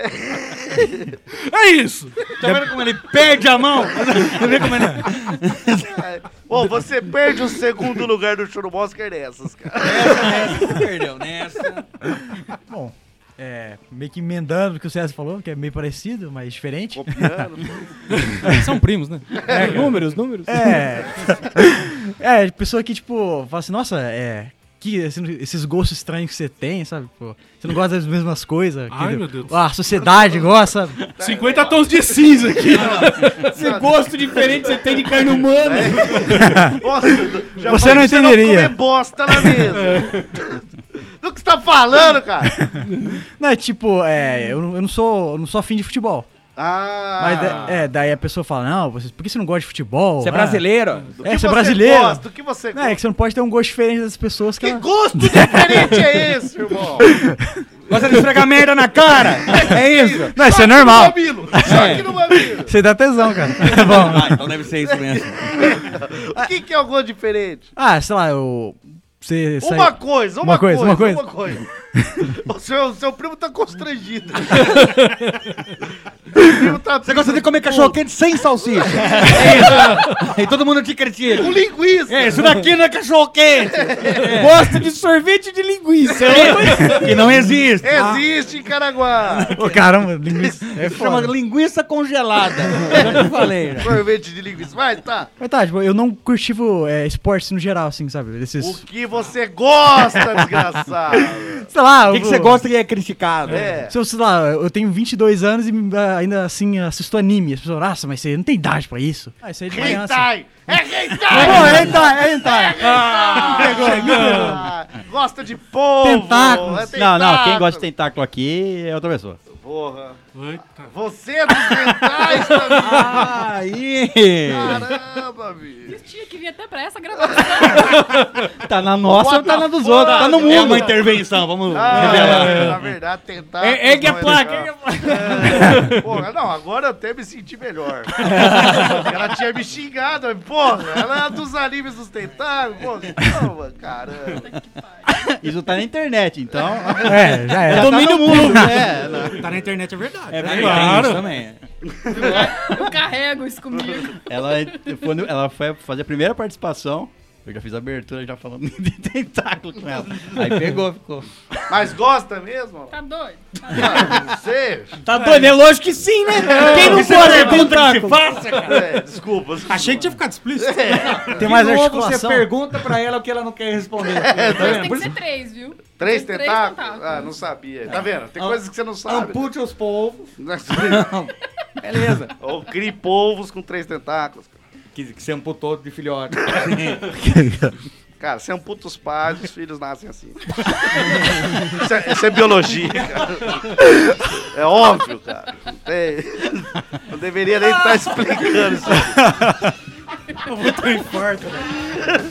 É isso!
Tá vendo como ele perde a mão? Tá vendo como ele...
Ô, você perde o segundo lugar do Choro Oscar nessas, cara.
Nessa, nessa, você perdeu. Nessa.
Bom, é, meio que emendando o que o César falou, que é meio parecido, mas diferente.
Copiando.
São primos, né?
É, números, números.
É. É, pessoa que, tipo, fala assim, nossa, é. Que, assim, esses gostos estranhos que você tem, sabe? Pô, você não gosta das mesmas coisas.
Ai,
que,
meu Deus.
A sociedade gosta, sabe?
cinquenta tons de cinza aqui.
Esse gosto diferente você tem de carne humana.
Nossa, já
Você
falei
não
que Você
entenderia.
não comer bosta na mesa. Do que você tá falando, cara?
Não, é tipo, é, eu, não- eu não sou, eu não sou afim de futebol.
Ah.
Mas da- é, daí a pessoa fala, não, você, por que você não gosta de futebol?
Você é
Ah,
brasileiro?
Do que
É, você é
você
brasileiro.
gosta? Do que você
Não, é que você não pode ter um gosto diferente das pessoas que,
Que
ela-
gosto diferente é esse, irmão?
Gosta de esfregar merda na cara? É isso?
Não, isso é normal.
Mamilo. Choque no mamilo.
Você dá tesão, cara. Bom,
Ah, então deve ser isso mesmo.
O que, que é o gosto diferente?
ah, sei lá, eu... Você sai-
Uma coisa, uma,
Uma coisa,
coisa,
uma coisa.
uma coisa. O seu, seu primo tá constrangido. Tá
Você gosta de comer cachorro quente sem salsicha? É isso. E todo mundo te critica.
com linguiça.
É, isso daqui não é cachorro quente.
Gosta de sorvete de linguiça.
Que não existe.
Existe em Caraguá.
Ô, caramba, linguiça. É
Chama
foda.
linguiça congelada. Eu já te falei. né?
Sorvete de linguiça. Mas tá.
Mas tá, tipo, eu não cultivo é, esportes no geral, assim, sabe? Esses...
O que você gosta, desgraçado?
Sei lá...
O que, que você gosta que é criticado?
É.
Se eu, sei lá, eu tenho vinte e dois anos e ah, ainda assim assisto anime. As pessoas, nossa, mas você não tem idade pra isso. Ah, isso aí é de criança.
Hentai. É hentai.
Pô, é hentai, é hentai.
Ah,
pegou, me pegou.
ah, gosta de povo.
Tentáculos.
é
Não, não, quem
tentáculo.
gosta de tentáculo aqui é outra pessoa.
Porra.
Eita.
Você é dos dentais também.
Aí.
Caramba, bicho.
Isso tinha que vir até pra essa gravação.
Tá na nossa ou tá na dos outros? Tá no
É
mundo.
uma intervenção, vamos
Ah,
revelar.
é, na verdade, tentar.
É, é que a placa, é que a
É, porra, não, agora eu até me senti melhor. Ela tinha me xingado, mas, porra, ela é dos animes dos tentáculos, porra, porra, caramba.
Isso tá na internet, então.
É, já é.
Já
Domínio
tá no mundo.
público.
É, né?
Tá na internet, é verdade.
É
né?
verdade,
Claro.
isso também.
Eu carrego isso comigo.
Ela, foi no- ela foi fazer a primeira participação. Eu já fiz a abertura já falando de tentáculo com ela. Aí pegou, ficou.
Mas gosta mesmo?
Tá doido?
Ah, não sei.
Tá doido? É lógico que sim, né? Quem não gosta de tentáculo?
É, desculpa. desculpa.
Achei que tinha ficado explícito.
Tem mais
De novo,
articulação.
você pergunta pra ela o que ela não quer responder. Tá
Mas
vendo?
tem
Por
que
isso-
ser três, viu?
Três
Tem
tentáculos? Ah, não sabia. Tá vendo? Tem
Ah,
coisas que você não sabe.
Ampute os polvos.
Não.
Beleza.
Ou crie polvos com três tentáculos.
Que, que você amputou de filhote.
Cara, você amputa os pais, os filhos nascem assim. Isso é, isso é biologia, cara. É óbvio, cara. Não, tem- não deveria nem estar explicando isso aqui.
Eu vou ter um infarto, né?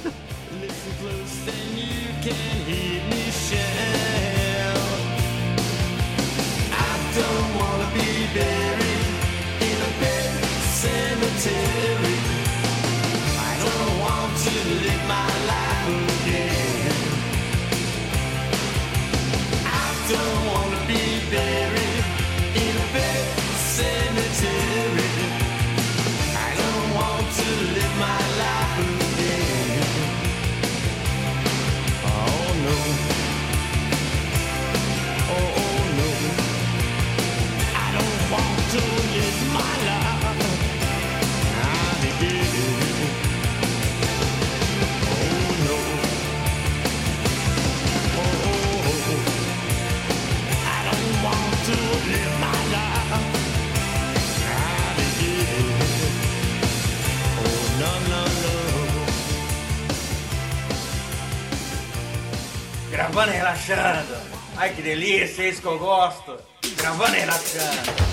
Gravando e relaxando. Ai, que delícia, é isso que eu gosto. Gravando e relaxando.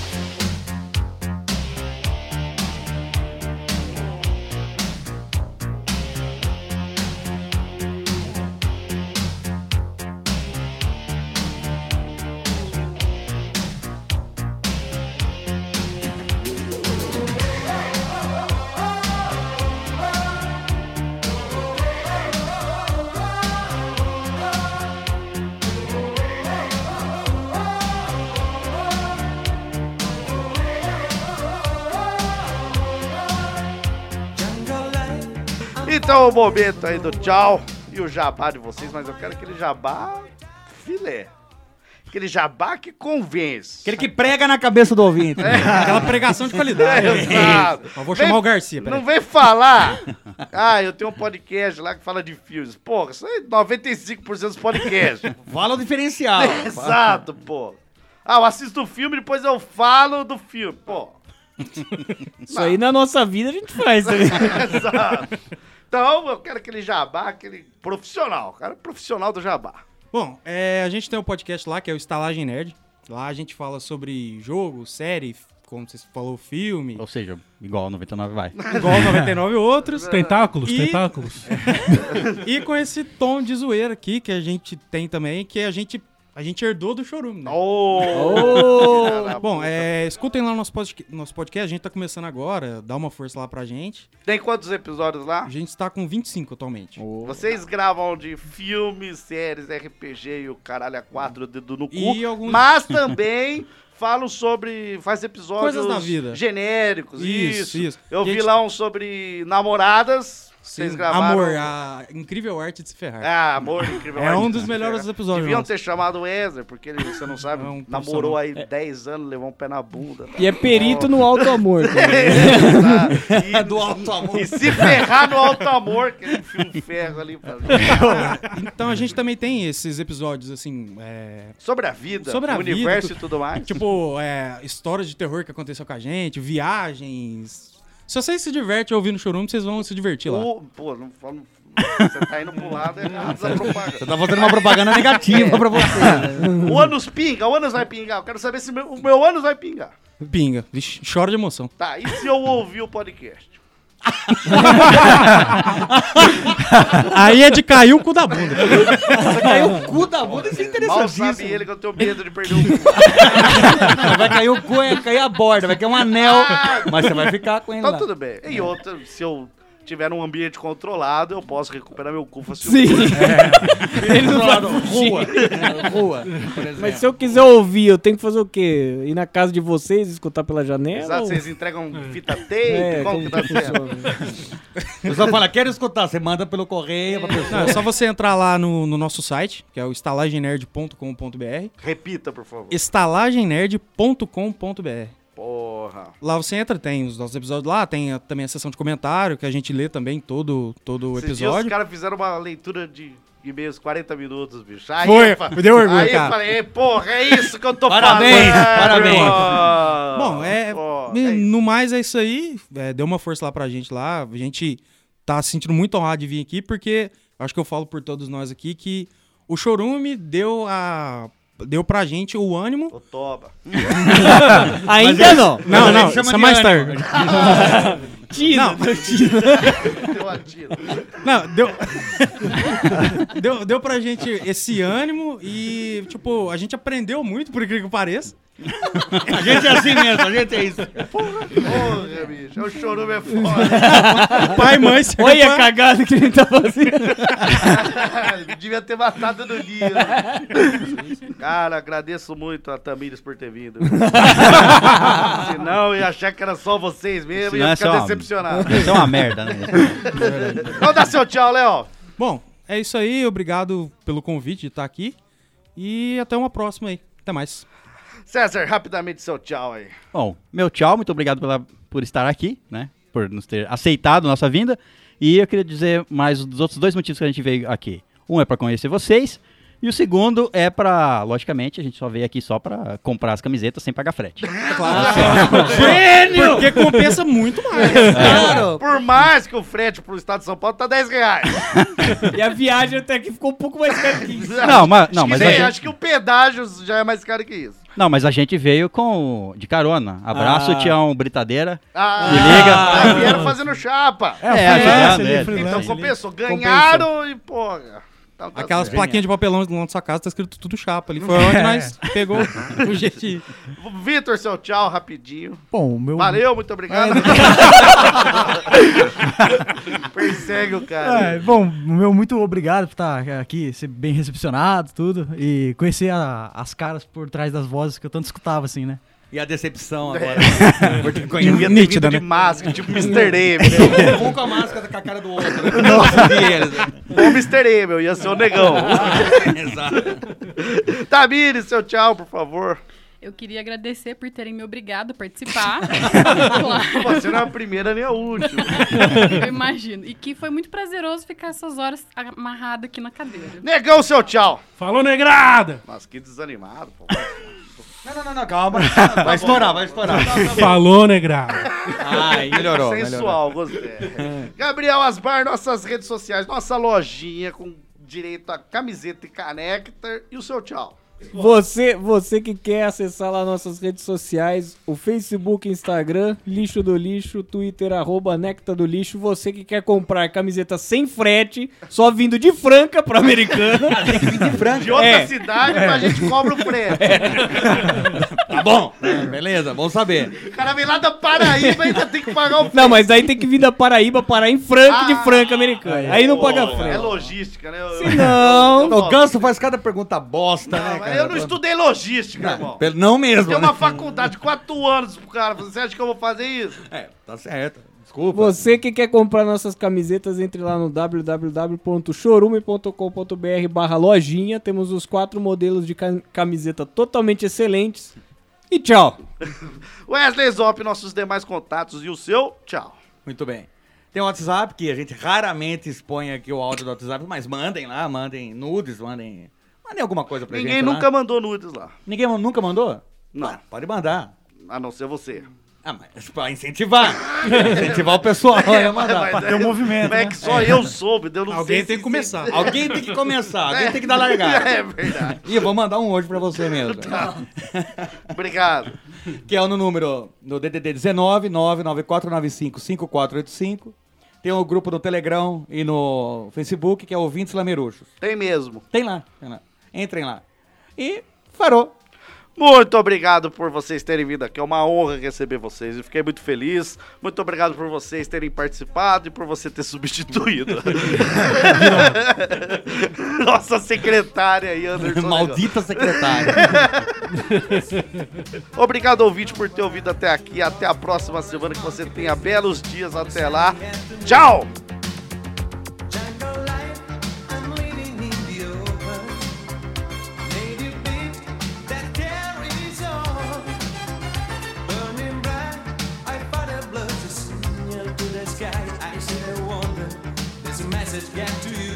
Então o momento aí do tchau e o jabá de vocês, mas eu quero aquele jabá filé. Aquele jabá que convence.
Aquele que prega na cabeça do ouvinte.
Aquela pregação de qualidade.
É, exato.
Eu vou
Vem-
chamar o Garcia, peraí.
Não vem falar. Ah, eu tenho um podcast lá que fala de filmes. Pô, isso aí é noventa e cinco por cento dos podcasts.
Fala o diferencial.
Exato, pô. Ah, eu assisto o filme e depois eu falo do filme. Pô.
Isso aí na nossa vida a gente faz. Né?
Exato. Então, eu quero aquele jabá, aquele profissional, cara, profissional do jabá.
Bom, é, a gente tem um podcast lá que é o Estalagem Nerd. Lá a gente fala sobre jogo, série, como você falou, filme.
Ou seja, igual ao noventa e nove vai.
Igual noventa e nove outros.
Tentáculos,
E-
tentáculos.
E com esse tom de zoeira aqui que a gente tem também, que a gente, a gente herdou do Chorume, né?
Oh!
Bom, é, escutem lá o nosso, pod- nosso podcast, a gente tá começando agora, dá uma força lá pra gente.
Tem quantos episódios lá?
A gente está com vinte e cinco atualmente.
Vocês gravam de filmes, séries, R P G e o caralho a quatro, dedo no cu.
E alguns-
Mas também falam sobre... Faz episódios
Coisas da vida.
genéricos.
Isso,
Isso,
isso.
Eu
E a
vi
gente-
lá um sobre namoradas. Vocês
Sim,
gravaram...
Amor, a incrível arte de se ferrar.
Ah, amor, incrível.
É
arte
um
de
dos
se
melhores
ferrar.
episódios
Deviam
nossos.
ter chamado o Wesley, porque ele, você não sabe,
É um
namorou aí
profissional.
dez anos, levou um pé na bunda.
E é perito no alto amor.
Exato. E,
Do alto amor.
e se ferrar no alto amor, que ele enfia um ferro ali. Pra...
Então a gente também tem esses episódios, assim, é,
Sobre a vida,
sobre a
o
vida,
universo
tu-
e tudo mais.
tipo, é, histórias de terror que aconteceu com a gente, viagens. Se vocês se divertem ouvindo Chorume, vocês vão se divertir lá.
O- pô, não, falo- Você tá indo pro lado errado da propaganda.
Você tá fazendo uma propaganda negativa pra você.
O ânus pinga, o ânus vai pingar. Eu quero saber se meu, o meu ânus vai pingar.
Pinga. Vixe, chora de emoção.
Tá, e se eu ouvir o podcast?
Aí é de cair o cu da bunda.
Você caiu o cu da bunda, isso é
Mal
interessantíssimo.
sabe ele que eu tenho medo de perder o cu.
Não, vai cair o cu, vai cair a borda, vai cair um anel, mas você vai ficar com ele
Então
lá.
tudo bem. E outra, se eu tiver num ambiente controlado, eu posso recuperar meu cu facilmente.
Sim.
É. Ele não vai rua. É, rua, por exemplo.
Mas se eu quiser ouvir, eu tenho que fazer o quê? Ir na casa de vocês, escutar pela janela?
Exato,
ou-
vocês entregam fita tape,
É,
como
como
que dá
que
certo?
funciona?
O pessoal fala, quero escutar, você manda pelo correio pra pessoa.
Não, é só você entrar lá no, no nosso site, que é o estalagem nerd ponto com ponto b r.
Repita, por favor.
estalagem nerd ponto com ponto b r.
Porra.
Lá você entra, tem os nossos episódios lá, tem a- também a seção de comentário, que a gente lê também todo, todo o
Esses dias os
episódio.
caras fizeram uma leitura de e-mails, quarenta minutos, bicho. Aí
Foi,
eu fa-
me deu orgulho,
Aí
cara.
eu falei, porra, é isso que eu tô
Parabéns,
falando.
parabéns.
Pô.
Bom, é,
Pô,
e
é isso.
no mais é isso aí. É, deu uma força lá pra gente lá. A gente tá se sentindo muito honrado de vir aqui, porque acho que eu falo por todos nós aqui que o Chorume deu a deu pra gente o ânimo.
Ô, toba.
Ainda não.
Não, não,
Chama
isso é
de
mais
ânimo.
tarde.
Tira.
Deu a tira.
Não, deu... deu. Deu pra gente esse ânimo e, tipo, a gente aprendeu muito, por incrível que pareça.
A gente é assim mesmo, a gente é isso.
Porra, bicho. O chorume é foda.
Pai e mãe, se
Olha a cagada que ele tá fazendo.
Devia ter matado no dia. Cara, agradeço muito a Tamires por ter vindo. Senão eu ia achar que era só vocês mesmo e
Senão
ia
é
ficar
só uma-
decepcionado.
Isso é uma merda, né?
Vamos dar seu tchau, Léo.
Bom, é isso aí. Obrigado pelo convite de estar aqui. E até uma próxima aí. Até mais.
César, rapidamente seu tchau aí.
Bom, meu tchau, muito obrigado pela, por estar aqui, né? Por nos ter aceitado nossa vinda. E eu queria dizer mais dos outros dois motivos que a gente veio aqui. Um é para conhecer vocês. E o segundo é pra, logicamente, a gente só veio aqui só pra comprar as camisetas sem pagar frete.
Claro. Gênio! Porque compensa muito mais.
Claro. Por mais que o frete pro estado de São Paulo tá dez reais.
E a viagem até aqui ficou um pouco mais cara que isso.
Não, mas, não,
acho,
mas
que,
a
sim,
gente,
acho que o pedágio já é mais caro que isso.
não, mas a gente veio com de carona. Abraço,
Ah.
Tião Britadeira.
Ah,
Me liga.
Ah, vieram fazendo chapa.
É, ajudando ele.
Então
Sim.
compensou. Ganharam e, porra. Então tá
Aquelas
certo.
plaquinhas de papelão lá na sua casa, tá escrito tudo chapa ali. Foi onde nós pegou o jeitinho.
Vitor, seu tchau, rapidinho.
Bom, o meu...
Valeu, muito obrigado. Persegue o cara.
É, bom, o meu muito obrigado por estar aqui, ser bem recepcionado, tudo. E conhecer a- as caras por trás das vozes que eu tanto escutava, assim, né?
E a decepção agora.
É.
Porque
Devia
conhece.
ter
Nítida,
vindo de
né?
máscara, tipo mister M. né?
Um com a máscara com a cara do outro. Né? Nossa, eles.
Bom mister M, eu ia ser o negão.
Exato.
Tamires, seu tchau, por favor.
Eu queria agradecer por terem me obrigado a participar. Claro.
Você não é a primeira nem a última.
Eu imagino. E que foi muito prazeroso ficar essas horas amarrado aqui na cadeira.
Negão, seu tchau.
Falou, negrada!
Nossa, que desanimado, pô.
Não, não, não, não, calma. Vai estourar, vai estourar.
Falou, negrada!
Ai, melhorou. melhorou.
Sensual, gostei. Gabriel Asbar, nossas redes sociais, nossa lojinha com direito a camiseta e caneca e o seu tchau.
Você, você que quer acessar lá nossas redes sociais, o Facebook, Instagram, Lixo do Lixo, Twitter, arroba Necta do Lixo. Você que quer comprar camiseta sem frete, só vindo de Franca pra Americana.
De outra
É.
cidade, mas a gente cobra o frete.
Tá bom, beleza, bom saber.
O cara vem lá da Paraíba e ainda tem que pagar o frete.
Não, mas aí tem que vir da Paraíba, parar em Franca, de Franca, Americana. Aí não paga
Pô,
frete.
É logística, né? Eu-
Se não...
O Ganso faz cada pergunta bosta, né,
Não,
cara?
eu não estudei logística, irmão.
Pelo- Não mesmo.
Tem
né?
uma faculdade de quatro anos pro cara. Você acha que eu vou fazer isso?
É, tá certo. Desculpa.
Você que quer comprar nossas camisetas, entre lá no w w w ponto chorume ponto com ponto b r barra lojinha. Temos os quatro modelos de cam- camiseta totalmente excelentes. E tchau.
Wesley Zop, nossos demais contatos e o seu, tchau.
Muito bem. Tem o WhatsApp, que a gente raramente expõe aqui o áudio do WhatsApp, mas mandem lá, mandem nudes, mandem... Mandem alguma coisa pra
Ninguém
gente
nunca
lá.
mandou nudes lá.
Ninguém nunca mandou?
Não.
Ah, pode mandar.
A não ser você.
Ah, mas pra incentivar. incentivar o pessoal.
É,
ia mandar.
mas-
Pra ter um movimento.
Como é
né?
que só eu soube? Eu não
Alguém
sei
tem
se-
que começar.
Alguém tem que começar, alguém tem que dar largada.
É verdade.
Ih, eu vou mandar um hoje pra você mesmo.
Tá. Obrigado.
Que é o no número do D D D dezenove, nove nove quatro nove cinco, cinco quatro oito cinco. Tem o grupo no Telegram e no Facebook, que é Ouvintes Lameruxos.
Tem mesmo.
Tem lá, tem lá. Entrem lá. E farou.
Muito obrigado por vocês terem vindo aqui. É uma honra receber vocês. Eu fiquei muito feliz. Muito obrigado por vocês terem participado e por você ter substituído. Nossa secretária aí, Anderson.
Maldita secretária.
Obrigado, ouvinte, por ter ouvido até aqui. Até a próxima semana. Que você tenha belos dias. Até lá. Tchau!
Message get to you.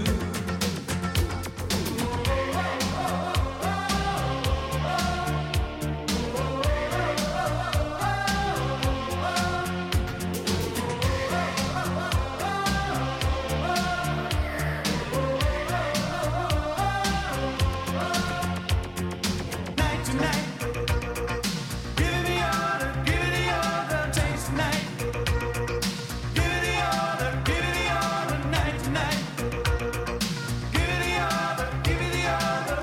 Night to night, give it the order, give it the order, taste tonight. Give it the order, give it the order, night to night. Give it the order, give it the order.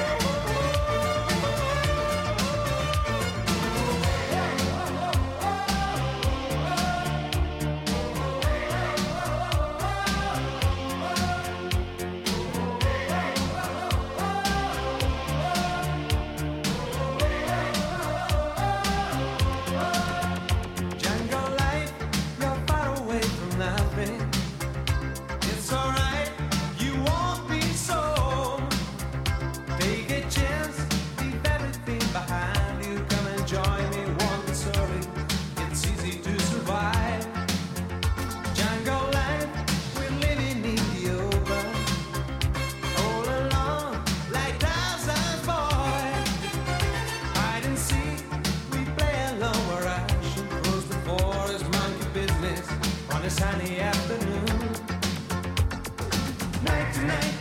Jungle life, you're far away from nothing. It's alright, you won't be so. Take a chance, leave everything behind you. Come and join me, won't be sorry. It's easy to survive. Jungle life, we're living in the open. All alone, like Tarzan's boy. Hide and seek, we play alone where action grows the forest monkey business on a sunny afternoon. Night to night,